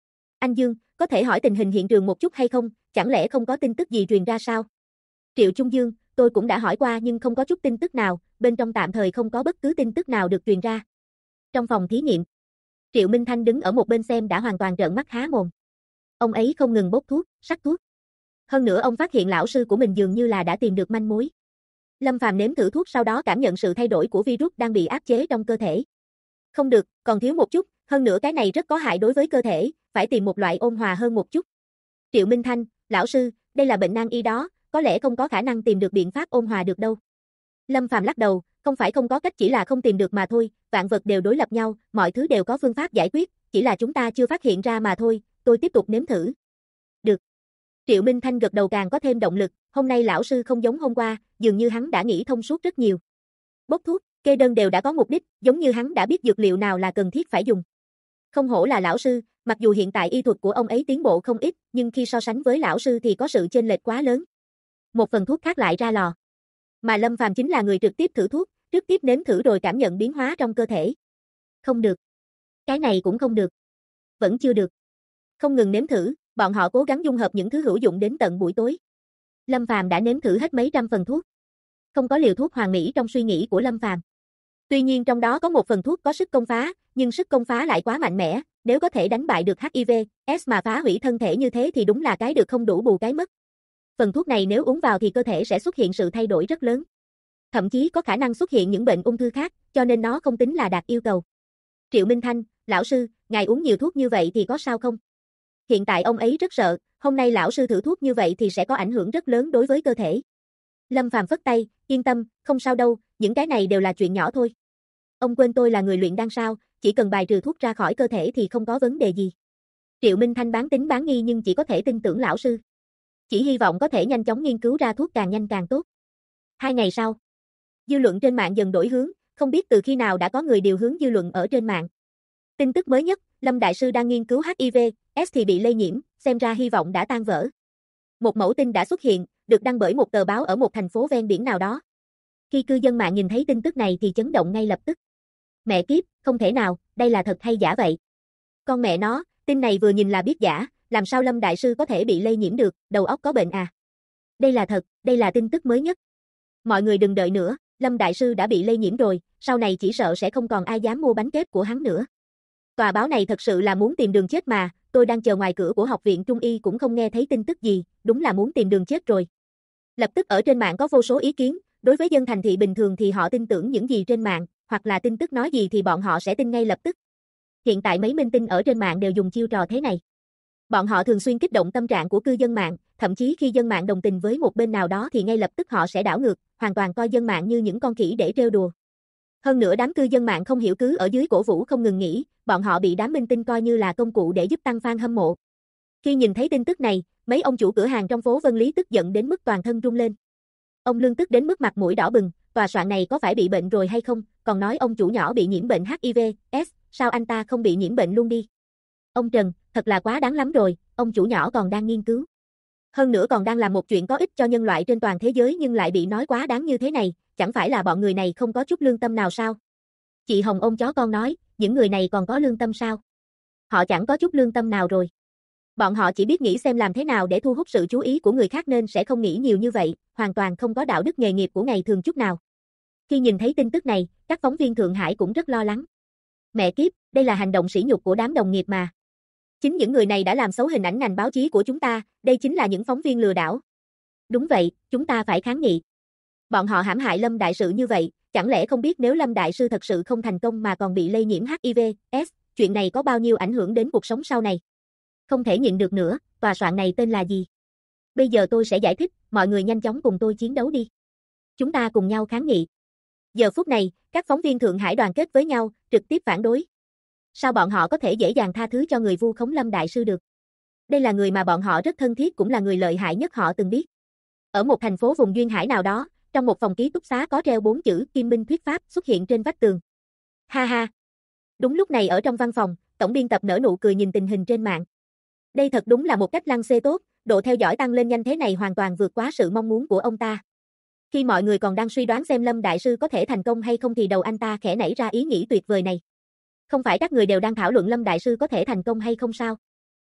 Anh Dương, có thể hỏi tình hình hiện trường một chút hay không, chẳng lẽ không có tin tức gì truyền ra sao? Triệu Trung Dương, tôi cũng đã hỏi qua nhưng không có chút tin tức nào, bên trong tạm thời không có bất cứ tin tức nào được truyền ra. Trong phòng thí nghiệm, Triệu Minh Thanh đứng ở một bên xem đã hoàn toàn trợn mắt há mồm. Ông ấy không ngừng bốc thuốc, sắc thuốc. Hơn nữa ông phát hiện lão sư của mình dường như là đã tìm được manh mối. Lâm Phàm nếm thử thuốc sau đó cảm nhận sự thay đổi của virus đang bị áp chế trong cơ thể. Không được, còn thiếu một chút, hơn nữa cái này rất có hại đối với cơ thể, phải tìm một loại ôn hòa hơn một chút. Triệu Minh Thanh, lão sư, đây là bệnh nan y đó, có lẽ không có khả năng tìm được biện pháp ôn hòa được đâu. Lâm Phàm lắc đầu, không phải không có cách, chỉ là không tìm được mà thôi, vạn vật đều đối lập nhau, mọi thứ đều có phương pháp giải quyết, chỉ là chúng ta chưa phát hiện ra mà thôi, tôi tiếp tục nếm thử. Được. Triệu Minh Thanh gật đầu càng có thêm động lực, hôm nay lão sư không giống hôm qua, dường như hắn đã nghĩ thông suốt rất nhiều. Bốc thuốc, kê đơn đều đã có mục đích, giống như hắn đã biết dược liệu nào là cần thiết phải dùng. Không hổ là lão sư, mặc dù hiện tại y thuật của ông ấy tiến bộ không ít, nhưng khi so sánh với lão sư thì có sự chênh lệch quá lớn. Một phần thuốc khác lại ra lò. Mà Lâm Phàm chính là người trực tiếp thử thuốc, trực tiếp nếm thử rồi cảm nhận biến hóa trong cơ thể. Không được. Cái này cũng không được. Vẫn chưa được. Không ngừng nếm thử, bọn họ cố gắng dung hợp những thứ hữu dụng đến tận buổi tối. Lâm Phàm đã nếm thử hết mấy trăm phần thuốc. Không có liều thuốc hoàn mỹ trong suy nghĩ của Lâm Phàm. Tuy nhiên trong đó có một phần thuốc có sức công phá, nhưng sức công phá lại quá mạnh mẽ, nếu có thể đánh bại được HIV/AIDS mà phá hủy thân thể như thế thì đúng là cái được không đủ bù cái mất. Phần thuốc này nếu uống vào thì cơ thể sẽ xuất hiện sự thay đổi rất lớn. Thậm chí có khả năng xuất hiện những bệnh ung thư khác, cho nên nó không tính là đạt yêu cầu. Triệu Minh Thanh, lão sư, ngài uống nhiều thuốc như vậy thì có sao không? Hiện tại ông ấy rất sợ, hôm nay lão sư thử thuốc như vậy thì sẽ có ảnh hưởng rất lớn đối với cơ thể. Lâm Phàm phất tay, yên tâm, không sao đâu, những cái này đều là chuyện nhỏ thôi. Ông quên tôi là người luyện đan sao, chỉ cần bài trừ thuốc ra khỏi cơ thể thì không có vấn đề gì. Triệu Minh Thanh bán tín bán nghi nhưng chỉ có thể tin tưởng lão sư. Chỉ hy vọng có thể nhanh chóng nghiên cứu ra thuốc càng nhanh càng tốt. 2 ngày sau, dư luận trên mạng dần đổi hướng, không biết từ khi nào đã có người điều hướng dư luận ở trên mạng. Tin tức mới nhất, Lâm Đại Sư đang nghiên cứu HIV/AIDS thì bị lây nhiễm, xem ra hy vọng đã tan vỡ. Một mẫu tin đã xuất hiện, được đăng bởi một tờ báo ở một thành phố ven biển nào đó. Khi cư dân mạng nhìn thấy tin tức này thì chấn động ngay lập tức. Mẹ kiếp, không thể nào, đây là thật hay giả vậy? Con mẹ nó, tin này vừa nhìn là biết giả, làm sao Lâm Đại Sư có thể bị lây nhiễm được, đầu óc có bệnh à? Đây là thật, đây là tin tức mới nhất. Mọi người đừng đợi nữa, Lâm Đại Sư đã bị lây nhiễm rồi, sau này chỉ sợ sẽ không còn ai dám mua bánh kép của hắn nữa. Tòa báo này thật sự là muốn tìm đường chết mà, tôi đang chờ ngoài cửa của học viện Trung y cũng không nghe thấy tin tức gì, đúng là muốn tìm đường chết rồi. Lập tức ở trên mạng có vô số ý kiến, đối với dân thành thị bình thường thì họ tin tưởng những gì trên mạng, hoặc là tin tức nói gì thì bọn họ sẽ tin ngay lập tức. Hiện tại mấy minh tinh ở trên mạng đều dùng chiêu trò thế này. Bọn họ thường xuyên kích động tâm trạng của cư dân mạng, thậm chí khi dân mạng đồng tình với một bên nào đó thì ngay lập tức họ sẽ đảo ngược, hoàn toàn coi dân mạng như những con khỉ để trêu đùa. Hơn nữa đám cư dân mạng không hiểu cứ ở dưới cổ vũ không ngừng nghỉ, bọn họ bị đám minh tinh coi như là công cụ để giúp tăng fan hâm mộ. Khi nhìn thấy tin tức này, mấy ông chủ cửa hàng trong phố Vân Lý tức giận đến mức toàn thân run lên. Ông Lương tức đến mức mặt mũi đỏ bừng, tòa soạn này có phải bị bệnh rồi hay không, còn nói ông chủ nhỏ bị nhiễm bệnh HIV/AIDS, sao anh ta không bị nhiễm bệnh luôn đi. Ông Trần, thật là quá đáng lắm rồi, ông chủ nhỏ còn đang nghiên cứu. Hơn nữa còn đang làm một chuyện có ích cho nhân loại trên toàn thế giới nhưng lại bị nói quá đáng như thế này, chẳng phải là bọn người này không có chút lương tâm nào sao? Chị Hồng ôm chó con nói, những người này còn có lương tâm sao? Họ chẳng có chút lương tâm nào rồi. Bọn họ chỉ biết nghĩ xem làm thế nào để thu hút sự chú ý của người khác nên sẽ không nghĩ nhiều như vậy, hoàn toàn không có đạo đức nghề nghiệp của ngày thường chút nào. Khi nhìn thấy tin tức này, các phóng viên Thượng Hải cũng rất lo lắng. Mẹ kiếp, đây là hành động sỉ nhục của đám đồng nghiệp mà. Chính những người này đã làm xấu hình ảnh ngành báo chí của chúng ta, đây chính là những phóng viên lừa đảo. Đúng vậy, chúng ta phải kháng nghị. Bọn họ hãm hại Lâm Đại Sư như vậy, chẳng lẽ không biết nếu Lâm Đại Sư thật sự không thành công mà còn bị lây nhiễm HIV/AIDS, chuyện này có bao nhiêu ảnh hưởng đến cuộc sống sau này? Không thể nhịn được nữa, tòa soạn này tên là gì? Bây giờ tôi sẽ giải thích, mọi người nhanh chóng cùng tôi chiến đấu đi. Chúng ta cùng nhau kháng nghị. Giờ phút này, các phóng viên Thượng Hải đoàn kết với nhau, trực tiếp phản đối. Sao bọn họ có thể dễ dàng tha thứ cho người vu khống Lâm Đại Sư được? Đây là người mà bọn họ rất thân thiết cũng là người lợi hại nhất họ từng biết. Ở một thành phố vùng duyên hải nào đó, trong một phòng ký túc xá có treo 4 chữ Kim Minh Thuyết Pháp xuất hiện trên vách tường. Ha ha. Đúng lúc này ở trong văn phòng, tổng biên tập nở nụ cười nhìn tình hình trên mạng. Đây thật đúng là một cách lăng xê tốt, độ theo dõi tăng lên nhanh thế này hoàn toàn vượt quá sự mong muốn của ông ta. Khi mọi người còn đang suy đoán xem Lâm Đại Sư có thể thành công hay không thì đầu anh ta khẽ nảy ra ý nghĩ tuyệt vời này. Không phải các người đều đang thảo luận Lâm Đại Sư có thể thành công hay không sao?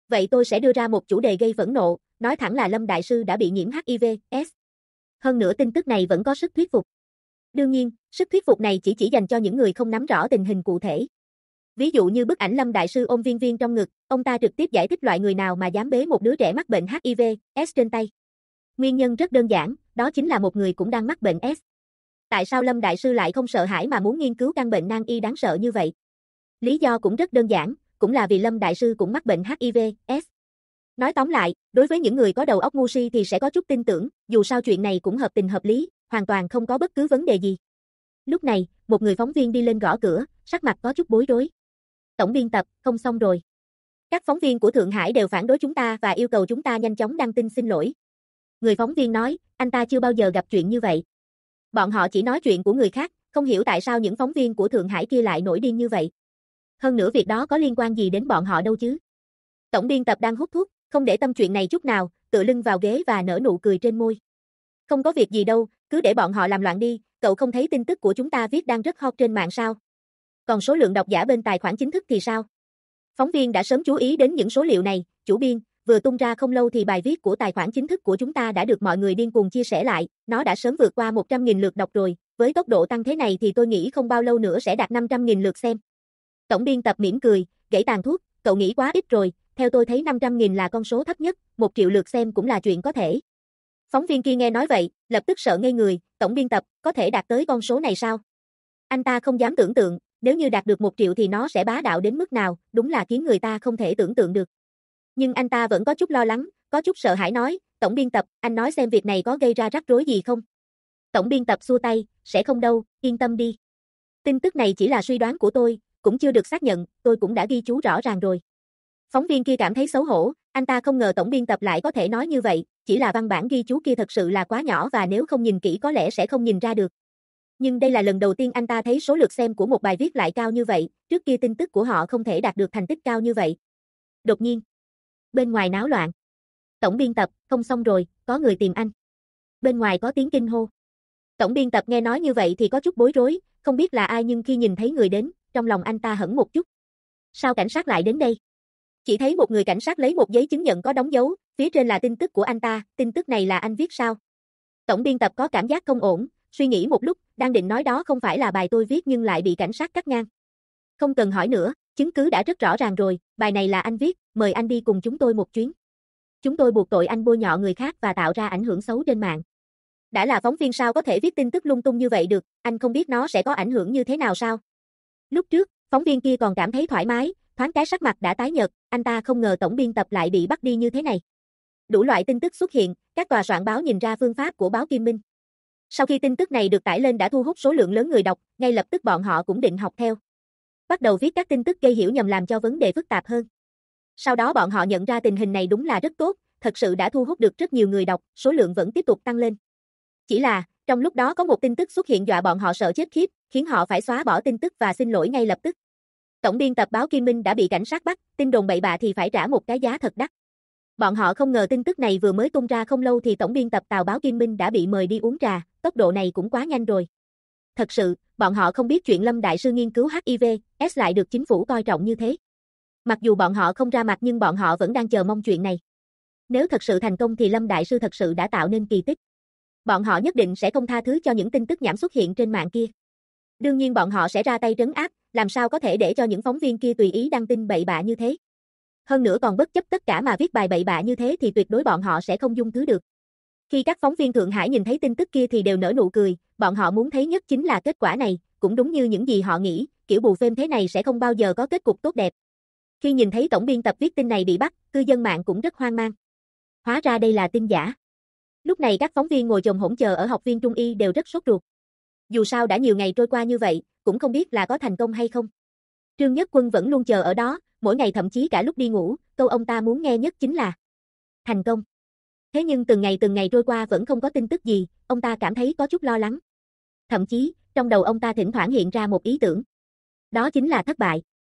Vậy tôi sẽ đưa ra một chủ đề gây phẫn nộ, nói thẳng là Lâm Đại Sư đã bị nhiễm HIV/AIDS. Hơn nữa tin tức này vẫn có sức thuyết phục. Đương nhiên, sức thuyết phục này chỉ dành cho những người không nắm rõ tình hình cụ thể. Ví dụ như bức ảnh Lâm Đại Sư ôm viên viên trong ngực, ông ta trực tiếp giải thích loại người nào mà dám bế một đứa trẻ mắc bệnh HIV/AIDS trên tay. Nguyên nhân rất đơn giản, đó chính là một người cũng đang mắc bệnh S. Tại sao Lâm Đại Sư lại không sợ hãi mà muốn nghiên cứu căn bệnh nan y đáng sợ như vậy? Lý do cũng rất đơn giản, cũng là vì Lâm Đại Sư cũng mắc bệnh HIV/AIDS. Nói tóm lại, đối với những người có đầu óc ngu si thì sẽ có chút tin tưởng, dù sao chuyện này cũng hợp tình hợp lý, hoàn toàn không có bất cứ vấn đề gì. Lúc này, một người phóng viên đi lên gõ cửa, sắc mặt có chút bối rối. Tổng biên tập, không xong rồi. Các phóng viên của Thượng Hải đều phản đối chúng ta và yêu cầu chúng ta nhanh chóng đăng tin xin lỗi. Người phóng viên nói, anh ta chưa bao giờ gặp chuyện như vậy. Bọn họ chỉ nói chuyện của người khác, không hiểu tại sao những phóng viên của Thượng Hải kia lại nổi điên như vậy. Hơn nữa việc đó có liên quan gì đến bọn họ đâu chứ. Tổng biên tập đang hút thuốc, không để tâm chuyện này chút nào, tựa lưng vào ghế và nở nụ cười trên môi. Không có việc gì đâu, cứ để bọn họ làm loạn đi, cậu không thấy tin tức của chúng ta viết đang rất hot trên mạng sao? Còn số lượng độc giả bên tài khoản chính thức thì sao? Phóng viên đã sớm chú ý đến những số liệu này, chủ biên, vừa tung ra không lâu thì bài viết của tài khoản chính thức của chúng ta đã được mọi người điên cuồng chia sẻ lại, nó đã sớm vượt qua 100.000 lượt đọc rồi, với tốc độ tăng thế này thì tôi nghĩ không bao lâu nữa sẽ đạt 500.000 lượt xem. Tổng biên tập mỉm cười, gãy tàn thuốc, cậu nghĩ quá ít rồi, theo tôi thấy 500.000 là con số thấp nhất, 1 triệu lượt xem cũng là chuyện có thể. Phóng viên kia nghe nói vậy, lập tức sợ ngây người, tổng biên tập, có thể đạt tới con số này sao? Anh ta không dám tưởng tượng, nếu như đạt được 1 triệu thì nó sẽ bá đạo đến mức nào, đúng là khiến người ta không thể tưởng tượng được. Nhưng anh ta vẫn có chút lo lắng, có chút sợ hãi nói, tổng biên tập, anh nói xem việc này có gây ra rắc rối gì không? Tổng biên tập xua tay, sẽ không đâu, yên tâm đi. Tin tức này chỉ là suy đoán của tôi, cũng chưa được xác nhận, tôi cũng đã ghi chú rõ ràng rồi. Phóng viên kia cảm thấy xấu hổ, anh ta không ngờ tổng biên tập lại có thể nói như vậy, chỉ là văn bản ghi chú kia thật sự là quá nhỏ và nếu không nhìn kỹ có lẽ sẽ không nhìn ra được. Nhưng đây là lần đầu tiên anh ta thấy số lượt xem của một bài viết lại cao như vậy, trước kia tin tức của họ không thể đạt được thành tích cao như vậy. Đột nhiên, bên ngoài náo loạn. Tổng biên tập, không xong rồi, có người tìm anh. Bên ngoài có tiếng kinh hô. Tổng biên tập nghe nói như vậy thì có chút bối rối, không biết là ai nhưng khi nhìn thấy người đến, trong lòng anh ta hững một chút. Sao cảnh sát lại đến đây? Chỉ thấy một người cảnh sát lấy một giấy chứng nhận có đóng dấu, phía trên là tin tức của anh ta, tin tức này là anh viết sao? Tổng biên tập có cảm giác không ổn, suy nghĩ một lúc, đang định nói đó không phải là bài tôi viết nhưng lại bị cảnh sát cắt ngang. Không cần hỏi nữa, chứng cứ đã rất rõ ràng rồi, bài này là anh viết, mời anh đi cùng chúng tôi một chuyến. Chúng tôi buộc tội anh bôi nhọ người khác và tạo ra ảnh hưởng xấu trên mạng. Đã là phóng viên sao có thể viết tin tức lung tung như vậy được, anh không biết nó sẽ có ảnh hưởng như thế nào sao? Lúc trước, phóng viên kia còn cảm thấy thoải mái, thoáng cái sắc mặt đã tái nhợt, anh ta không ngờ tổng biên tập lại bị bắt đi như thế này. Đủ loại tin tức xuất hiện, các tòa soạn báo nhìn ra phương pháp của báo Kim Minh. Sau khi tin tức này được tải lên đã thu hút số lượng lớn người đọc, ngay lập tức bọn họ cũng định học theo. Bắt đầu viết các tin tức gây hiểu nhầm làm cho vấn đề phức tạp hơn. Sau đó bọn họ nhận ra tình hình này đúng là rất tốt, thật sự đã thu hút được rất nhiều người đọc, số lượng vẫn tiếp tục tăng lên. Chỉ là, trong lúc đó có một tin tức xuất hiện dọa bọn họ sợ chết khiếp, khiến họ phải xóa bỏ tin tức và xin lỗi ngay lập tức. Tổng biên tập báo Kim Minh đã bị cảnh sát bắt, tin đồn bậy bạ thì phải trả một cái giá thật đắt. Bọn họ không ngờ tin tức này vừa mới tung ra không lâu thì tổng biên tập tàu báo Kim Minh đã bị mời đi uống trà, tốc độ này cũng quá nhanh rồi. Thật sự, bọn họ không biết chuyện Lâm Đại Sư nghiên cứu HIV/AIDS lại được chính phủ coi trọng như thế. Mặc dù bọn họ không ra mặt nhưng bọn họ vẫn đang chờ mong chuyện này. Nếu thật sự thành công thì Lâm Đại Sư thật sự đã tạo nên kỳ tích. Bọn họ nhất định sẽ không tha thứ cho những tin tức nhảm xuất hiện trên mạng kia. Đương nhiên bọn họ sẽ ra tay trấn áp, làm sao có thể để cho những phóng viên kia tùy ý đăng tin bậy bạ như thế. Hơn nữa còn bất chấp tất cả mà viết bài bậy bạ như thế thì tuyệt đối bọn họ sẽ không dung thứ được. Khi các phóng viên Thượng Hải nhìn thấy tin tức kia thì đều nở nụ cười, bọn họ muốn thấy nhất chính là kết quả này, cũng đúng như những gì họ nghĩ, kiểu bù phêm thế này sẽ không bao giờ có kết cục tốt đẹp. Khi nhìn thấy tổng biên tập viết tin này bị bắt, cư dân mạng cũng rất hoang mang. Hóa ra đây là tin giả. Lúc này các phóng viên ngồi chồm hổm chờ ở học viên Trung y đều rất sốt ruột. Dù sao đã nhiều ngày trôi qua như vậy, cũng không biết là có thành công hay không. Trương Nhất Quân vẫn luôn chờ ở đó, mỗi ngày thậm chí cả lúc đi ngủ, câu ông ta muốn nghe nhất chính là thành công. Thế nhưng từng ngày trôi qua vẫn không có tin tức gì, ông ta cảm thấy có chút lo lắng. Thậm chí, trong đầu ông ta thỉnh thoảng hiện ra một ý tưởng. Đó chính là thất bại.